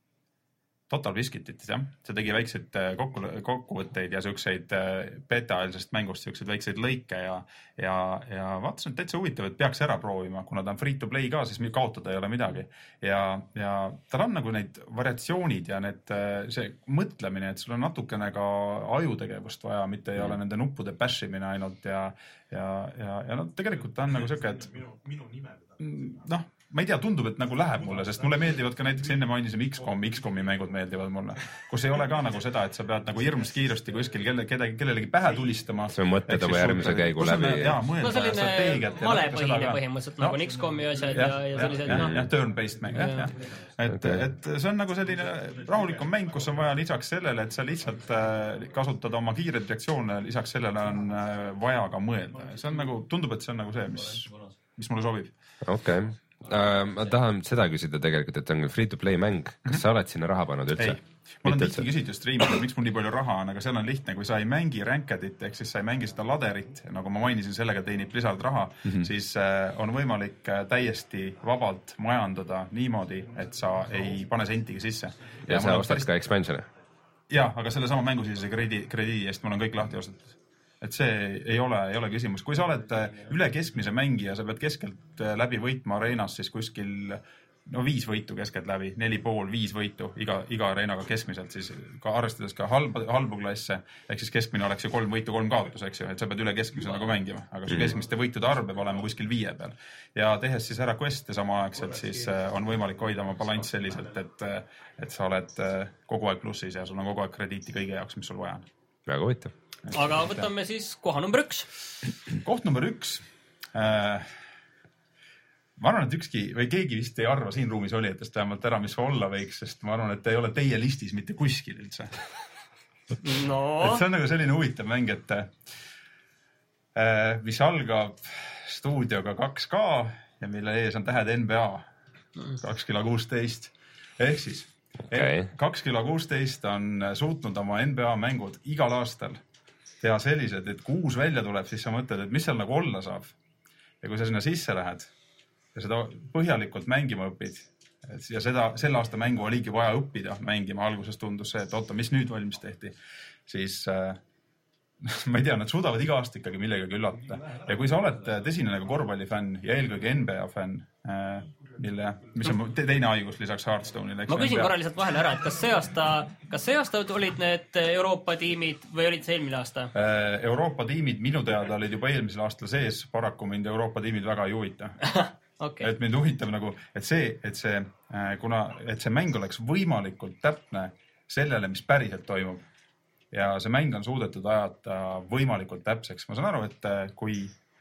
Total Biscuitit, jah. See tegi väikseid kokku, kokkuvõtteid ja siukseid beta-aelsest mängust siukseid väikseid lõike ja, ja, ja vaatasin, et täitsa huvitav, et peaks ära proovima, kuna ta on free to play ka, siis kaotada ei ole midagi. Ja, ja tal on nagu neid variatsioonid ja need, see mõtlemine, et sul on natukene ka ajutegevust vaja, mitte ei ole nende nuppude bashimine ainult ja, ja, ja, ja no tegelikult ta on nagu siuke, et minu, minu nime noh, ma ei tea, tundub, et nagu läheb mulle, sest mulle meeldivad ka näiteks enne mainisime X COM, X COMi mängud meeldivad mulle, kus ei ole ka nagu seda, et sa pead nagu hirmust kiiresti kuskil kelle, kelle, kellelegi pähe tulistama. See on mõtted oma järgmise käigu läbi. Jaa, mõelda, no selline malepõhine põhimõtteliselt nagu X COMi asjad ja, ja sellised. Jah, jah, turn-based mäng, jah, jah. Et, et see on nagu selline rahulikum mäng, kus on vaja lisaks sellele, et sa lihtsalt kasutad oma kiired reaktsioone, lisaks sellele on vaja ka mõelda. See on nagu, tundub, et see on nagu see, mis, mis mulle sobib. Okei. Okay. Uh, ma tahan seda küsida tegelikult, et on free-to-play mäng. Kas mm -hmm. sa oled sinna raha pannud üldse? Ei, ma olen tihti küsitud striimida, miks mul nii palju raha on, aga seal on lihtne, kui sa ei mängi rankedit, ehk siis sa ei mängi seda laderit, nagu ma mainisin, sellega teenib Blizzard raha, mm -hmm. siis uh, on võimalik täiesti vabalt majandada niimoodi, et sa ei pane sentigi sisse. Ja, ja sa ostad päris... ka expansione? Jah, aga selle sama mängu siis krediidi, krediidi eest mul on kõik lahti ostetud. Et see ei ole, ei ole küsimus. Kui sa oled üle keskmise mängija, sa pead keskelt läbi võitma areenas, siis kuskil no viis võitu keskelt läbi, neli pool, viis võitu iga, iga areenaga keskmiselt, siis ka arvestades ka halba, halbu klasse, ehk siis keskmine oleks ju kolm võitu, kolm kaotus, eks ju, et sa pead üle keskmise nagu mängima, aga su keskmiste võitude arv peab olema kuskil viie peal. Ja tehes siis ära quest'e samaaegselt, siis on võimalik hoida oma balanss selliselt, et, et sa oled kogu aeg plussis ja sul on kogu aeg krediiti kõige jaoks, mis sul vaja on. Väga huvitav. Aga võtame siis koha number üks. Koht number üks. Äh, ma arvan, et ükski või keegi vist ei arva siin ruumis olijatest vähemalt ära, mis olla võiks, sest ma arvan, et ei ole teie listis mitte kuskil üldse. No. Et see on nagu selline huvitav mäng, et äh, mis algab stuudioga kaks K ja mille ees on tähed N B A kaks koma kuusteist. Ehk siis okay. kaks koma kuusteist on suutnud oma N B A mängud igal aastal teha sellised, et kui uus välja tuleb, siis sa mõtled, et mis seal nagu olla saab. Ja kui sa sinna sisse lähed ja seda põhjalikult mängima õpid ja seda, selle aasta mängu oligi vaja õppida mängima, alguses tundus see, et oota, mis nüüd valmis tehti, siis äh, ma ei tea, nad suudavad iga aasta ikkagi millegagi üllatada. Ja kui sa oled tõsine nagu korvpallifänn ja eelkõige N B A fänn, äh, mille, mis on teine haigus lisaks Hearthstone'ile. Ma küsin korra lihtsalt vahele ära, et kas see aasta, kas see aasta olid need Euroopa tiimid või olid see eelmine aasta? Euroopa tiimid minu teada olid juba eelmisel aastal sees, paraku mind Euroopa tiimid väga ei huvita. Okay. Et mind huvitab nagu, et see, et see, kuna, et see mäng oleks võimalikult täpne sellele, mis päriselt toimub. Ja see mäng on suudetud ajata võimalikult täpseks. Ma saan aru, et kui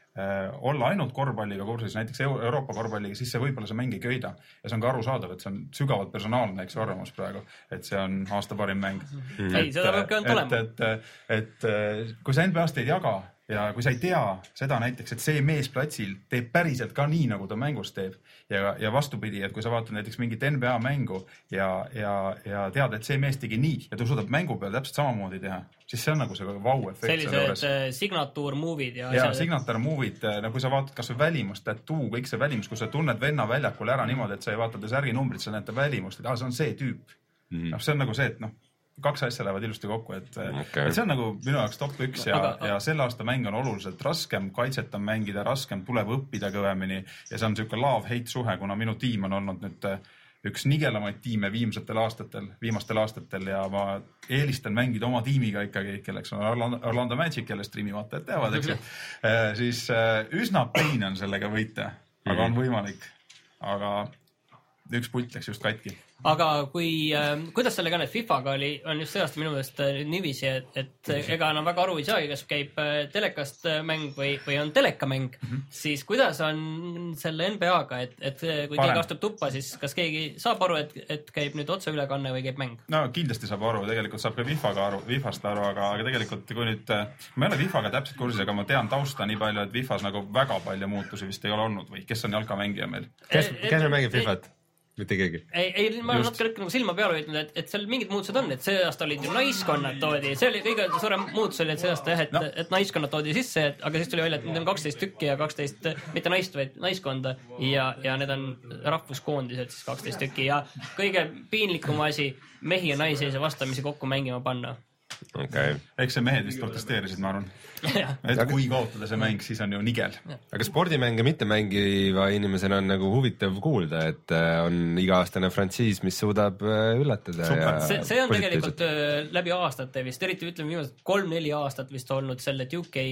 olla ainult korvpalliga kursis, näiteks Euroopa korvpalliga, siis see võib-olla see mäng ei köida. Ja see on ka arusaadav, et see on sügavalt personaalne, eks arvamus praegu, et see on aasta parim mäng. Mm. Ei, seda peabki ainult olema. Et, et, et, et kui sa N B A-st ei jaga ja kui sa ei tea seda näiteks, et see mees platsil teeb päriselt ka nii, nagu ta mängus teeb ja, ja vastupidi, et kui sa vaatad näiteks mingit N B A mängu ja, ja, ja tead, et see mees tegi nii ja ta suudab mängu peal täpselt samamoodi teha, siis see on nagu see vau-efekt. Sellised signature move'id ja... Ja signature move'id, no kui sa vaatad kas või välimust, tattoo, kõik see välimus, kui sa tunned venna väljakul ära niimoodi, et sa ei vaata ta särginumbrit, sa näed ta välimust, et ah, see on see tüüp. Mm. No, see on nagu see, et noh, kaks asja lähevad ilusti kokku, et, okay. et see on nagu minu jaoks top üks ja, aga, ja selle aasta mäng on oluliselt raskem, kaitset on mängida raskem, tuleb õppida kõvemini ja see on niisugune love-hate suhe, kuna minu tiim on olnud nüüd üks nigelamaid tiime viimsetel aastatel, viimastel aastatel ja ma eelistan mängida oma tiimiga ikkagi, kelleks on Orlando, Orlando Magic, kelle striimi vaatajad teavad, eks ju. Siis üsna pein on sellega võita, aga on võimalik. Aga üks pult läks just katki. Aga kui, äh, kuidas sellega on, et FIFAga oli, on just see aasta minu meelest nivisi, et, et ega enam väga aru ei saagi, kas käib telekast mäng või, või on telekamäng, mm-hmm. siis kuidas on selle N B A-ga, et, et kui Parem. keegi astub tuppa, siis kas keegi saab aru, et, et käib nüüd otseülekanne või käib mäng? No kindlasti saab aru, tegelikult saab ka FIFAga aru, FIFAst aru, aga, aga tegelikult kui nüüd, ma ei ole FIFAga täpselt kursis, aga ma tean tausta nii palju, et FIFAs nagu väga palju muutusi vist ei ole olnud või kes on jalkamängija meil? Kes, kes on mängib FIFAt? Mitte keegi. Ei, ei ma olen natuke nagu silma peale võitnud, et, et seal mingid muutused on, et see aasta olid ju naiskonnad toodi, see oli kõige suurem muutus oli, et see aasta jah, et, no. et naiskonnad toodi sisse, et, aga siis tuli välja, et need on kaksteist tükki ja kaksteist, mitte naist, vaid naiskonda ja, ja need on rahvuskoondised siis kaksteist tükki ja kõige piinlikum asi, mehi ja naisi ei saa vastamisi kokku mängima panna. Okay. Eks see mehed vist protesteerisid, ma arvan. Et kui kaotada see mäng, siis on ju nigel. Aga spordimänge mitte mängiva inimesena on nagu huvitav kuulda, et on iga-aastane frantsiis, mis suudab üllatada. Ja see, see on tegelikult läbi aastate vist, eriti ütleme viimased kolm-neli aastat vist olnud selle U K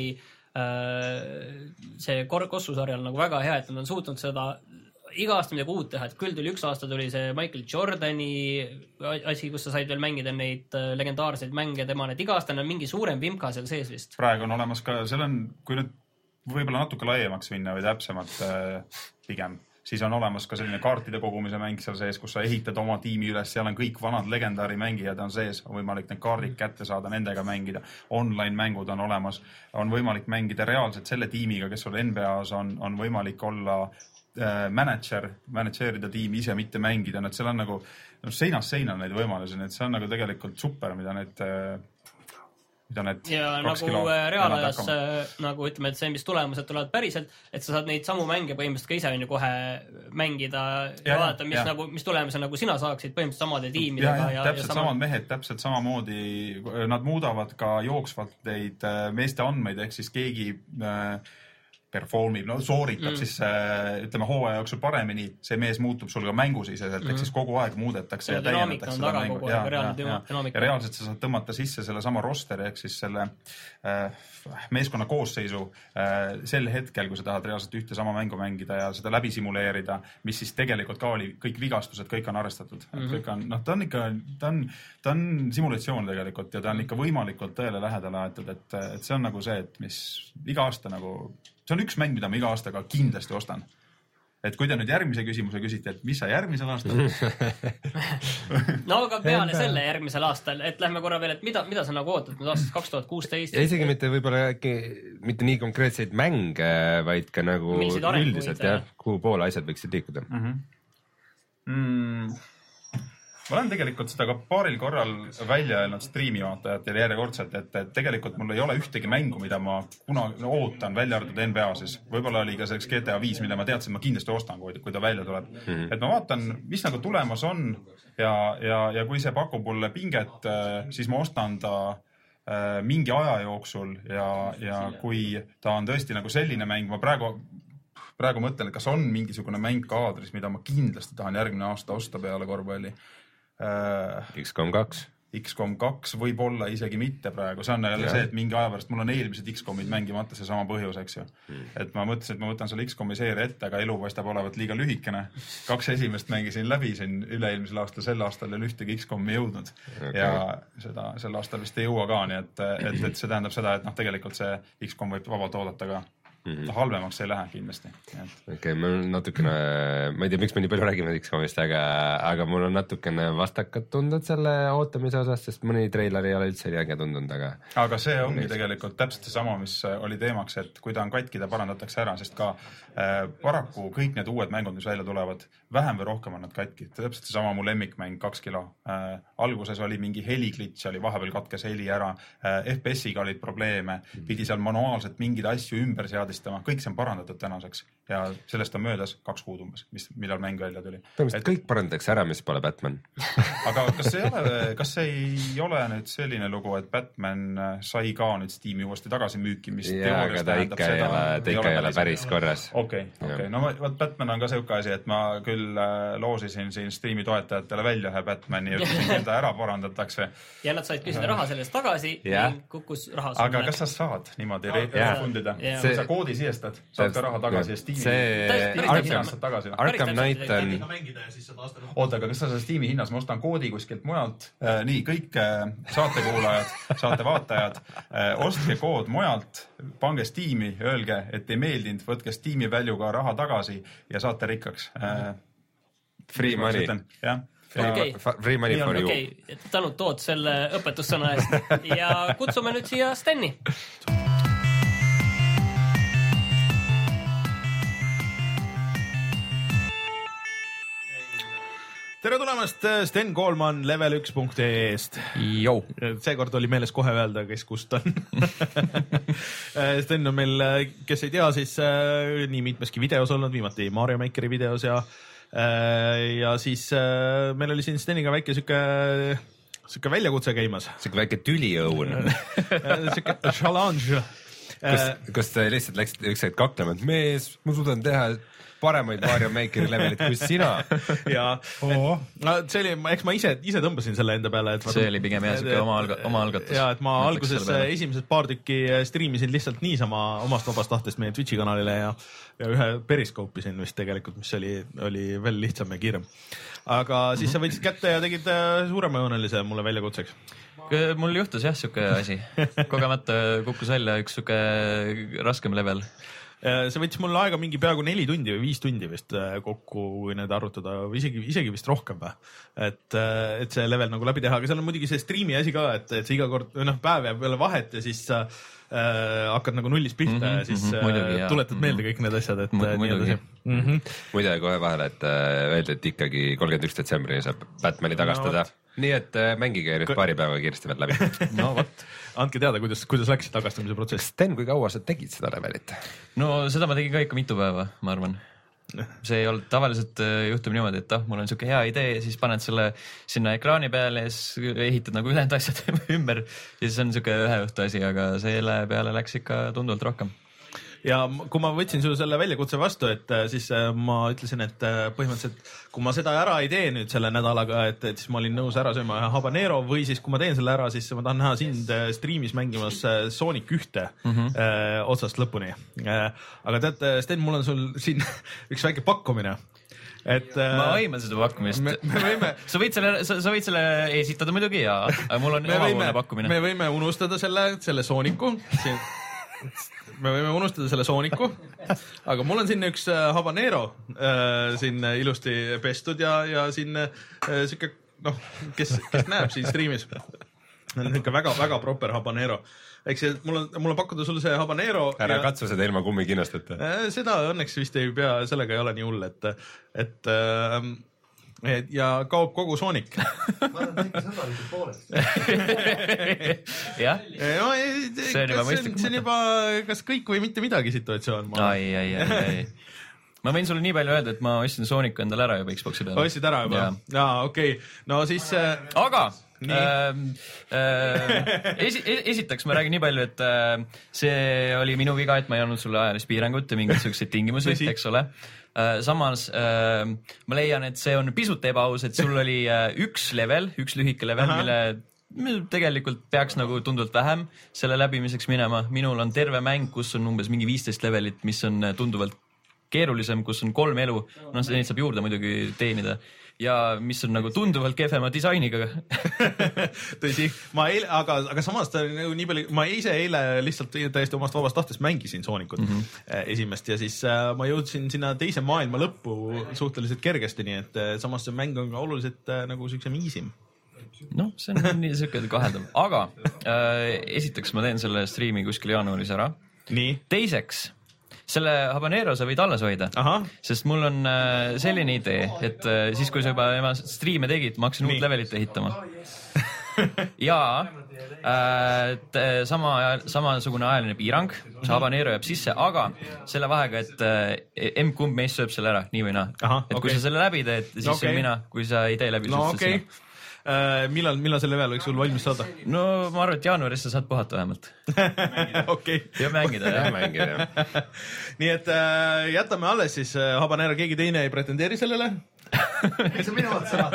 see kossusarjal nagu väga hea, et nad on suutnud seda iga aasta midagi uut teha, et küll tuli üks aasta tuli see Michael Jordani asi, kus sa said veel mängida neid legendaarseid mänge, tema need iga aasta on mingi suurem vimka seal sees vist. Praegu on olemas ka, seal on, kui nüüd võib-olla natuke laiemaks minna või täpsemalt äh, pigem, siis on olemas ka selline kaartide kogumise mäng seal sees, kus sa ehitad oma tiimi üles, seal on kõik vanad legendaari mängijad on sees, on võimalik need kaardid kätte saada, nendega mängida, online mängud on olemas, on võimalik mängida reaalselt selle tiimiga, kes sul N B A-s on, on võimalik olla manager, managerida tiimi ise mitte mängida, et seal on nagu no, seinast seina neid võimalusi, et see on nagu tegelikult super, mida need, mida need ja nagu reaalajas nagu ütleme, et see, mis tulemused tulevad päriselt, et sa saad neid samu mänge põhimõtteliselt ka ise on ju kohe mängida ja, ja vaadata, mis, nagu, mis tulemus nagu sina saaksid põhimõtteliselt samade tiimidega. Ja, ja, ja, täpselt ja sama... samad mehed, täpselt samamoodi, nad muudavad ka jooksvalt neid meeste andmeid, ehk siis keegi äh, performib, no sooritab mm. siis ütleme hooaja jooksul paremini, see mees muutub sul ka mängusiseselt, mm. ehk siis kogu aeg muudetakse ja, ja täiendatakse seda mängu. Ja, ja, ja, ja reaalselt sa saad tõmmata sisse selle sama rosteri, ehk siis selle äh, meeskonna koosseisu äh, sel hetkel, kui sa tahad reaalselt ühte sama mängu mängida ja seda läbi simuleerida, mis siis tegelikult ka oli, kõik vigastused, kõik on arvestatud. Mm-hmm. Kõik on, noh, ta on ikka, ta on, ta on simulatsioon tegelikult ja ta on ikka võimalikult tõele lähedale aetud, et, et see on nagu see, et mis iga aasta nagu see on üks mäng, mida ma iga aastaga kindlasti ostan. Et kui te nüüd järgmise küsimuse küsite, et mis sa järgmisel aastal? no aga peale selle järgmisel aastal, et lähme korra veel, et mida, mida sa nagu ootad nüüd aastast kaks tuhat kuusteist? Ja isegi mitte võib-olla äkki, mitte nii konkreetseid mänge, vaid ka nagu üldiselt, jah, kuhu poole asjad võiksid liikuda. Mm-hmm. Mm. Ma olen tegelikult seda ka paaril korral välja öelnud striimi vaatajatele järjekordselt, et, et tegelikult mul ei ole ühtegi mängu, mida ma kunagi ootan välja arvatud N B A siis. Võib-olla oli ka selleks G T A viis, mille ma teadsin, ma kindlasti ostan, kui, kui ta välja tuleb. Mm-hmm. Et ma vaatan, mis nagu tulemas on ja, ja, ja kui see pakub mulle pinget, siis ma ostan ta äh, mingi aja jooksul ja, ja kui ta on tõesti nagu selline mäng, ma praegu praegu mõtlen, et kas on mingisugune mäng kaadris, mida ma kindlasti tahan järgmine aasta osta peale korvpalli. X COM kaks X COM kaks võib olla isegi mitte praegu, see on jälle see, et mingi aja pärast mul on eelmised X COMid mängimata see sama põhjus, eks ju. Mm. Et ma mõtlesin, et ma võtan selle X COMi seeria ette, aga elu paistab olevat liiga lühikene. Kaks esimest mängisin läbi siin üle-eelmisel aastal, sel aastal ei ühtegi X COMi jõudnud okay. ja seda sel aastal vist ei jõua ka, nii et, et, et see tähendab seda, et noh, tegelikult see X COM võib vabalt oodata ka. mm-hmm. halvemaks ei lähe kindlasti. okei okay,, mul on natukene, ma ei tea, miks me nii palju räägime X COMist, aga, aga mul on natukene vastakad tundnud selle ootamise osas, sest mõni treiler ei ole üldse nii äge tundunud, aga aga see ongi neist. Tegelikult täpselt seesama, mis oli teemaks, et kui ta on katki, ta parandatakse ära, sest ka äh, paraku kõik need uued mängud, mis välja tulevad, vähem või rohkem on nad katki. Täpselt seesama mu lemmikmäng kaks kilo. Äh, alguses oli mingi heliglitš, oli vahepeal katkes heli ära, äh, F P S-iga olid probleeme, pidi seal manuaalselt mingeid asju ümber seadistama, kõik see on parandatud tänaseks ja sellest on möödas kaks kuud umbes, mis, millal mäng välja tuli. Et... kõik parandatakse ära, mis pole Batman. aga kas ei ole, kas ei ole nüüd selline lugu, et Batman sai ka nüüd Steam'i uuesti tagasi müükimist? Jaa, aga ta ikka ei ole, ta ikka ei ole päris korras. Okei, okei. No vaat Batman on ka siuke asi, et ma küll loosisin siin Steam'i toetajatele välja ühe Batmani ja ütlesin, et ta ära parandatakse. Ja nad said küsida raha sellest tagasi ja kukkus raha. Aga kas sa saad niimoodi refundida? Kui sa koodi siestad, saad ka raha tagasi ja Steam'i see Arkham Knight on oota, aga kas sa Steam'i hinnas, ma ostan koodi kuskilt mujalt, nii, kõik saatekuulajad, saatevaatajad, ostke kood mujalt, pange Steam'i, öelge, et ei meeldinud, võtke Steam'i väljuga raha tagasi ja saate rikkaks. Free money. Jah. Okay. Free money for you. Okay. Tänud Toot selle õpetussõna eest ja kutsume nüüd siia Steni. Tere tulemast Sten Koolman level üks punkt ee-st. Jou. Seekord oli meeles kohe öelda, kes kust on. Sten on meil, kes ei tea, siis nii mitmeski videos olnud, viimati Mario Makeri videos ja, ja siis meil oli siin Steniga väike süke, süke väljakutse käimas. Süke väike tüliõun. Süke challenge. Kus, kus te lihtsalt läksid üks hetk kaklema, et mees, ma suudan teha paremaid Mario Makeri levelit kui sina. ja oh. no, see oli, eks ma ise, ise tõmbasin selle enda peale. Et see oli pigem jah siuke oma, alga, oma algatus. Ja, et ma alguses esimesed paar tükki striimisin lihtsalt niisama omast vabast tahtest meie Twitchi kanalile ja, ja ühe periskoopisin vist tegelikult, mis oli, oli veel lihtsam ja kiirem. Aga siis sa võtsid kätte ja tegid suuremajoonelise mulle väljakutseks. Mul juhtus jah siuke asi. Kogemata kukkus välja üks siuke raskem level. See võttis mul aega mingi peaaegu neli tundi või viis tundi vist kokku, kui need arvutada, isegi, isegi vist rohkem. Et, et see level nagu läbi teha, aga seal on muidugi see streami asi ka, et, et see iga kord, noh, päev jääb peale vahet ja siis sa äh, hakkad nagu nullist pihta mm -hmm, ja siis mm -hmm, äh, tuletad meelde kõik need asjad. Et, muidugi. Mm -hmm. Muide kohe vahele, et öeldi, et ikkagi kolmkümmend üks detsembri saab Batmani tagastada. No, nii et mängige nüüd paari päeva kiiresti veel läbi. No vot, andke teada, kuidas, kuidas läks tagastamise protsess. Sten, kui kaua sa tegid seda levelit? No seda ma tegin ka ikka mitu päeva, ma arvan. See ei olnud tavaliselt juhtub niimoodi, et ah, mul on siuke hea idee ja siis paned selle sinna ekraani peale ja siis ehitad nagu ülejäänud asjad ümber ja siis on siuke ühe õhtu asi, aga selle peale läks ikka tunduvalt rohkem. Ja kui ma võtsin sulle selle väljakutse vastu, et siis ma ütlesin, et põhimõtteliselt kui ma seda ära ei tee nüüd selle nädalaga, et, et siis ma olin nõus ära sööma ühe habanero või siis kui ma teen selle ära, siis ma tahan näha sind streamis mängimas Sonic ühte mm -hmm. äh, otsast lõpuni. Äh, aga tead, Sten, mul on sul siin üks väike pakkumine. Et, ma aiman seda pakkumist. Me, me võime... sa, võid selle, sa, sa võid selle esitada muidugi ja aga mul on omapoolne pakkumine. Me võime unustada selle, selle Sonicu siin. Me võime unustada selle Sonicu, aga mul on siin üks habanero äh, siin ilusti pestud ja, ja siin äh, siuke, noh, kes, kes näeb siin streamis. Niisugune väga, väga proper habanero. Eks see, mul on, mul on pakkuda sulle see habanero. Ära ja, katsu seda ilma kummikinnasteta. Äh, seda õnneks vist ei pea, sellega ei ole nii hull, et, et äh, ja kaob kogu Sonic. Ma olen täiega sõbralikud poolest. jah? No, see on juba mõistlik. See on juba kas kõik või mitte midagi situatsioon. Ai, ai, ai, ai. Ma võin sulle nii palju öelda, et ma ostsin Sonicu endale ära juba Xboxi peale. Ostsid ära juba? Jaa, ja, okei. Okay. No siis... Aga... Äh, äh, esi, esiteks ma räägin nii palju, et äh, see oli minu viga, et ma ei andnud sulle ajalist piirangut ja mingeid selliseid tingimusi, eks ole. Äh, samas äh, ma leian, et see on pisut ebaaus, et sul oli äh, üks level, üks lühike level, mille tegelikult peaks nagu tunduvalt vähem selle läbimiseks minema. Minul on terve mäng, kus on umbes mingi viisteist levelit, mis on tunduvalt keerulisem, kus on kolm elu, noh, neid saab juurde muidugi teenida ja mis on nagu tunduvalt kehvema disainiga. Tõsi, ma eile, aga, aga samas ta nagu nii palju, ma ise eile lihtsalt täiesti omast vabast tahtest mängisin Soonikut mm -hmm. esimest ja siis äh, ma jõudsin sinna teise maailma lõppu suhteliselt kergesti, nii et äh, samas see mäng on ka oluliselt äh, nagu siuksem easim. noh, see on nii siuke kaheldav, aga äh, esiteks ma teen selle striimi kuskil jaanuaris ära. Nii. Teiseks, selle habanero sa võid alles hoida, Aha. sest mul on selline idee, et siis kui sa juba ema striime tegid, ma hakkasin uut levelit ehitama. ja äh, sama, samasugune ajaline piirang, see habanero jääb sisse, aga selle vahega, et äh, M-kumb meist sööb selle ära, nii või naa. Et kui okay. sa selle läbi teed, siis okay. on mina, kui sa ei tee läbi, no, siis okay. sina. Uh, millal, millal see level võiks sul valmis saada? No ma arvan, et jaanuaris sa saad puhata vähemalt. okay. ja mängida, ja mängida, jah. Nii et uh, jätame alles siis uh, habanero, keegi teine ei pretendeeri sellele? Miks sa minu otsa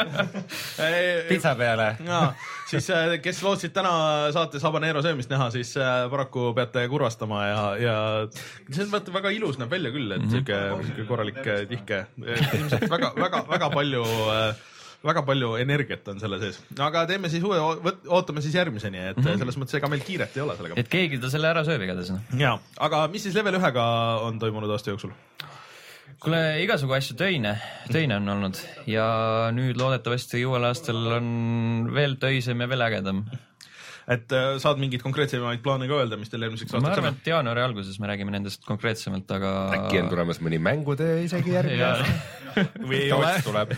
Pitsa peale. No, siis uh, kes lootsid täna saates habanero söömist näha, siis uh, paraku peate kurvastama ja, ja see on väga ilus näeb välja küll, et mm -hmm. siuke korralik tihke. Ilmselt väga, väga, väga palju uh, väga palju energiat on selle sees, aga teeme siis uue, ootame siis järgmiseni, et mm -hmm. selles mõttes ega meil kiiret ei ole sellega. Et keegi ta selle ära sööb igatahes. Ja, aga mis siis level ühega on toimunud aasta jooksul? Kuule, igasugu asju töine, töine on olnud ja nüüd loodetavasti uuel aastal on veel töisem ja veel ägedam. Et äh, saad mingeid konkreetsemaid plaane ka öelda, mis teil eelmiseks aastaks on? Ma arvan, et jaanuari alguses me räägime nendest konkreetsemalt, aga... Äkki on tulemas mõni mängutöö isegi järgi aasta? Või ei ole? Tuleb.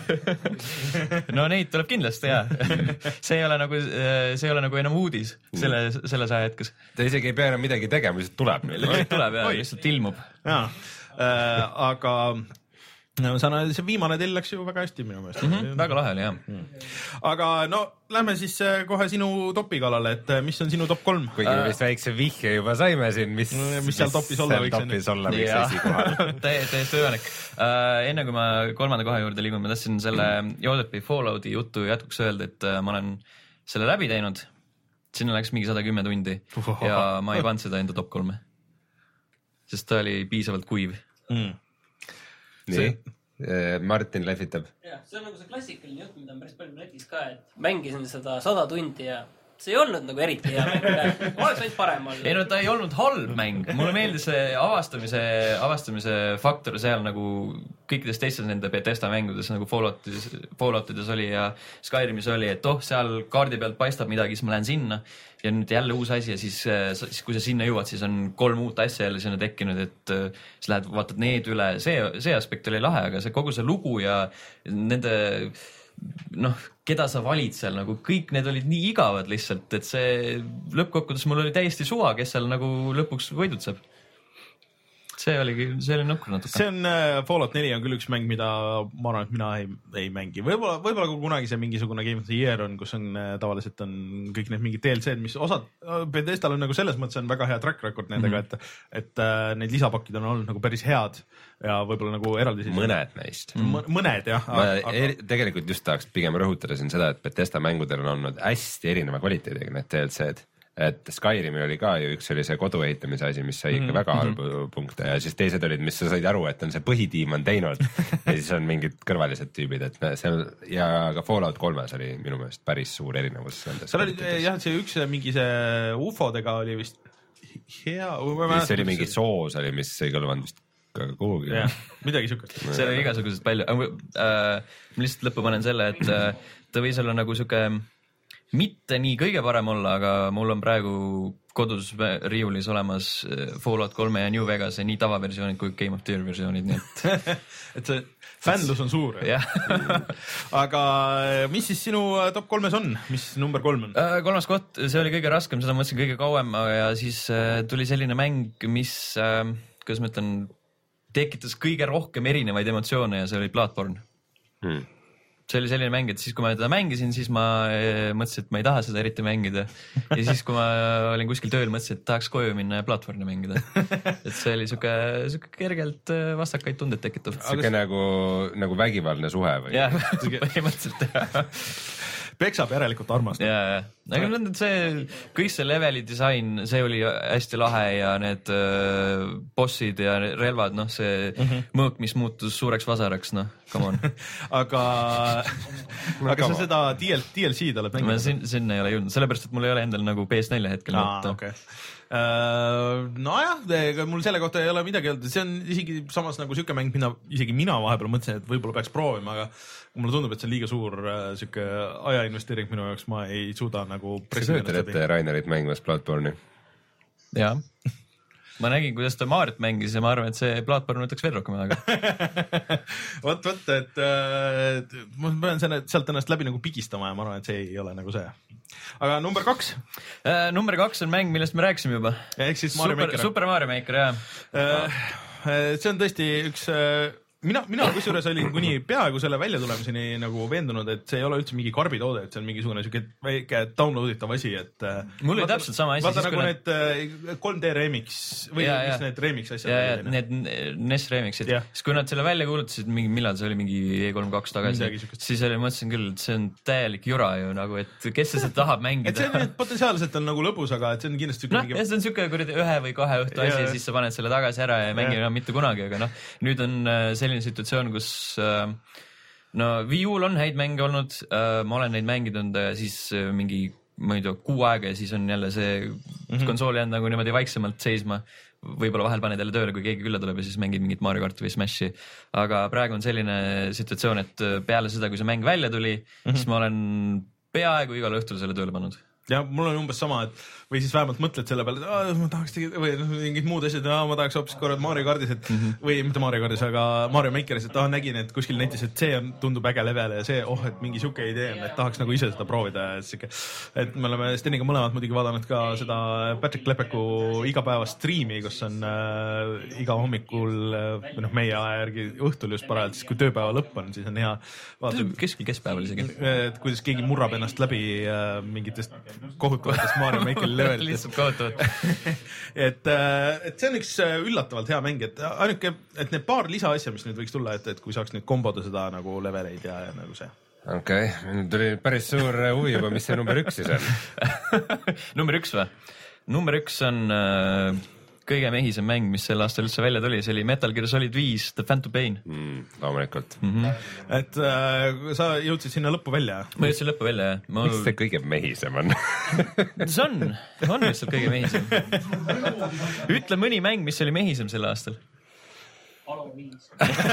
no neid tuleb kindlasti, jah. see ei ole nagu, see ei ole nagu enam uudis selle, selles ajahetkes. Ta isegi ei pea enam midagi tegema, lihtsalt tuleb. Lihtsalt tuleb ja lihtsalt ilmub. Jaa, äh, aga... No, see viimane tell läks ju väga hästi minu meelest. Mm -hmm, väga lahe oli, jah. Mm. Aga no, lähme siis kohe sinu topi kallale, et mis on sinu top kolm? Kuigi me vist väikse vihje juba saime siin, mis, mis seal topis olla võiks. Topis olla võiks esikohal. Täiesti võimalik. Uh, enne kui ma kolmanda koha juurde liigun, ma tahtsin selle Jodepi Fallouti jutu jätkuks öelda, et ma olen selle läbi teinud. Sinna läks mingi sada kümme tundi ja ma ei pannud seda enda top kolme. Sest ta oli piisavalt kuiv. Mm. Nii, Martin lehvitab. Jah, see on nagu see klassikaline jutt, mida on päris palju netis ka, et mängisin seda sada tundi ja see ei olnud nagu eriti hea mäng. Oleks ainult parem olnud. Ei no ta ei olnud halb mäng. Mulle meeldis see avastamise, avastamise faktor seal nagu kõikides teistes nende Bethesda mängudes nagu Falloutis, Falloutides oli ja Skyrimis oli, et oh, seal kaardi pealt paistab midagi, siis ma lähen sinna ja nüüd jälle uus asi ja siis, siis kui sa sinna jõuad, siis on kolm uut asja jälle sinna tekkinud, et siis lähed, vaatad need üle. See, see aspekt oli lahe, aga see kogu see lugu ja nende noh, keda sa valid seal, nagu kõik need olid nii igavad lihtsalt, et see lõppkokkuvõttes mul oli täiesti suva, kes seal nagu lõpuks võidutseb. See oligi, see oli nukkur natuke. See on uh, Fallout neli on küll üks mäng, mida ma arvan, et mina ei, ei mängi. Võib-olla, võib-olla kui kunagi see mingisugune Game of the Year on, kus on uh, tavaliselt on kõik need mingid D L C-d, mis osad uh, Bethesdal on nagu selles mõttes on väga hea track record nendega, mm -hmm. et, et uh, need lisapakid on olnud nagu päris head ja võib-olla nagu eraldi siis. Mõned neist. Mm -hmm. Mõned jah. Ma aga... er, tegelikult just tahaks pigem rõhutada siin seda, et Bethesda mängudel on olnud hästi erineva kvaliteediga need D L C-d. Et Skyrimil oli ka ju üks oli see kodu ehitamise asi, mis sai ikka mm -hmm. väga halbu punkte ja siis teised olid, mis sa said aru, et on see põhitiim on teinud ja siis on mingid kõrvalised tüübid, et see on ja ka Fallout kolmes oli minu meelest päris suur erinevus. seal oli jah, see üks mingi see U F O-dega oli vist hea. see oli mingi soos oli, mis ei kõlvanud vist ka kuhugi. midagi siukest. see oli igasugused palju äh,. Ma lihtsalt lõppu panen selle, et äh, ta võis olla nagu siuke mitte nii kõige parem olla, aga mul on praegu kodus riiulis olemas Fallout kolme ja New Vegase nii tavaversioonid kui Game of the Year versioonid, nii et et see fännlus on suur. jah. Aga mis siis sinu top kolmes on, mis number kolm on? Kolmas koht, see oli kõige raskem, seda mõtlesin kõige kauem ja siis tuli selline mäng, mis, kuidas ma ütlen, tekitas kõige rohkem erinevaid emotsioone ja see oli Bloodborne hmm. See oli selline mäng, et siis kui ma teda mängisin, siis ma mõtlesin, et ma ei taha seda eriti mängida. Ja siis kui ma olin kuskil tööl, mõtlesin, et tahaks koju minna ja Bloodborne'i mängida. Et see oli siuke, siuke kergelt vastakaid tundeid tekitav. Siuke nagu, nagu vägivaldne suhe või? jah, põhimõtteliselt jah. peksab järelikult armastab. ja, ja. aga nüüd see, kõik see leveli disain, see oli hästi lahe ja need äh, bossid ja relvad, noh see mm -hmm. mõõk, mis muutus suureks vasaraks, noh, come on. aga no, aga sa seda D L C-d oled mänginud? ma sin, sinna ei ole jõudnud, sellepärast, et mul ei ole endal nagu P S neli hetkel. Aa, okay. Uh, nojah, ega mul selle kohta ei ole midagi öelda, see on isegi samas nagu siuke mäng, mida isegi mina vahepeal mõtlesin, et võib-olla peaks proovima, aga mulle tundub, et see on liiga suur uh, siuke ajainvesteering minu jaoks, ma ei suuda nagu sa kujutad ette Rainerit mängimas Bloodborne'i? jaa. ma nägin, kuidas ta Maariot mängis ja ma arvan, et see Bloodborne võtaks veel rohkem aega. vot, vot, et uh, ma pean selle, sealt ennast läbi nagu pigistama ja ma arvan, et see ei ole nagu see. Aga number kaks uh,? Number kaks on mäng, millest me rääkisime juba. Ehk siis Mario Super, Maker. Super Mario Maker, jah. Uh, see on tõesti üks... Uh, mina, mina kusjuures olin kuni peaaegu selle väljatulemiseni nagu veendunud, et see ei ole üldse mingi karbitoode, et see on mingisugune siuke väike download itav asi, et mul oli täpselt sama asi. Vaata nagu need kolm D remix või ja, mis ja. need remix asjad. Ja, ja, need N E S remixid. Siis kui nad selle välja kuulutasid, mingi, millal see oli mingi E kolm kaks tagasi, siis oli, mõtlesin küll, et see on täielik jura ju nagu, et kes see tahab mängida. Et see on, potentsiaalselt on nagu lõbus, aga et see on kindlasti no, mingi... see on siuke ühe või kahe õhtu asi ja siis sa paned selle tagasi ära ja mängi enam mitte kunagi, aga noh, nüüd on selline situatsioon, kus äh, no Wii U-l on häid mänge olnud äh,, ma olen neid mänginud ja siis äh, mingi, ma ei tea, kuu aega ja siis on jälle see mm -hmm. konsool jäänud nagu niimoodi vaiksemalt seisma. Võib-olla vahel paned jälle tööle, kui keegi külla tuleb ja siis mängid mingit Mario Karti või Smashi. Aga praegu on selline situatsioon, et peale seda, kui see mäng välja tuli, mm -hmm. siis ma olen peaaegu igal õhtul selle tööle pannud. Ja mul on umbes sama, et või siis vähemalt mõtled selle peale, et ma tahaks tegi, või mingid muud asjad, ma tahaks hoopis korra Mario Kardis, et mm -hmm. või mitte Mario Kardis, aga Mario Makeris, et ah, nägin, et kuskil netis, et see on, tundub äge level ja see, oh, et mingi siuke idee on, et tahaks nagu ise seda proovida. Et, siuke, et me oleme Steniga mõlemad muidugi vaadanud ka seda Patrick Lepeku igapäevast striimi, kus on äh, iga hommikul, või noh, meie aja järgi õhtul just parajalt, siis kui tööpäeva lõpp on, siis on hea vaadata. Keski keskpäeval isegi. Et kuidas keegi murrab ennast läbi äh, mingitest kohutavatest Mario Makeri levelitest. Lihtsalt kohutavad. et, et see on üks üllatavalt hea mäng, et ainuke, et need paar lisaasja, mis nüüd võiks tulla, et, et kui saaks nüüd komboda seda nagu leveleid ja, ja nagu see. Okei, okay. Nüüd tuli päris suur huvi juba, mis see number üks siis on? number üks või? Number üks on äh, kõige mehisem mäng, mis sel aastal üldse välja tuli, see oli Metal Gear Solid viis The Phantom Pain. Mm, loomulikult. Mm -hmm. Et äh, sa jõudsid sinna lõppu välja? Ma jõudsin lõppu välja, jah. Ma... Miks see kõige mehisem on? see on, on lihtsalt kõige mehisem. Ütle mõni mäng, mis oli mehisem sel aastal. Halo viis.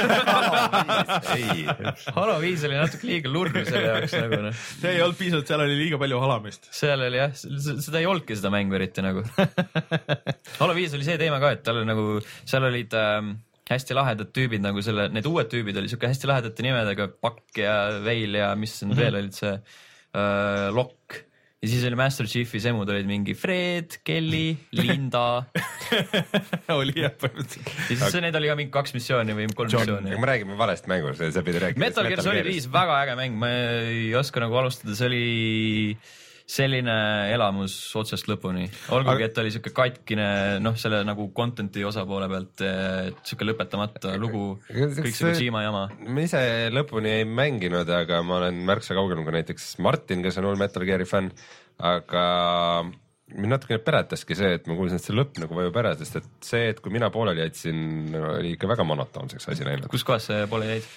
ei, Halo viis oli natuke liiga lurru selle jaoks nagu noh. See ei olnud piisavalt, seal oli liiga palju halamist. Seal oli jah, seda ei olnudki seda mängu eriti nagu. Halo viis oli see teema ka, et tal nagu, seal olid ähm, hästi lahedad tüübid nagu selle, need uued tüübid oli siuke hästi lahedate nimedega, Pakk ja Veil ja mis mm -hmm. veel olid see äh, Lokk. Ja siis oli Master Chiefi semud olid mingi Fred, Kelly, Linda. oli jah põhimõtteliselt. Ja siis need oli ka mingi kaks missiooni või kolm John. missiooni. Me räägime valest mängust, sa pidi rääkima. Metal Gear Solid viis, väga äge mäng, ma ei oska nagu alustada, see oli selline elamus otsast lõpuni. Olgugi, et oli siuke katkine, noh, selle nagu content'i osapoole pealt, siuke lõpetamata lugu, kõik see Kojima jama. Ma ise lõpuni ei mänginud, aga ma olen märksa kaugel kui näiteks Martin, kes on hull Metal Gear'i fänn, aga mind natukene peretaski see, et ma kuulsin, et see lõpp nagu vajub ära, sest et see, et kui mina pooleli jätsin, oli ikka väga monotoonseks asi läinud. Kus kohas see poole jäid?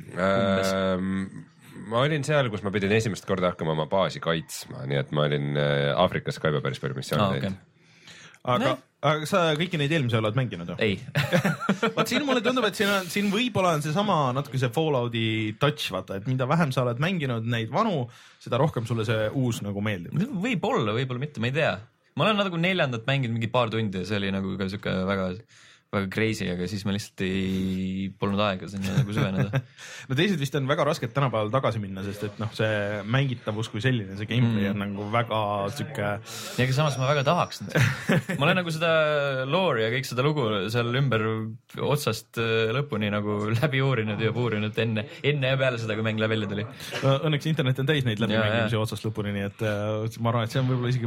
Ma olin seal, kus ma pidin esimest korda hakkama oma baasi kaitsma, nii et ma olin Aafrikas ka juba päris palju missioone ah, okay. Aga, aga sa kõiki neid eelmise oled mänginud? Ei. Vaat siin mulle tundub, et siin, on, siin võib-olla on seesama natuke see Fallouti touch, vaata, et mida vähem sa oled mänginud neid vanu, seda rohkem sulle see uus nagu meeldib. Võib-olla, võib-olla mitte, ma ei tea. Ma olen nagu neljandat mänginud mingi paar tundi ja see oli nagu ka siuke väga... väga crazy, aga siis ma lihtsalt ei polnud aega sinna nagu süveneda. No teised vist on väga rasked tänapäeval tagasi minna, sest et noh, see mängitavus kui selline, see gameplay mm. on nagu väga siuke... Ja aga samas ma väga tahaks nüüd. Ma olen nagu seda lore ja kõik seda lugu seal ümber otsast lõpuni nagu läbi uurinud ja puurinud enne, enne ja peale seda, kui mäng välja tuli. Õnneks internet on täis neid läbimängimusi otsast lõpuni, nii et ma arvan, et see on võib-olla isegi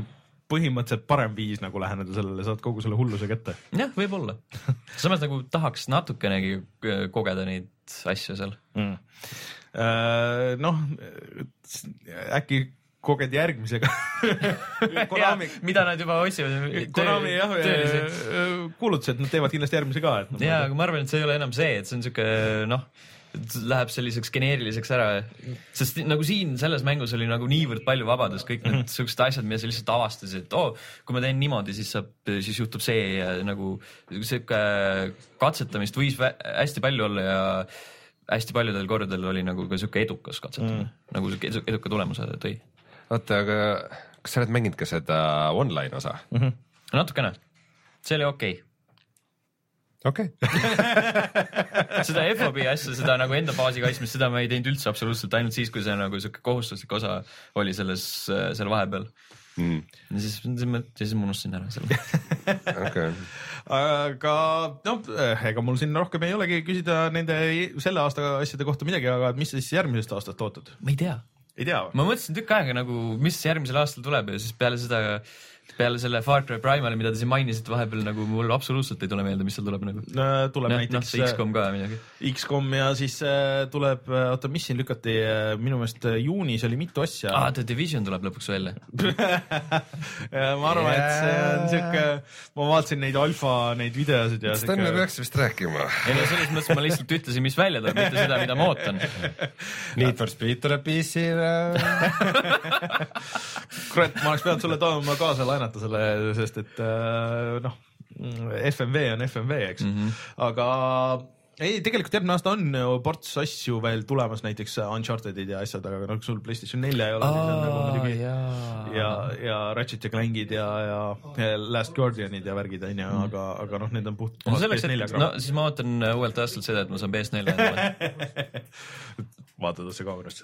põhimõtteliselt parem viis nagu läheneda sellele, saad kogu selle hulluse kätte. jah, võib-olla. Samas nagu tahaks natukenegi kogeda neid asju seal mm.. Noh, äkki koged järgmisega Konami... mida nad juba otsivad. Konami jah, kuulutas, et nad teevad kindlasti järgmise ka. Et jaa, aga ma arvan, et see ei ole enam see, et see on siuke noh, läheb selliseks geneeriliseks ära, sest nagu siin selles mängus oli nagu niivõrd palju vabadust, kõik need mm-hmm. siuksed asjad, mida sa lihtsalt avastasid, et oo, oh, kui ma teen niimoodi, siis saab, siis juhtub see ja nagu siuke katsetamist võis hästi palju olla ja hästi paljudel kordadel oli nagu ka siuke edukas katsetamine, mm. nagu siuke eduka tulemuse tõi. Oota, aga kas sa oled mänginud ka seda online osa? Mm-hmm. Natukene, see oli okei okay. okei okay. seda F O B asja, seda nagu enda baasi kaitsmist, seda ma ei teinud üldse absoluutselt, ainult siis, kui see nagu siuke kohustuslik osa oli selles, selle vahepeal mm.. ja siis, siis ma unustasin ära selle okay. Aga noh, ega mul siin rohkem ei olegi küsida nende selle aasta asjade kohta midagi, aga mis siis järgmisest aastast ootad? Ma ei tea. Ei tea või? Ma mõtlesin tükk aega nagu, mis järgmisel aastal tuleb ja siis peale seda peale selle Far Cry Primali, mida te siin mainisite vahepeal, nagu mul absoluutselt ei tule meelde, mis seal tuleb nagu. Tuleb no, näiteks no, X COM ka midagi. X COM ja siis tuleb, oota, mis siin lükati, minu meelest juunis oli mitu asja. Ah, The Division tuleb lõpuks välja. ma arvan, yeah. et see on siuke, ma vaatasin neid alfa, neid videosid ja Sten me peaks vist rääkima. Ei no selles mõttes ma lihtsalt ütlesin, mis välja tuleb, mitte seda, mida ma ootan. Need for Speed tuleb P C-le. Kurat, ma oleks peanud sulle tooma kaasa laenata selle, sest et noh, F M V on F M V, eks. Mm-hmm. Aga ei, tegelikult järgmine aasta on ports asju veel tulemas, näiteks Unchartedid ja asjad, aga noh, sul PlayStation neli ei ole, oh, siis on nagu muidugi yeah. ja, ja Ratchet ja Clankid ja, ja Last Guardianid ja värgid, on ju, mm. aga, aga noh, need on puht no, selleks, P S neli. No siis ma ootan uuelt aastalt seda, et ma saan P S neli endale. Vaatad otse kaamerasse.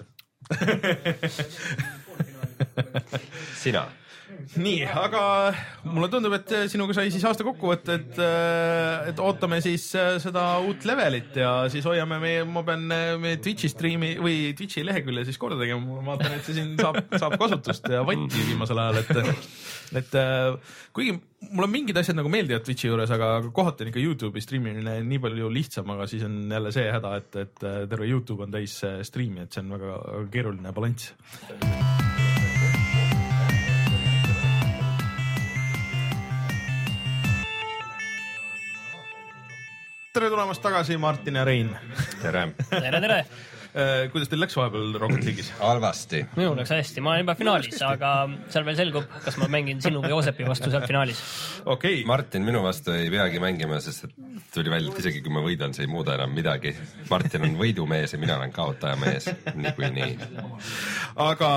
Sina. Nii, aga mulle tundub, et sinuga sai siis aasta kokkuvõtte, et, et ootame siis seda uut levelit ja siis hoiame meie, ma pean meie Twitchi streami või Twitchi lehekülje siis korda tegema, ma vaatan, et see siin saab, saab kasutust ja vatti viimasel ajal, et, et kuigi mul on mingid asjad nagu meeldivad Twitchi juures, aga kohati on ikka YouTube'i streamimine nii palju lihtsam, aga siis on jälle see häda, et, et terve YouTube on täis streami, et see on väga keeruline balanss. Tere tulemast tagasi, Martin ja Rein. Tere. Tere, tere. Kuidas teil läks vahepeal Rocket League'is? Halvasti. Minul läks hästi, ma olen juba finaalis, aga seal veel selgub, kas ma mängin sinu või Joosepi vastu seal finaalis. Okay. Martin minu vastu ei peagi mängima, sest tuli välja, et isegi kui ma võidan, see ei muuda enam midagi. Martin on võidumees ja mina olen kaotajamees. Nii kui nii. Aga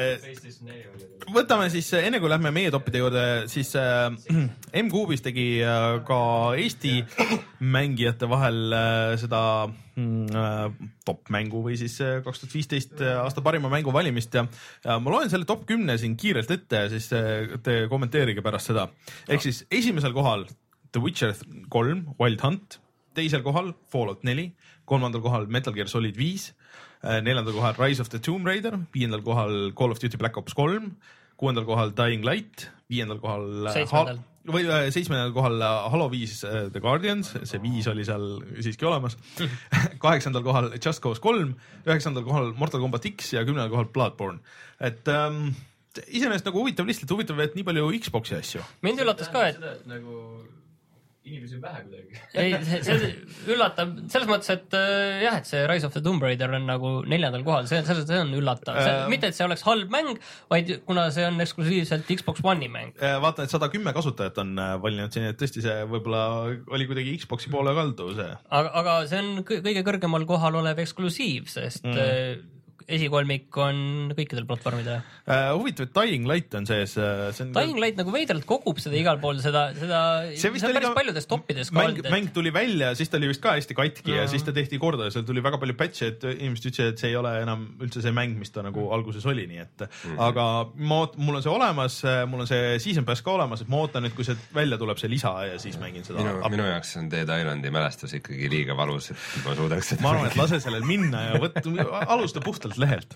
võtame siis, enne kui lähme meie toppide juurde, siis äh, M-Cube'is tegi äh, ka Eesti mängijate vahel äh, seda äh, top-mängu või siis äh, kaks tuhat viisteist aasta parima mängu valimist ja, ja ma loen selle top kümne siin kiirelt ette ja siis äh, te kommenteerige pärast seda. Ehk siis esimesel kohal The Witcher kolm, Wild Hunt, teisel kohal Fallout neli, kolmandal kohal Metal Gear Solid viis, neljandal kohal Rise of the Tomb Raider, viiendal kohal Call of Duty Black Ops kolm, kuuendal kohal Dying Light, viiendal kohal seitsmendal või seitsmendal kohal Halo viis The Guardians, see viis oli seal siiski olemas, kaheksandal kohal Just Cause kolm, üheksandal kohal Mortal Kombat X ja kümnendal kohal Bloodborne. Et ähm, iseenesest nagu huvitav lihtsalt, huvitav, et nii palju Xboxi asju. Mind üllatas ka, et nagu inimesi on vähe kuidagi. Ei, see, see üllatab selles mõttes, et äh, jah, et see Rise of the Tomb Raider on nagu neljandal kohal, see, see, see on üllatav. See, äh, mitte, et see oleks halb mäng, vaid kuna see on eksklusiivselt Xbox One'i mäng. Vaatan, et sada kümme kasutajat on valinud siin, et tõesti see võib-olla oli kuidagi Xboxi poole kaldu see. Aga, aga see on kõige kõrgemal kohal olev eksklusiiv, sest mm. esikolmik on kõikidel platvormidel. Uh, huvitav, et Dying Light on sees. See on Dying Light nagu veidralt kogub seda igal pool, seda, seda see, see on päris paljudes toppides ka mäng, mäng tuli välja, siis ta oli vist ka hästi katki mm. ja siis ta tehti korda ja seal tuli väga palju patch'e, et inimesed ütlesid, et see ei ole enam üldse see mäng, mis ta nagu alguses oli, nii et mm. aga ma, mul on see olemas, mul on see Season Pass ka olemas, et ma ootan nüüd, kui see välja tuleb see lisa ja siis mängin seda. Minu, minu jaoks on Dead Islandi mälestus ikkagi liiga valus, et ma suudaks ma arvan, et lase sellel minna ja võt, alusta puhtalt lehelt.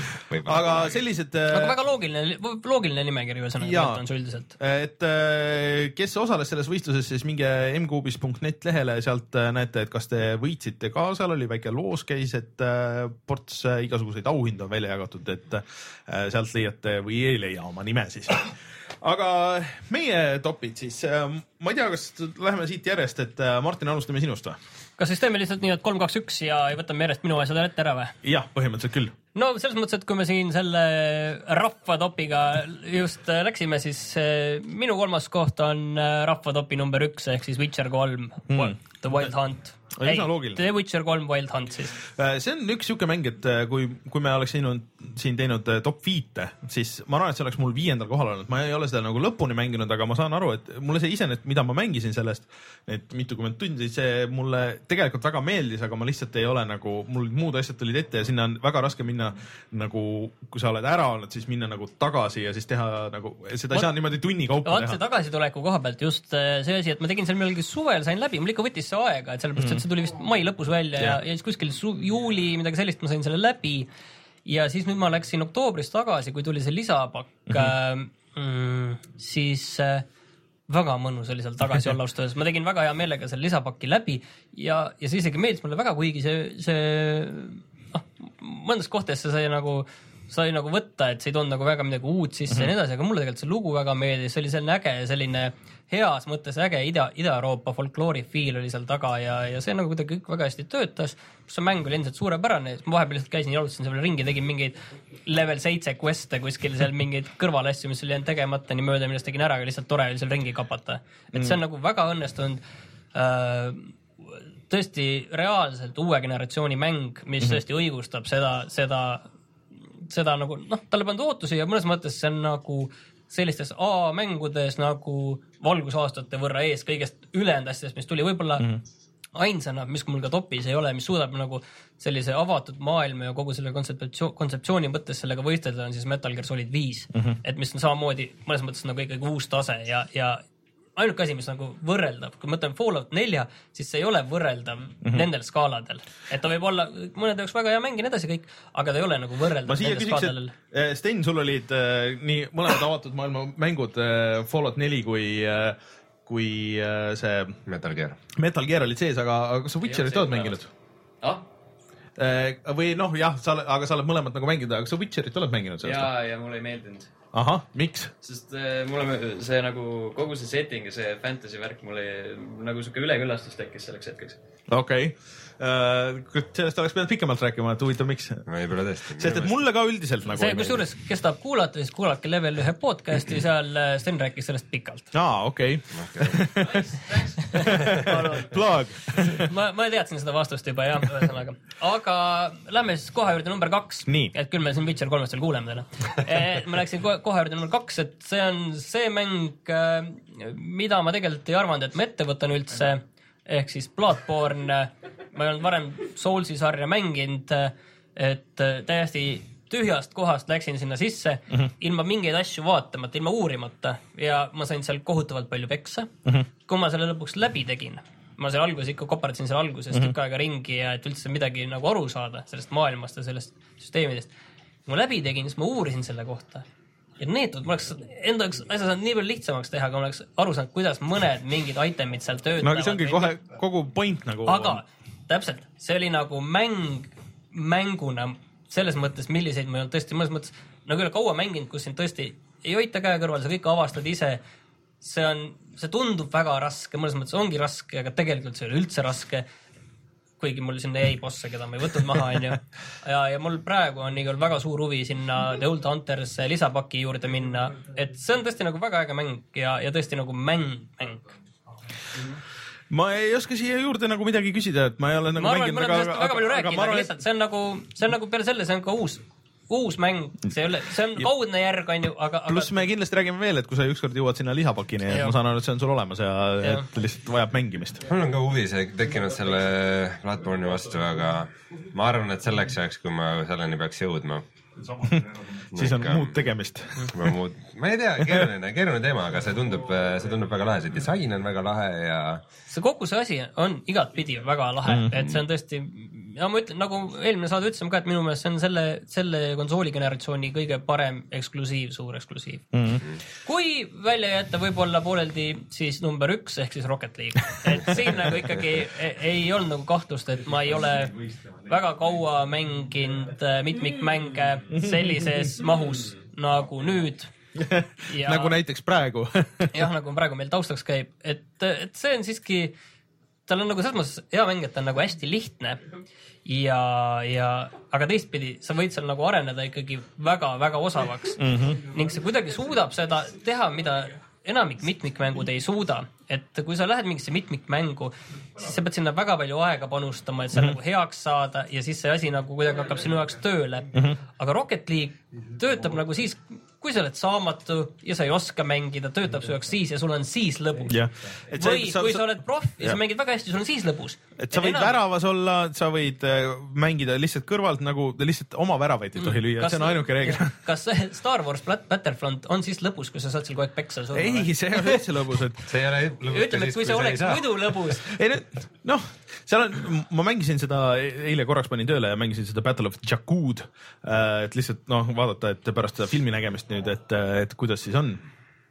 aga sellised. aga väga loogiline, loogiline nimekiri ühesõnaga on see üldiselt. et kes osales selles võistluses, siis minge m kuubis punkt net lehele, sealt näete, et kas te võitsite ka, seal oli väike loos käis, et ports igasuguseid auhindu on välja jagatud, et sealt leiate või ei leia oma nime siis. aga meie topid siis, ma ei tea, kas läheme siit järjest, et Martin, alustame sinust või? kas siis teeme lihtsalt nii, et kolm, kaks, üks ja võtame järjest minu asjad ette ära või? jah, põhimõtteliselt küll. no selles mõttes, et kui me siin selle rahvatopiga just läksime, siis minu kolmas koht on rahvatopi number üks ehk siis Witcher kolm mm. The Wild Hunt. Ei, The Witcher kolm Wild Hunt siis. See on üks siuke mäng, et kui, kui me oleks siin, siin teinud top viite, siis ma arvan, et see oleks mul viiendal kohal olnud. Ma ei ole seda nagu lõpuni mänginud, aga ma saan aru, et mulle see iseenesest, mida ma mängisin sellest, et mitukümmend tundi, see mulle tegelikult väga meeldis, aga ma lihtsalt ei ole nagu, mul muud asjad tulid ette ja sinna on väga raske minna nagu, kui sa oled ära olnud, siis minna nagu tagasi ja siis teha nagu, seda ei saa niimoodi tunni kaupa teha. See tagasituleku koha pealt just see asi, et ma tegin seal millalgi suvel, sain läbi, mul ikka võttis see aega, et sellepärast, et see tuli vist mai lõpus välja ja, ja siis kuskil su- juuli, midagi sellist, ma sain selle läbi ja siis nüüd ma läksin oktoobris tagasi, kui tuli see lisapakk, mm-hmm. äh, siis äh, väga mõnus oli seal tagasi olla austöös. Ma tegin väga hea meelega selle lisapakki läbi ja, ja see isegi meeldis mulle väga, kuigi see, see noh, mõndas kohtades see sai nagu sai nagu võtta, et see ei toonud nagu väga midagi uut sisse mm-hmm. ja nii edasi, aga mulle tegelikult see lugu väga meeldis, see oli selline äge, selline heas mõttes äge Ida, Ida-Euroopa folkloori feel oli seal taga ja, ja see nagu kuidagi kõik väga hästi töötas, kus see mäng oli endiselt suurepärane, ma vahepeal lihtsalt käisin ja jalutasin selle ringi, tegin mingeid level seitse queste kuskil seal mingeid kõrvalasju, mis oli jäänud tegemata nii mööda, millest tegin ära, aga lihtsalt tore oli seal ringi kapata. Et see on nagu väga õnnestunud äh, tõesti reaalselt uue generatsiooni mäng, mis mm-hmm. tõesti õigustab seda, seda seda nagu, noh, talle pandud ootusi ja mõnes mõttes see on nagu sellistes A-mängudes nagu valgusaastate võrra ees kõigest ülejäänud asjadest, mis tuli võib-olla mm-hmm. ainsana, mis mul ka topis ei ole, mis suudab nagu sellise avatud maailma ja kogu selle kontseptsiooni, kontseptsiooni mõttes sellega võistelda on siis Metal Gear Solid viis, mm-hmm. et mis on samamoodi mõnes mõttes nagu ikkagi uus tase ja, ja ainuke asi, mis nagu võrreldav, kui mõtleme Fallout nelja, siis see ei ole võrreldav mm-hmm. nendel skaaladel. Et ta võib olla mõned jaoks väga hea mäng ja nii edasi kõik, aga ta ei ole nagu võrreldav nendel skaaladel. Sten, sul olid äh, nii mõlemad avatud maailma mängud äh, Fallout neli kui, äh, kui äh, see Metal Gear. Metal Gear olid sees, aga, aga kas sa Witcherit oled mänginud? Ah? Äh, või noh, jah, sa, aga sa oled mõlemad nagu mänginud, aga kas sa Witcherit oled mänginud? Ja, ja mulle ei meeldinud. Aha, miks? Sest äh, mulle see nagu kogu see setting ja see fantasy värk mulle nagu siuke üleküllastus tekkis selleks hetkeks. Okei. Okay. Uh, sellest oleks pidanud pikemalt rääkima, et huvitav miks. Võib-olla tõesti. Sest et mulle ka üldiselt nagu see, kus juures, kes tahab kuulata, siis kuulake level ühe podcasti, seal Sten rääkis sellest pikalt. Aa, okei. Plug. ma, ma teadsin seda vastust juba, jah, ühesõnaga. Aga lähme siis kohe juurde number kaks. Nii. Et küll me siin Witcher kolmest veel kuuleme teile. Ma läksin kohe, kohe juurde number kaks, et see on see mäng, mida ma tegelikult ei arvanud, et ma ette võtan üldse, ehk siis Bloodborne. Ma ei olnud varem Soulsi sarja mänginud, et täiesti tühjast kohast läksin sinna sisse mm-hmm. ilma mingeid asju vaatamata, ilma uurimata ja ma sain seal kohutavalt palju peksa. Mm-hmm. Kui ma selle lõpuks läbi tegin, ma seal alguses ikka kopardasin seal alguses mm-hmm. tükk aega ringi ja et üldse midagi nagu aru saada sellest maailmast ja sellest süsteemidest. Kui ma läbi tegin, siis ma uurisin selle kohta. Ja neetud, ma oleks enda üks asja saanud nii palju lihtsamaks teha, aga ma oleks aru saanud, kuidas mõned mingid itemid seal töötavad. No aga see ongi kohe kogu point nagu. Aga täpselt, see oli nagu mäng mänguna selles mõttes, milliseid ma ei olnud tõesti mõnes mõttes nagu üle kaua mänginud, kus siin tõesti ei hoita käe kõrval, sa kõik avastad ise. See on, see tundub väga raske, mõnes mõttes ongi raske, aga tegelikult see oli üldse raske. Kuigi mul sinna jäi bosse, keda ma ei võtnud maha, on ju. Ja, ja mul praegu on igal väga suur huvi sinna The Old Hunters lisapaki juurde minna. Et see on tõesti nagu väga äge mäng ja, ja tõesti nagu mäng, mäng. Ma ei oska siia juurde nagu midagi küsida, et ma ei ole nagu ma arvan, mänginud. Ma arvan, et me oleme väga palju rääkinud, aga lihtsalt see on nagu, see on nagu peale selle, see on ka uus, uus mäng. See, ole, see on kaudne järg, on ju, aga... Plus me kindlasti räägime veel, et kui sa ükskord jõuad sinna lisapakini, et ma saan aru, et see on sul olemas ja, ja. Et lihtsalt vajab mängimist. Mul on ka huvi see tekkinud selle Bloodborne'i vastu, aga ma arvan, et selleks ajaks, kui ma selleni peaks jõudma. Siis on muud tegemist. Muud, ma ei tea, keeruline, keeruline teema, aga see tundub, see tundub väga lahe. See disain on väga lahe ja... See kogu see asi on igat pidi väga lahe, mm. et see on tõesti ja ma ütlen, nagu eelmine saade ütlesime ka, et minu meelest see on selle, selle konsooli generatsiooni kõige parem eksklusiiv, suur eksklusiiv. Mm -hmm. Kui välja jätta võib-olla pooleldi siis number üks ehk siis Rocket League. Et siin nagu ikkagi ei, ei olnud nagu kahtlust, et ma ei ole väga kaua mänginud mitmikmänge sellises mahus nagu nüüd. Ja, nagu näiteks praegu. jah, nagu praegu meil taustaks käib, et, et see on siiski tal on nagu selles mõttes hea mäng, et ta on nagu hästi lihtne ja, ja aga teistpidi sa võid seal nagu areneda ikkagi väga-väga osavaks mm -hmm. ning see kuidagi suudab seda teha, mida enamik mitmikmängud ei suuda, et kui sa lähed mingisse mitmikmängu, siis sa pead sinna väga palju aega panustama, et seal mm -hmm. nagu heaks saada ja siis see asi nagu kuidagi hakkab sinu jaoks tööle mm. -hmm. aga Rocket League töötab nagu siis, kui sa oled saamatu ja sa ei oska mängida, töötab su jaoks siis ja sul on siis lõbus. Yeah. või sa, kui sa oled proff ja yeah. sa mängid väga hästi, sul on siis lõbus. Et sa võid enam... väravas olla, sa võid mängida lihtsalt kõrvalt, nagu lihtsalt oma väravaid ei tohi lüüa, see on ainuke reegel. Kas Star Wars Battlefront on siis lõbus, kui sa saad seal kogu aeg peksa surma? Ei, see ei ole üldse lõbus. Et... see ei ole lõbus. Ütleme, et kui see oleks muidu lõbus. noh, seal on, ma mängisin seda, eile korraks panin tööle ja mängisin seda Battle of Jakkud, et lihtsalt noh, vaadata, et pärast seda filmi nägemist nüüd, et, et kuidas siis on.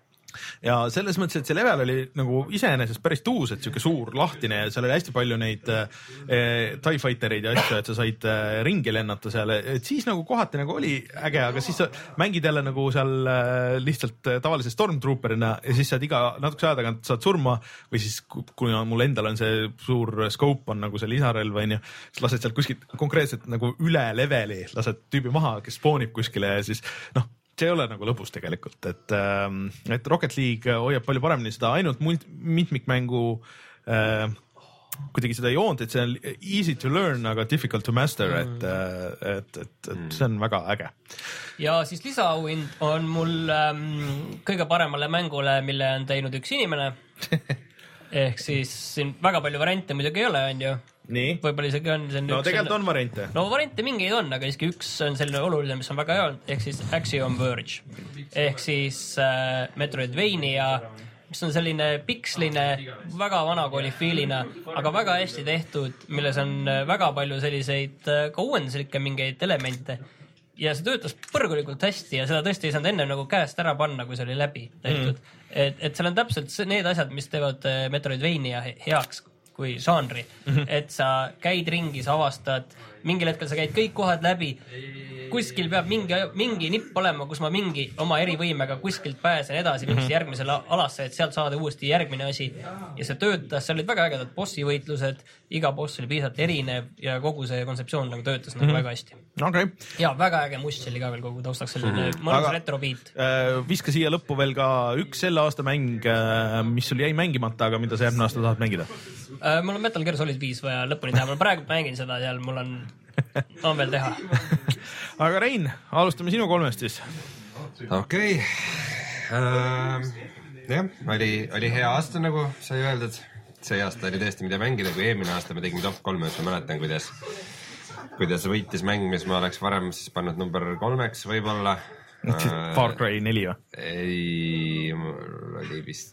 Ja selles mõttes, et see level oli nagu iseenesest päris tuus, et siuke suur lahtine ja seal oli hästi palju neid eh, TIE Fightereid ja asju, et sa said eh, ringi lennata seal, et siis nagu kohati nagu oli äge, aga siis sa mängid jälle nagu seal eh, lihtsalt tavalise Stormtrooperina ja siis saad iga natukese aja tagant saad surma või siis kui mul endal on see suur scope on nagu see lisarelv on ju, siis lased sealt kuskilt konkreetselt nagu üle leveli, lased tüübi maha, kes spoonib kuskile ja siis noh, see ei ole nagu lõbus tegelikult, et, et Rocket League hoiab palju paremini seda ainult mitmikmängu äh, kuidagi seda joont, et see on easy to learn, aga difficult to master, et, et, et, et see on väga äge. Ja siis lisaauhind on mul ähm, kõige paremale mängule, mille on teinud üks inimene. Ehk siis siin väga palju variante muidugi ei ole, on ju. Nii. Võib-olla isegi on see no üks tegelikult on variante. No variante mingeid on, aga iski üks on selline oluline, mis on väga hea, ehk siis Axiom Verge. Ehk siis äh, Metroidvania, mis on selline piksline, väga vanakooli fiilina, aga väga hästi tehtud, milles on väga palju selliseid ka uuenduslikke mingeid elemente. Ja see töötas põrgulikult hästi ja seda tõesti ei saanud enne nagu käest ära panna, kui see oli läbi tehtud. Mm. Et, et seal on täpselt need asjad, mis teevad Metroidvania heaks kui žanri, mm-hmm. et sa käid ringi, sa avastad, mingil hetkel sa käid kõik kohad läbi, kuskil peab mingi, mingi nipp olema, kus ma mingi oma erivõimega kuskilt pääsen edasi mm-hmm. mingi järgmisele alasse, et sealt saada uuesti järgmine asi ja see töötas, seal olid väga ägedad bossi võitlused, iga boss oli piisavalt erinev ja kogu see kontseptsioon nagu töötas mm-hmm. nagu väga hästi. Okay. Ja väga äge must oli ka veel kogu taustaks selline mm-hmm. mõnus retrobeat. Äh, viska siia lõppu veel ka üks selle aasta mäng, mis sul jäi mängimata, aga mida sa järgmine aasta tahad mängida? Äh, mul on Metal Gear Solid viis vaja lõpuni teha, ma praegu mängin seda seal, mul on, on veel teha. Aga Rein, alustame sinu kolmest siis. Okei okay. uh,. jah, oli, oli hea aasta, nagu sai öeldud. See aasta oli tõesti mida mängida, kui eelmine aasta me tegime top kolme, et ma mäletan, kuidas, kuidas võitis mäng, mis ma oleks varem siis pannud number kolmeks võib-olla. Uh, Far Cry neli või? Ei, mul oli vist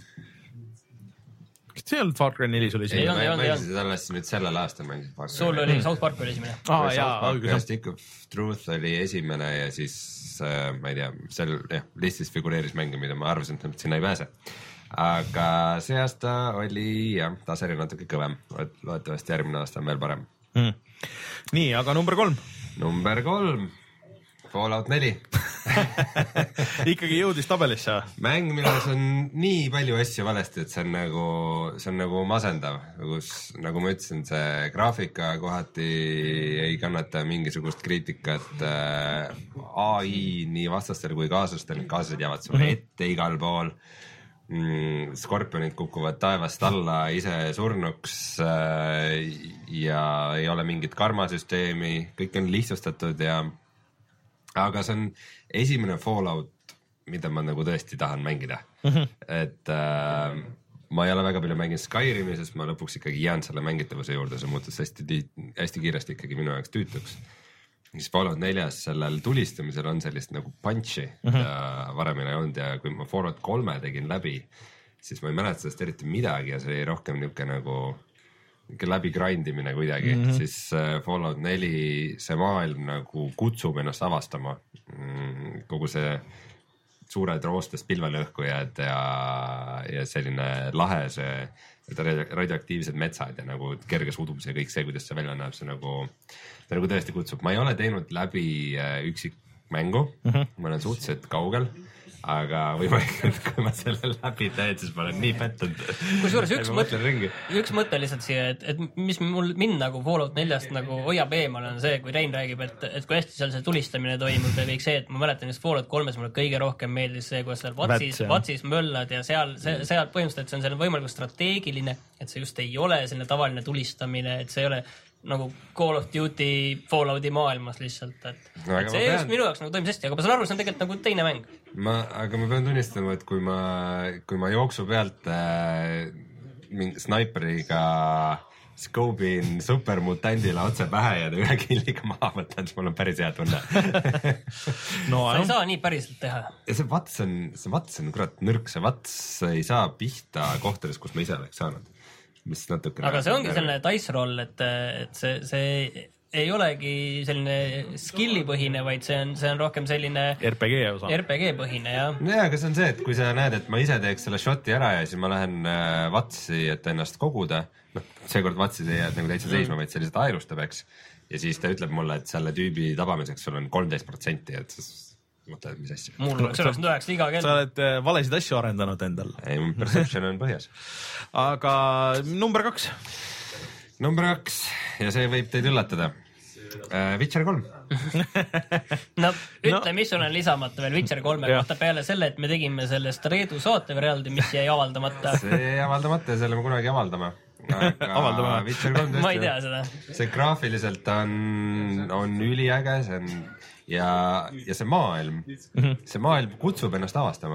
kas see ei olnud Far Cry neli sul esimene? Ei, ma mängisin seda alles nüüd sellel aastal mängisin Far Cry. Sul oli South Park oli esimene. Ah, jaa, South Park, Stick of Truth oli esimene ja siis äh, ma ei tea, seal jah, listis figureeris mänge, mida ma arvasin, et sinna ei pääse. Aga see aasta oli jah, tase oli natuke kõvem. Loodetavasti järgmine aasta on veel parem. Hmm. Nii, aga number kolm? Number kolm. Fallout neli. Ikkagi jõudis tabelisse. Mäng, milles on nii palju asju valesti, et see on nagu, see on nagu masendav. Kus, nagu ma ütlesin, see graafika kohati ei kannata mingisugust kriitikat. A I nii vastastel kui kaaslastel, kaaslased jäävad sulle ette igal pool. Skorpionid kukuvad taevast alla ise surnuks ja ei ole mingit karmasüsteemi. Kõik on lihtsustatud ja aga see on esimene Fallout, mida ma nagu tõesti tahan mängida. Mm-hmm. Et äh, ma ei ole väga palju mänginud Skyrimi, sest ma lõpuks ikkagi jään selle mängitavuse juurde, see muutus hästi, hästi kiiresti ikkagi minu jaoks tüütuks. Siis Fallout neljas sellel tulistamisel on sellist nagu punchi mm-hmm. ja varem ei olnud ja kui ma Fallout kolme tegin läbi, siis ma ei mäleta sellest eriti midagi ja see oli rohkem niuke nagu läbi grindimine kuidagi mm, -hmm. siis Fallout neli, see maailm nagu kutsub ennast avastama. Kogu see suured roostes pilvelõhkujad ja, ja selline lahe, see radioaktiivsed metsad ja nagu kerge sudus ja kõik see, kuidas see välja näeb, see nagu, ta nagu tõesti kutsub. Ma ei ole teinud läbi üksikmängu, mm -hmm. ma olen suhteliselt kaugel. Aga võimalik, et kui ma selle läbi teen, siis ma olen nii pettunud. Kusjuures üks mõte, üks mõte lihtsalt siia, et, et mis mul mind nagu Fallout neljast nagu hoiab eemal on see, kui Rein räägib, et, et kui hästi seal see tulistamine toimub ja kõik see, et ma mäletan just Fallout kolmes mulle kõige rohkem meeldis see, kuidas seal vatsis, vatsis möllad ja seal, see, seal põhimõtteliselt see on selline võimalikult strateegiline, et see just ei ole selline tavaline tulistamine, et see ei ole nagu Call of Duty Fallouti maailmas lihtsalt, et, no, et see pean... just minu jaoks nagu toimis hästi, aga ma saan aru, see on tegelikult nagu teine mäng. Ma, aga ma pean tunnistama, et kui ma, kui ma jooksu pealt äh, mingi snaiperiga skoobin supermutandile otse pähe ja ta ühe killiga maha võtan, siis mul on päris hea tunne. no, sa ei saa nii päriselt teha. Ja see vats on, see vats on kurat nõrk, see vats ei saa pihta kohtades, kus ma ise oleks saanud. Mis natuke aga see ongi selline dice roll, et, et see, see ei olegi selline skilli põhine, vaid see on, see on rohkem selline R P G osa. R P G põhine, jah. Jaa, aga see on see, et kui sa näed, et ma ise teeks selle shoti ära ja siis ma lähen äh, vatsi, et ennast koguda, noh, seekord vatsi ei jääd nagu täitsa seisma, vaid see lihtsalt aerustab, eks. Ja siis ta ütleb mulle, et selle tüübi tabamiseks sul on kolmteist protsenti, et siis mõtled, mis asja. Mul oleks oleks nüüd üheks iga kell. Sa oled valesid asju arendanud endal. Ei, perception on põhjas. Aga number kaks. Number kaks ja see võib teid üllatada. Uh, Witcher kolm. no ütle no., mis sul on lisamata veel Witcher kolme kohta peale selle, et me tegime sellest Reedu saate verjaldi, mis jäi avaldamata. see jäi avaldamata ja selle me kunagi avaldama. Aga Witcher kolm ma ei tea seda. See graafiliselt on, on üliäge, see on ja, ja see maailm, see maailm kutsub ennast avastama.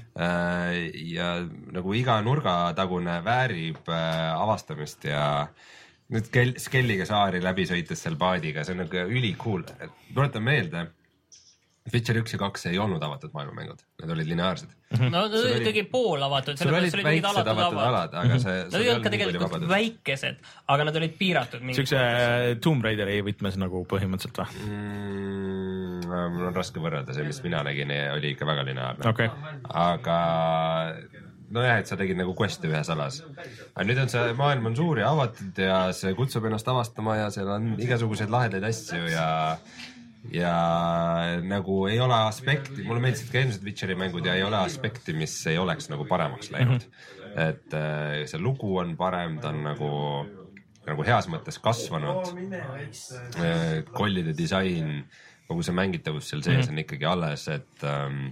Ja nagu iga nurgatagune väärib avastamist ja nüüd Skelliga saari läbi sõites seal paadiga, see on nagu üli cool. Tuletan meelde, Witcher üks ja kaks ei olnud avatud maailmamängud, need olid lineaarsed. no see oli ikkagi pool avatud. Sul olid väiksed avatud alad, aga see... Nad ei olnud ka tegelikult väikesed, aga nad olid piiratud. Siukse Tomb Raideri võtmes nagu põhimõtteliselt või? Mm, mul on raske võrrelda, see mis mina nägin oli ikka väga lineaarne. Okay. Aga nojah, et sa tegid nagu quest'i ühes alas. Aga nüüd on see maailm on suur ja avatud ja see kutsub ennast avastama ja seal on igasuguseid lahedaid asju ja ja nagu ei ole aspekti, mulle meeldisid ka eelmised Witcheri mängud ja ei ole aspekti, mis ei oleks nagu paremaks läinud. Et see lugu on parem, ta on nagu, nagu heas mõttes kasvanud. Kollide disain, kogu see mängitavus seal sees on ikkagi alles, et um,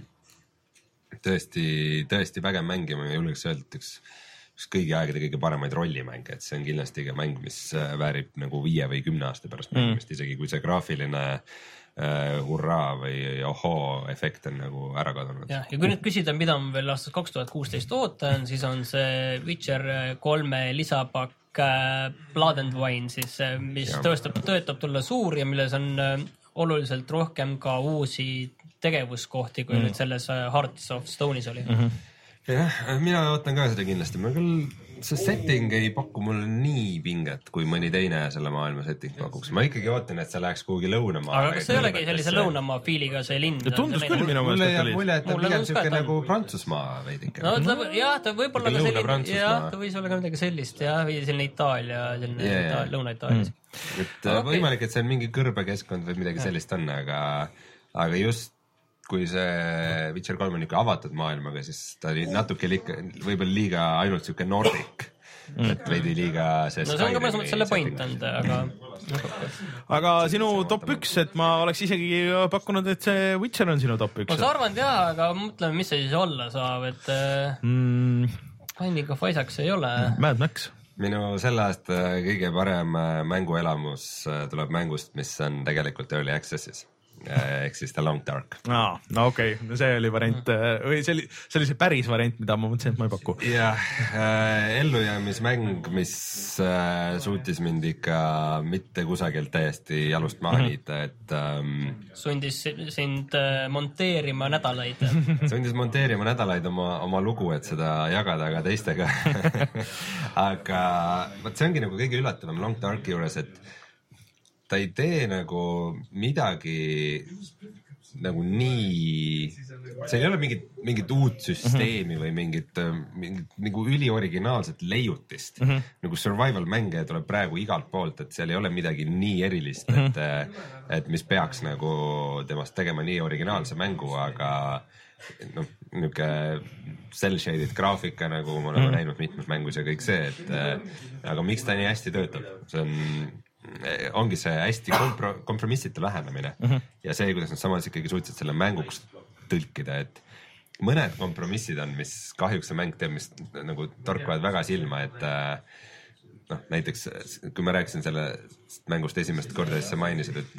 tõesti, tõesti vägev mängima ja julgeks öelda, et üks, üks kõigi aegade kõige paremaid rollimänge, et see on kindlasti ka mäng, mis väärib nagu viie või kümne aasta pärast mängimist, isegi kui see graafiline Uh, hurraa või ohoo efekt on nagu ära kadunud. Ja, ja kui nüüd küsida, mida ma veel aastast kaks tuhat kuusteist ootan, siis on see Witcher kolme lisapakk uh, Blood and Wine, siis, mis ja. tõestab, töötab tulla suur ja milles on uh, oluliselt rohkem ka uusi tegevuskohti, kui mm. nüüd selles uh, Hearts of Stone'is oli. Mm-hmm. Jah, mina ootan ka seda kindlasti. Ma küll see setting ei paku mulle nii pinget, kui mõni teine selle maailma setting pakuks. Ma ikkagi ootan, et see läheks kuhugi lõunamaa. Aga kas see ei olegi sellise lõunamaa fiiliga see lind? Tundus küll minu mõelest, et oli. Mulle jääb pigem siuke nagu Prantsusmaa veidike. No ta, jah, ta võib-olla ka selline, jah, ta võis olla ka midagi sellist, jah, või selline Itaalia, selline yeah, Ita- Lõuna-Itaalia. Mm. Et okay. Võimalik, et see on mingi kõrbekeskkond või midagi sellist on, aga, aga just kui see Witcher kolm on ikka avatud maailmaga, siis ta oli natuke liiga, võib-olla liiga ainult siuke Nordic. Mm. Et veidi liiga see no see on ka mõnes mõttes selle point on, aga aga sinu top üks, et ma oleks isegi pakkunud, et see Witcher on sinu top üks. Ma sa arvan, jah, aga mõtleme, mis see siis olla saab, et mm. Binding of Isaacs ei ole. Mad Max. Minu selle aasta kõige parem mänguelamus tuleb mängust, mis on tegelikult early access'is. ehk siis The Long Dark. Aa, no okei okay. No see oli variant või see oli, see oli see päris variant, mida ma mõtlesin, et ma ei paku. jah, äh, ellujäämismäng, mis äh, suutis mind ikka mitte kusagilt täiesti jalust maha liita, et ähm, sundis sind äh, monteerima nädalaid sundis monteerima nädalaid oma, oma lugu, et seda jagada ka teistega aga vot see ongi nagu kõige üllatavam Long Darki juures, et ta ei tee nagu midagi nagu nii, see ei ole mingit, mingit uut süsteemi või mingit, mingit nagu ülioriginaalset leiutist mm. -hmm. nagu survival mänge tuleb praegu igalt poolt, et seal ei ole midagi nii erilist, et mm, -hmm. et mis peaks nagu temast tegema nii originaalse mängu, aga noh, niisugune cel-shaded graafika, nagu ma olen mm. näinud mitmes mängus ja kõik see, et aga miks ta nii hästi töötab, see on ongi see hästi kompro- kompromissitu lähenemine mm -hmm. ja see, kuidas nad samas ikkagi suutsid selle mänguks tõlkida, et mõned kompromissid on, mis kahjuks see mäng teeb, mis nagu torkavad väga silma, et noh, näiteks kui ma rääkisin sellest mängust esimest korda, siis sa mainisid, et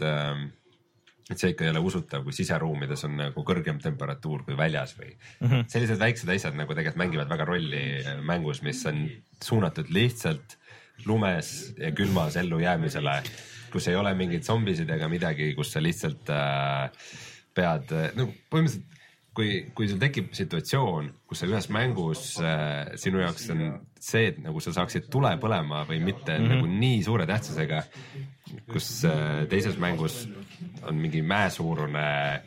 et see ikka ei ole usutav, kui siseruumides on nagu kõrgem temperatuur kui väljas või mm -hmm. sellised väiksed asjad nagu tegelikult mängivad väga rolli mängus, mis on suunatud lihtsalt lumes ja külmas ellujäämisele, kus ei ole mingeid zombisid ega midagi, kus sa lihtsalt äh, pead, no põhimõtteliselt kui, kui sul tekib situatsioon, kus sa ühes mängus äh, sinu jaoks on see, et nagu sa saaksid tule põlema või mitte mm -hmm. nagu nii suure tähtsusega, kus äh, teises mängus on mingi mäesuurune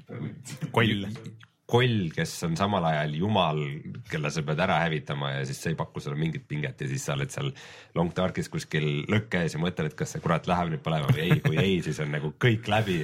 koll koll, kes on samal ajal jumal, kelle sa pead ära hävitama ja siis see ei paku sulle mingit pinget ja siis sa oled seal Long Darkis kuskil lõkk käes ja mõtled, et kas see kurat läheb nüüd põlema või ei, kui ei, siis on nagu kõik läbi.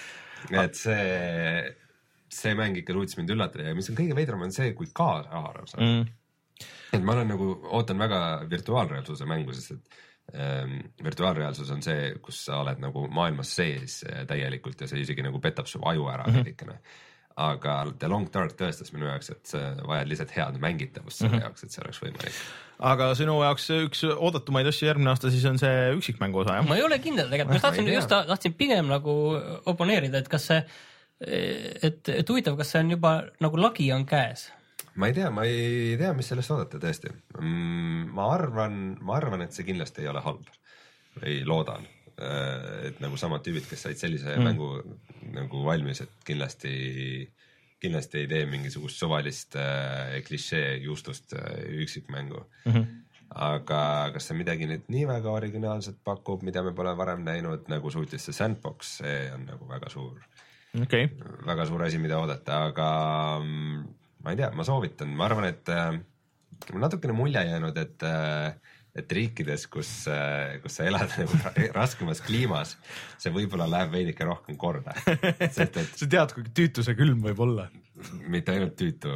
et see, see mäng ikka suutis mind üllatada ja mis on kõige veidram, on see, kui kaashaarav sa mm. et ma olen nagu, ootan väga virtuaalreaalsuse mängu, sest et ähm, virtuaalreaalsus on see, kus sa oled nagu maailmas sees täielikult ja see isegi nagu petab su aju ära veidikene mm -hmm. aga The Long Dark tõestas minu jaoks, et sa vajad lihtsalt head mängitavust selle mm -hmm. jaoks, et see oleks võimalik. Aga sinu jaoks üks oodatumaid asju järgmine aasta siis on see üksikmängu osa, jah? Ma ei ole kindel tegelikult, ma tahtsin, just tahtsin pigem nagu oponeerida, et kas see, et, et huvitav, kas see on juba nagu lagi on käes? Ma ei tea, ma ei tea, mis sellest oodata tõesti. Ma arvan, ma arvan, et see kindlasti ei ole halb. Ei loodan. Et nagu samad tüübid, kes said sellise mm. mängu nagu valmis, et kindlasti, kindlasti ei tee mingisugust suvalist äh, klišee juustust äh, üksikmängu mm. -hmm. aga kas see midagi nüüd nii väga originaalset pakub, mida me pole varem näinud, nagu suutis see Sandbox, see on nagu väga suur okay. väga suur asi, mida oodata, aga ma ei tea, ma soovitan, ma arvan, et äh, natukene mulje jäänud, et äh, et riikides, kus, kus sa elad nagu raskemas kliimas, see võib-olla läheb veidike rohkem korda. Sest, et sa tead, kui tüütu see külm võib olla? Mitte ainult tüütu,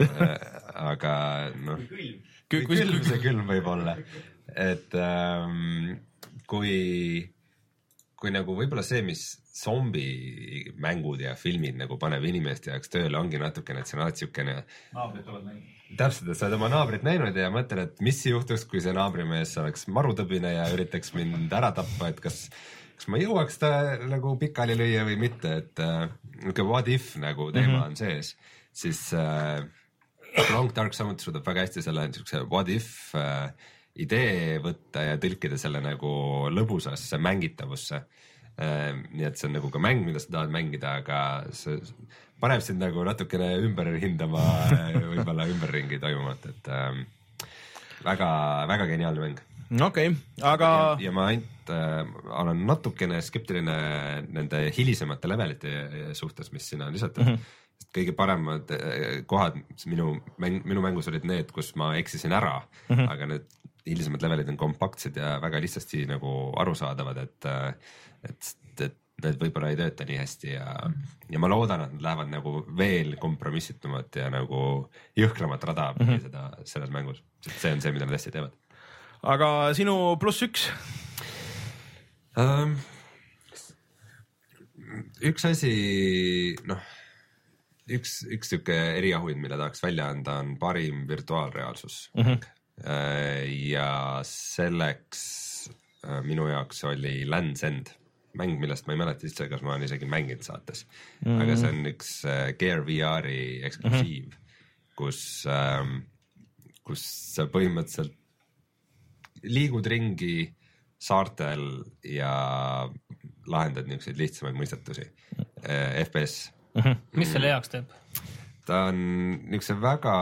aga noh, kui külm see külm võib olla. Et ähm, kui, kui nagu võib-olla see, mis zombimängud ja filmid nagu paneb inimeste jaoks tööle, ongi natukene, et see on alati siukene naabrid oled näinud. Täpselt, et sa oled oma naabrit näinud ja mõtled, et mis juhtuks, kui see naabrimees oleks marutõbine ja üritaks mind ära tappa, et kas, kas ma jõuaks ta nagu pikali lüüa või mitte, et niisugune uh, what if nagu teema mm -hmm. on sees, siis uh, Long Dark samuti suudab väga hästi selle niisuguse what if uh, idee võtta ja tõlkida selle nagu lõbusasse mängitavusse. Uh, nii et see on nagu ka mäng, mida sa tahad mängida, aga see paneb sind nagu natukene ümber hindama võib-olla ümberringi toimuvat, et ähm, väga, väga geniaalne mäng. Okei, okay, aga... Ja, ja ma ainult äh, olen natukene skeptiline nende hilisemate levelite suhtes, mis sinna on lisatud. Mm -hmm. Kõige paremad äh, kohad minu, mäng, minu mängus olid need, kus ma eksisin ära, mm -hmm. aga need hilisemad levelid on kompaktsed ja väga lihtsasti nagu arusaadavad, et, et, et need võib-olla ei tööta nii hästi ja, ja ma loodan, et nad lähevad nagu veel kompromissitumat ja nagu jõhkramat rada mm -hmm. seda selles mängus. See on see, mida nad hästi teevad. Aga sinu pluss üks um,? Üks asi, noh, üks, üks siuke eriahuid, mille tahaks välja anda, on parim virtuaalreaalsus mm. -hmm. ja selleks minu jaoks oli Land's End. mäng, millest ma ei mäleta üldse, kas ma olen isegi mänginud saates mm. aga see on üks Gear V R-i eksklusiiv mm, -hmm. kus ähm, kus sa põhimõtteliselt liigud ringi saartel ja lahendad niisuguseid lihtsamaid mõistetusi. F P S. Mm-hmm. Mis selle heaks teeb? Ta on niisuguse väga,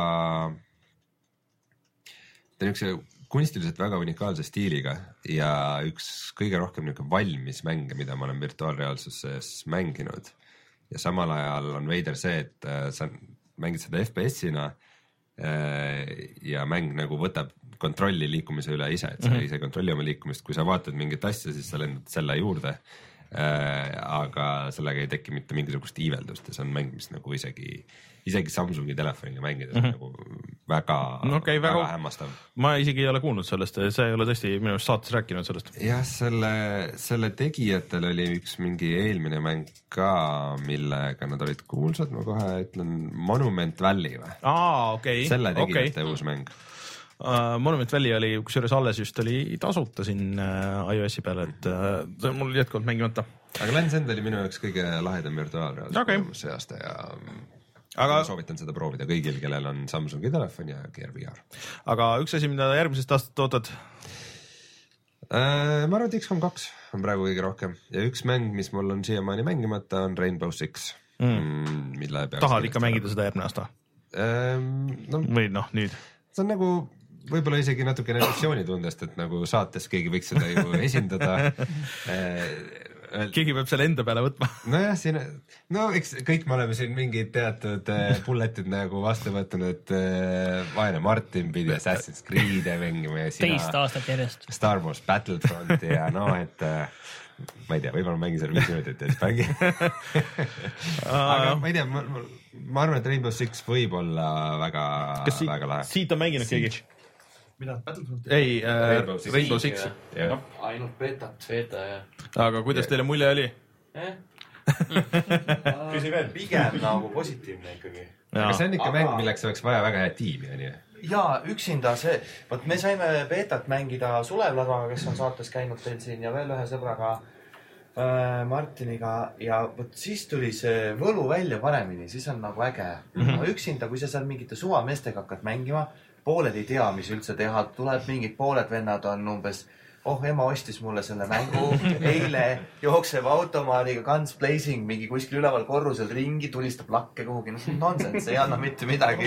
ta on niisuguse kunstiliselt väga unikaalse stiiliga ja üks kõige rohkem niisugune valmis mänge, mida ma olen virtuaalreaalsuses mänginud. Ja samal ajal on veider see, et sa mängid seda F P S-ina ja mäng nagu võtab kontrolli liikumise üle ise, et sa mm-hmm. ise kontrolli oma liikumist, kui sa vaatad mingit asja, siis sa lendad selle juurde äh,, aga sellega ei teki mitte mingisugust iiveldust ja see on mäng, mis nagu isegi, isegi Samsungi telefoniga mängides mm-hmm. nagu väga, okay, väga, väga hämmastav. Ma isegi ei ole kuulnud sellest, see ei ole tõesti minu saates rääkinud sellest. Jah, selle, selle tegijatel oli üks mingi eelmine mäng ka, millega nad olid kuulsad, ma kohe ütlen Monument Valley või? Aa, okei. Okay. Selle tegijate okay. uus mäng. Uh, Monument Valley oli, kusjuures alles just oli tasuta siin uh, iOS-i peale, et uh, mul jätkuvalt mängimata. Aga Lens End oli minu jaoks kõige lahedam virtuaalreaalsus okay. see aasta ja aga soovitan seda proovida kõigil, kellel on Samsungi telefon ja Gear V R. Aga üks asi, mida järgmisest aastat ootad? Uh, ma arvan, et X COM kaks on praegu kõige rohkem ja üks mäng, mis mul on siiamaani mängimata, on Rainbow Six. Mm. Mille tahad ikka mängida seda järgmine aasta? Uh, no, või noh, nüüd? See on nagu võib-olla isegi natukene emotsioonitundest, et nagu saates keegi võiks seda ju esindada. Keegi peab selle enda peale võtma. Nojah, siin, no eks kõik me oleme siin mingid teatud bulletid nagu vastu võtnud, et vaene Martin pidi Assassin's Creed'e mängima ja sina teist aastat järjest Star Wars Battlefronti ja no, et ma ei tea, võib-olla mängin selle viis minutit ja siis mängin. Aga ma ei tea, ma, ma, ma arvan, et Rainbow Six võib olla väga, Kas siit, väga lahe. Siit on mänginud keegi? Mida? Battlefront? Ei, äh, Rainbow Six. Rainbow Six. No, ainult beetat. Beta, jah. Aga kuidas teile mulje oli? Eh? Küsi veel. Pigem nagu positiivne ikkagi. Aga see on ikka Aga... mäng, milleks oleks vaja väga hea tiimi, on ju? Jaa, üksinda see, võt me saime beetat mängida Sulev Ladvaga, kes on saates käinud teil siin ja veel ühe sõbraga äh, Martiniga ja võt siis tuli see võlu välja paremini, siis on nagu äge. Mm-hmm. Üksinda, kui sa seal mingite suvameestega hakkad mängima, pooled ei tea, mis üldse teha, tuleb mingid pooled vennad on umbes, oh, ema ostis mulle selle mängu, eile jookseb automaadiga guns blazing mingi kuskil üleval korrusel ringi, tulistab lakke kuhugi, no nonsense, ei anna mitte midagi.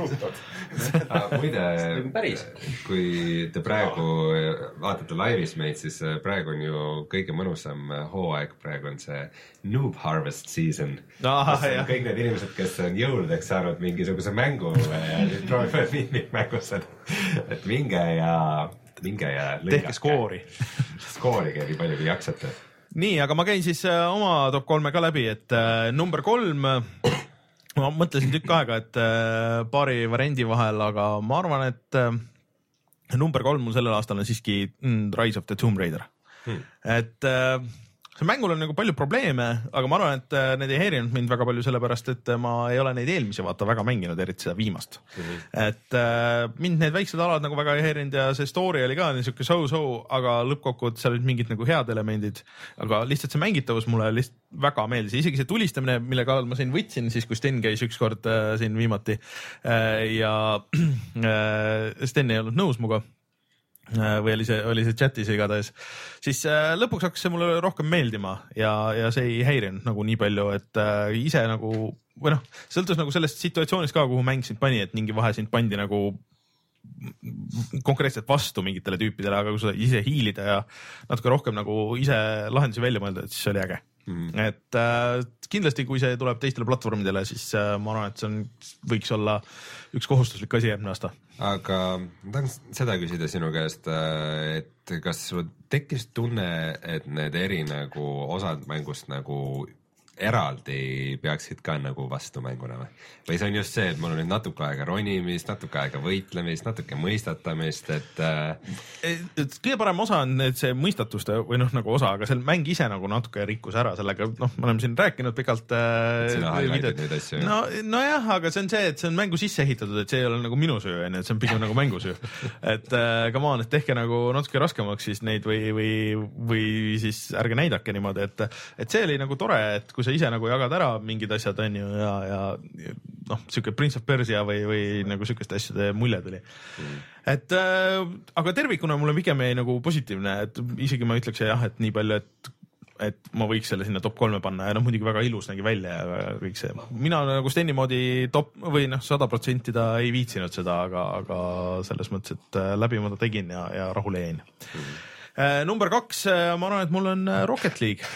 Muide, kui te praegu vaatate laivis meid, siis praegu on ju kõige mõnusam hooaeg, praegu on see Noob Harvest season. Ah, kõik need inimesed, kes on jõuludeks saanud mingisuguse mängu ja proovivad mingit mängus, et minge ja minge ja lõigake. Tehke skoori. Skoorige nii palju, kui jaksate. Nii, aga ma käin siis uh, oma top kolme ka läbi, et uh, number kolm, ma mõtlesin tükk aega, et uh, paari variandi vahel, aga ma arvan, et uh, number kolm mul sellel aastal on siiski mm, Rise of the Tomb Raider. Hmm. Et uh, see mängul on nagu palju probleeme, aga ma arvan, et need ei häirinud mind väga palju sellepärast, et ma ei ole neid eelmisi vaata väga mänginud, eriti seda viimast. Mm-hmm. Et äh, mind need väiksed alad nagu väga ei häirinud ja see story oli ka niisugune so-so, aga lõppkokkuvõttes seal olid mingid nagu head elemendid, aga lihtsalt see mängitavus mulle lihtsalt väga meeldis. Isegi see tulistamine, mille kallal ma siin võtsin, siis kui Sten käis ükskord äh, siin viimati äh, ja äh, Sten ei olnud nõus muga, või oli see, oli see chatis igatahes, siis äh, lõpuks hakkas see mulle rohkem meeldima ja, ja see ei häirinud nagu nii palju, et äh, ise nagu, või noh, sõltus nagu sellest situatsioonist ka, kuhu mäng sind pani, et mingi vahe sind pandi nagu konkreetselt vastu mingitele tüüpidele, aga kui sa ise hiilida ja natuke rohkem nagu ise lahendusi välja mõelda, et siis see oli äge. Mm. Et äh, kindlasti, kui see tuleb teistele platvormidele, siis äh, ma arvan, et see on, võiks olla üks kohustuslik asi järgmine aasta. Aga ma tahan seda küsida sinu käest, et kas sul tekkis tunne, et need eri nagu osad mängust nagu eraldi peaksid ka nagu vastu mänguna või? Või see on just see, et mul on nüüd natuke aega ronimist, natuke aega võitlemist, natuke mõistatamist, et et kõige parem osa on et see mõistatuste või noh, nagu osa, aga see mäng ise nagu natuke rikkus ära sellega, noh, me oleme siin rääkinud pikalt sina highlight'id neid asju. No, nojah, aga see on see, et see on mängu sisse ehitatud, et see ei ole nagu minu süü, et see on pigem nagu mängu süü. Et come on, et tehke nagu natuke raskemaks siis neid või, või, või siis ärge näidake niimoodi, et, et see oli nagu tore, et kui sa ise nagu jagad ära mingid asjad on ju ja, ja noh, siuke Prince of Persia või, või nagu siukeste asjade mulje tuli mm.. et äh, aga tervikuna mulle pigem jäi nagu positiivne, et isegi ma ütleks jah, et nii palju, et et ma võiks selle sinna top kolme panna ja noh, muidugi väga ilus nägi välja ja kõik see. Mina nagu Steni moodi top või noh, sada protsenti ta ei viitsinud seda, aga, aga selles mõttes, et läbi ma ta tegin ja, ja rahule jäin mm.. Number kaks, ma arvan, et mul on Rocket League.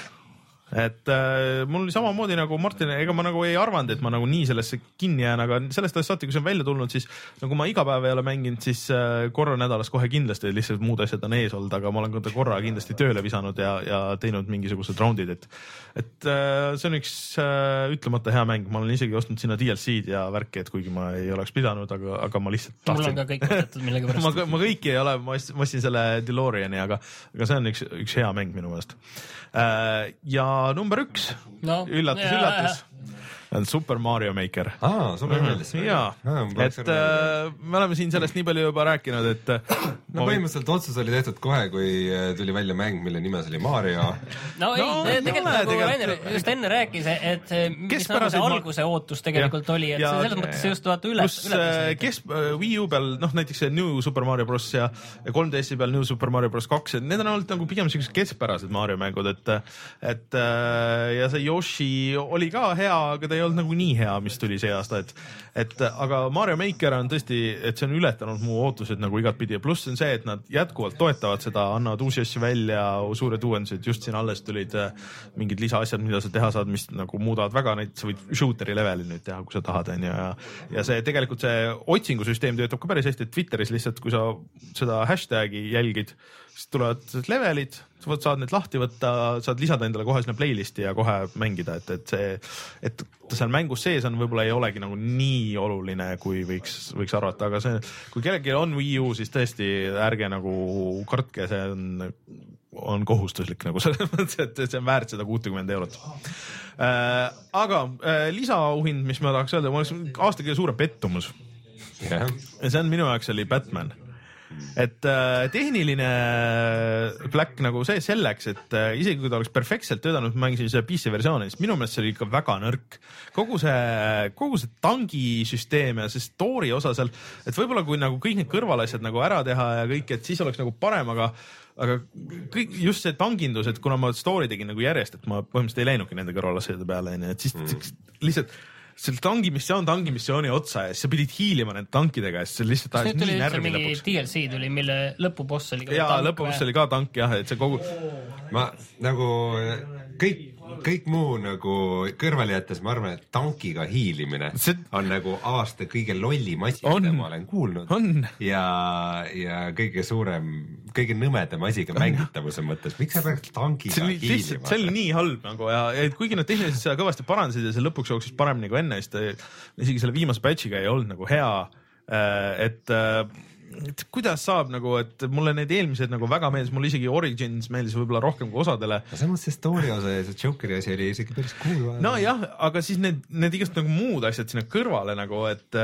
Et äh, mul oli samamoodi nagu Martin, ega ma nagu ei arvanud, et ma nagu nii sellesse kinni jään, aga sellest ajast saati, kui see on välja tulnud, siis nagu ma iga päev ei ole mänginud, siis äh, korra nädalas kohe kindlasti, lihtsalt muud asjad on ees olnud, aga ma olen korra kindlasti tööle visanud ja, ja teinud mingisugused roundid, et et äh, see on üks äh, ütlemata hea mäng, ma olen isegi ostnud sinna D L C-d ja värki, et kuigi ma ei oleks pidanud, aga, aga ma lihtsalt tahtsin. Mul on ka kõik ostetud millega pärast. ma, ma kõiki ei ole, ma ostsin selle DeLoreani, aga, aga see on üks, üks hea mäng minu meelest. Äh, ja number üks no, üllatus, jaa, üllatus on Super Mario Maker. Aa, sulle meeldis. Jaa, et äh, me oleme siin sellest nii palju juba rääkinud, et no põhimõtteliselt otsus oli tehtud kohe, kui tuli välja mäng, mille nimes oli Mario. No ei, no, tegelikult nagu tegelikult... Rainer just enne rääkis, et mis nagu see alguse ma... ootus tegelikult ja, oli, et ja, selles ja, mõttes just vaata üle. Plus kes Wii U peal, noh näiteks see New Super Mario Bros. Ja kolm D S-i peal New Super Mario Bros. kaks, need on olnud nagu pigem sellised keskpärased Mario mängud, et, et ja see Yoshi oli ka hea, aga ta ei olnud nagu nii hea, mis tuli see aasta, et, et aga Mario Maker on tõesti, et see on ületanud mu ootused nagu igatpidi ja pluss on see, et nad jätkuvalt toetavad seda, annavad uusi asju välja, suured uuendused, just siin alles tulid mingid lisaasjad, mida sa teha saad, mis nagu muudavad väga neid, sa võid shooteri leveli nüüd teha, kui sa tahad, on ju, ja, ja see tegelikult see otsingusüsteem töötab ka päris hästi, et Twitteris lihtsalt, kui sa seda hashtagi jälgid, siis tulevad levelid, saad need lahti võtta, saad lisada endale kohe sinna playlisti ja kohe mängida, et, et see, et seal mängus sees on, võib-olla ei olegi nagu nii oluline, kui võiks, võiks arvata, aga see, kui kellelgi on Wii U, siis tõesti ärge nagu kartke, see on, on kohustuslik nagu selles mõttes, et see on väärt seda kuutekümmend eurot. Äh, aga äh, lisaauhind, mis ma tahaks öelda, ma oleks aasta kõige suurem pettumus. Yeah. Ja see on minu jaoks oli Batman. Et äh, tehniline Black nagu see selleks, et äh, isegi kui ta oleks perfektselt töötanud, ma mängisin selle P C versiooni, siis minu meelest see oli ikka väga nõrk. Kogu see, kogu see tangisüsteem ja see story osa seal, et võib-olla kui nagu kõik need kõrvalasjad nagu ära teha ja kõik, et siis oleks nagu parem, aga aga kõik, just see tangindus, et kuna ma story tegin nagu järjest, et ma põhimõtteliselt ei läinudki nende kõrvalasjade peale, et siis mm. lihtsalt seal tangimissioon tangimissiooni otsa ja siis sa pidid hiilima nende tankidega ja siis see lihtsalt ajas nii närvi lõpuks. D L C tuli, mille lõpuboss oli ka jaa, tank. Jaa, lõpuboss oli ka tank jah, et see kogu... Ma nagu kõik, kõik muu nagu kõrvale jättes, ma arvan, et tankiga hiilimine see... on nagu aasta kõige lollim asi, mida ma olen kuulnud. On. Ja, ja kõige suurem, kõige nõmedam asi ka mängitavuse mõttes. Miks sa peaks tankiga see oli, hiilima? See oli nii halb nagu ja, ja kuigi nad tehniliselt seda kõvasti parandasid ja see lõpuks jooksis parem nagu enne, siis ta isegi selle viimase patchiga ei olnud nagu hea, et et kuidas saab nagu, et mulle need eelmised nagu väga meeldis, mulle isegi Origins meeldis võib-olla rohkem kui osadele. Samas see story osa ja see Jokeri asi oli isegi päris cool. No jah, aga siis need, need igast nagu muud asjad sinna kõrvale nagu, et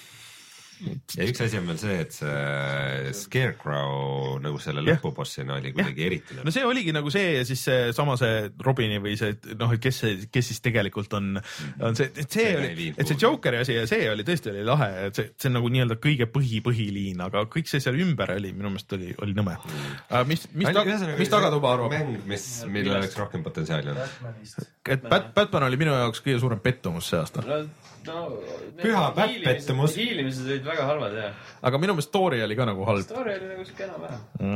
ja üks asi on veel see, et see Scarecrow nagu selle yeah. lõpubossina oli kuidagi yeah. eriti. No see oligi nagu see ja siis see sama see Robini või see, noh, et kes, kes siis tegelikult on, on see, et see, see oli, et see Jokeri asi ja see oli tõesti oli lahe, et see, see on nagu nii-öelda kõige põhi põhiliin, aga kõik see seal ümber oli, minu meelest oli, oli nõme. Aga mis, mis, ta, mis tagatuba arvab? Mäng, mis, millel oleks rohkem potentsiaali on. Et Bat, Batman oli minu jaoks kõige suurem pettumus see aasta. No, püha pättpettumus. Hiilimised olid väga halvad, jah. Aga minu meelest story oli ka nagu halb. Story oli nagu siuke enam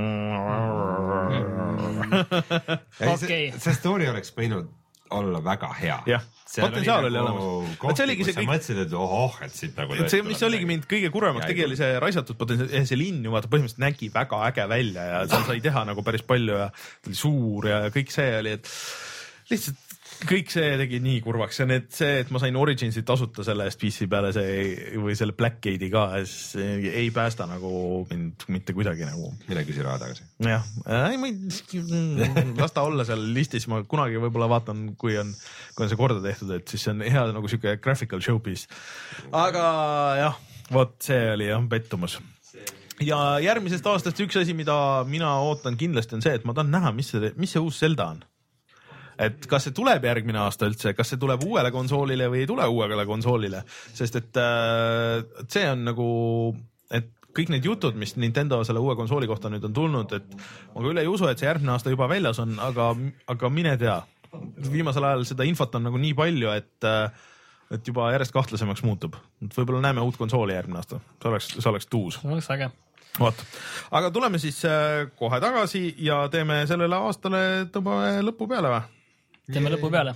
vähe. Okay. See story oleks võinud olla väga hea. Jah, potentsiaal oli olemas. See oligi see kõik... mõtlesid, et oh, et siit nagu... See, mis oligi mind kõige kurvemaks tegi, oli see raisatud potentsiaal, see linn ju vaata põhimõtteliselt nägi väga äge välja ja seal sai teha nagu päris palju ja ta oli suur ja kõik see oli, et lihtsalt kõik see tegi nii kurvaks ja need, see, et ma sain Originsi tasuta selle eest P C peale see või selle Blackgate'i ka, see ei päästa nagu mind mitte kuidagi nagu. Mine küsi raha tagasi. jah, ei ma ei, las ta olla seal listis, ma kunagi võib-olla vaatan, kui on, kui on see korda tehtud, et siis see on hea nagu siuke graphical showpiece. Aga jah, vot see oli jah, pettumus. Ja järgmisest aastast üks asi, mida mina ootan kindlasti on see, et ma tahan näha, mis see, mis see uus Zelda on. Et kas see tuleb järgmine aasta üldse, kas see tuleb uuele konsoolile või ei tule uuele konsoolile, sest et äh, see on nagu, et kõik need jutud, mis Nintendo selle uue konsooli kohta nüüd on tulnud, et ma ka üle ei usu, et see järgmine aasta juba väljas on, aga, aga mine tea. Viimasel ajal seda infot on nagu nii palju, et, et juba järjest kahtlasemaks muutub. Võib-olla näeme uut konsooli järgmine aasta, see oleks, see oleks tuus. See oleks äge. Vaat. Aga tuleme siis kohe tagasi ja teeme sellele aastale tõmbame lõpu peale või? Teeme lõpu peale.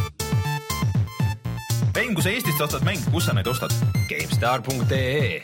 Pein, kui sa Eestist ostad mäng, kus sa neid ostad? GameStar punkt ee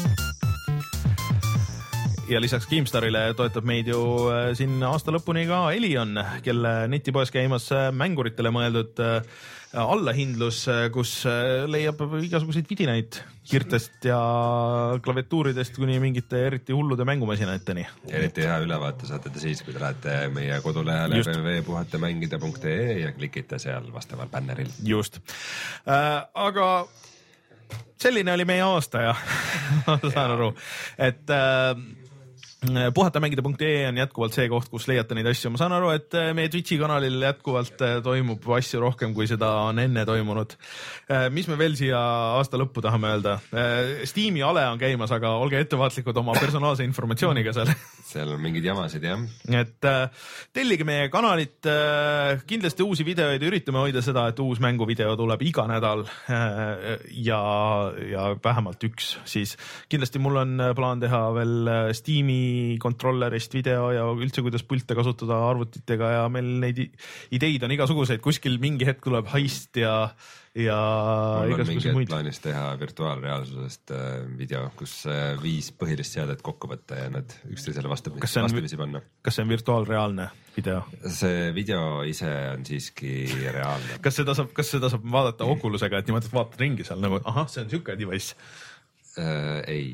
Ja lisaks GameStarile toetab meid ju siin aasta lõpuni ka Elion, kelle netipoes käimas mänguritele mõeldud allahindlus, kus leiab igasuguseid vidinaid kirtest ja klaviatuuridest kuni mingite eriti hullude mängumasinaiteni. Eriti hea ülevaate saate te siis, kui te lähete meie kodulehele w w w punkt puhatemängida punkt ee ja klikite seal vastaval bänneril. Just. Äh, aga selline oli meie aasta ja ma saan aru, et äh, puhatamängida punkt ee on jätkuvalt see koht, kus leiate neid asju. Ma saan aru, et meie Twitchi kanalil jätkuvalt toimub asju rohkem, kui seda on enne toimunud. Mis me veel siia aasta lõppu tahame öelda? Steam'i ale on käimas, aga olge ettevaatlikud oma personaalse informatsiooniga seal. Seal on mingid jamasid, jah. Et tellige meie kanalit, kindlasti uusi videoid, üritame hoida seda, et uus mänguvideo tuleb iga nädal ja, ja vähemalt üks. Siis kindlasti mul on plaan teha veel Steam'i kontrollerist video ja üldse kuidas pilte kasutada arvutitega ja meil neid ideid on igasuguseid, kuskil mingi hetk tuleb heist ja ja mul on mingi muid. Plaanis teha virtuaalreaalsusest video, kus viis põhilist seadet kokku võtta ja nad üksteisele vastamisi, vastamisi panna. Kas see on virtuaalreaalne video? See video ise on siiski reaalne. Kas seda saab, kas seda saab vaadata Oculusega, et niimoodi vaatad ringi seal nagu, ahah, see on siuke device. Äh, ei.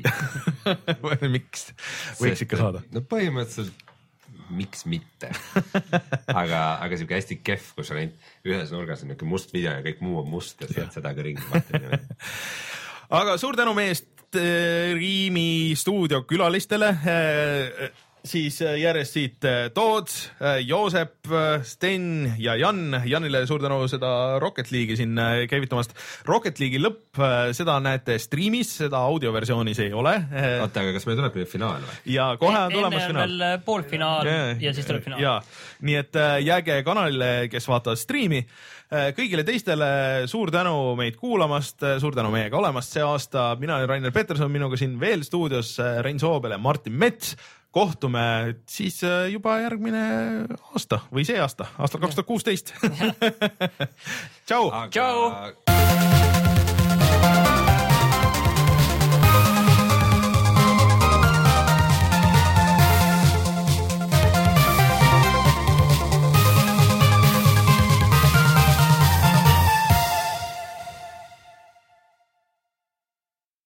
Miks? Võiks ikka saada? No põhimõtteliselt miks mitte. aga, aga siuke hästi kehv, kus on ühes nurgas on niuke must video ja kõik muu on must ja saad seda ka ringi vaata. Aga suur tänu meie Riimi stuudio külalistele. Siis järjest siit Toots, Joosep, Sten ja Jan. Janile suur tänu seda Rocket League'i siin käivitamast. Rocket League'i lõpp, seda näete streamis, seda audioversioonis ei ole. Oota, aga kas meil tuleb finaal või? Ja kohe on tulemas finaal. Enne on veel poolfinaal ja, ja siis tuleb finaal. Ja, nii et jääge kanalile, kes vaatavad streami. Kõigile teistele suur tänu meid kuulamast, suur tänu meiega olemast see aasta. Mina olen Rainer Peterson, minuga siin veel stuudios Rein Soobel ja Martin Mets. Kohtume siis juba järgmine aasta või see aasta, aastal kaks tuhat kuusteist. Tšau! Tšau!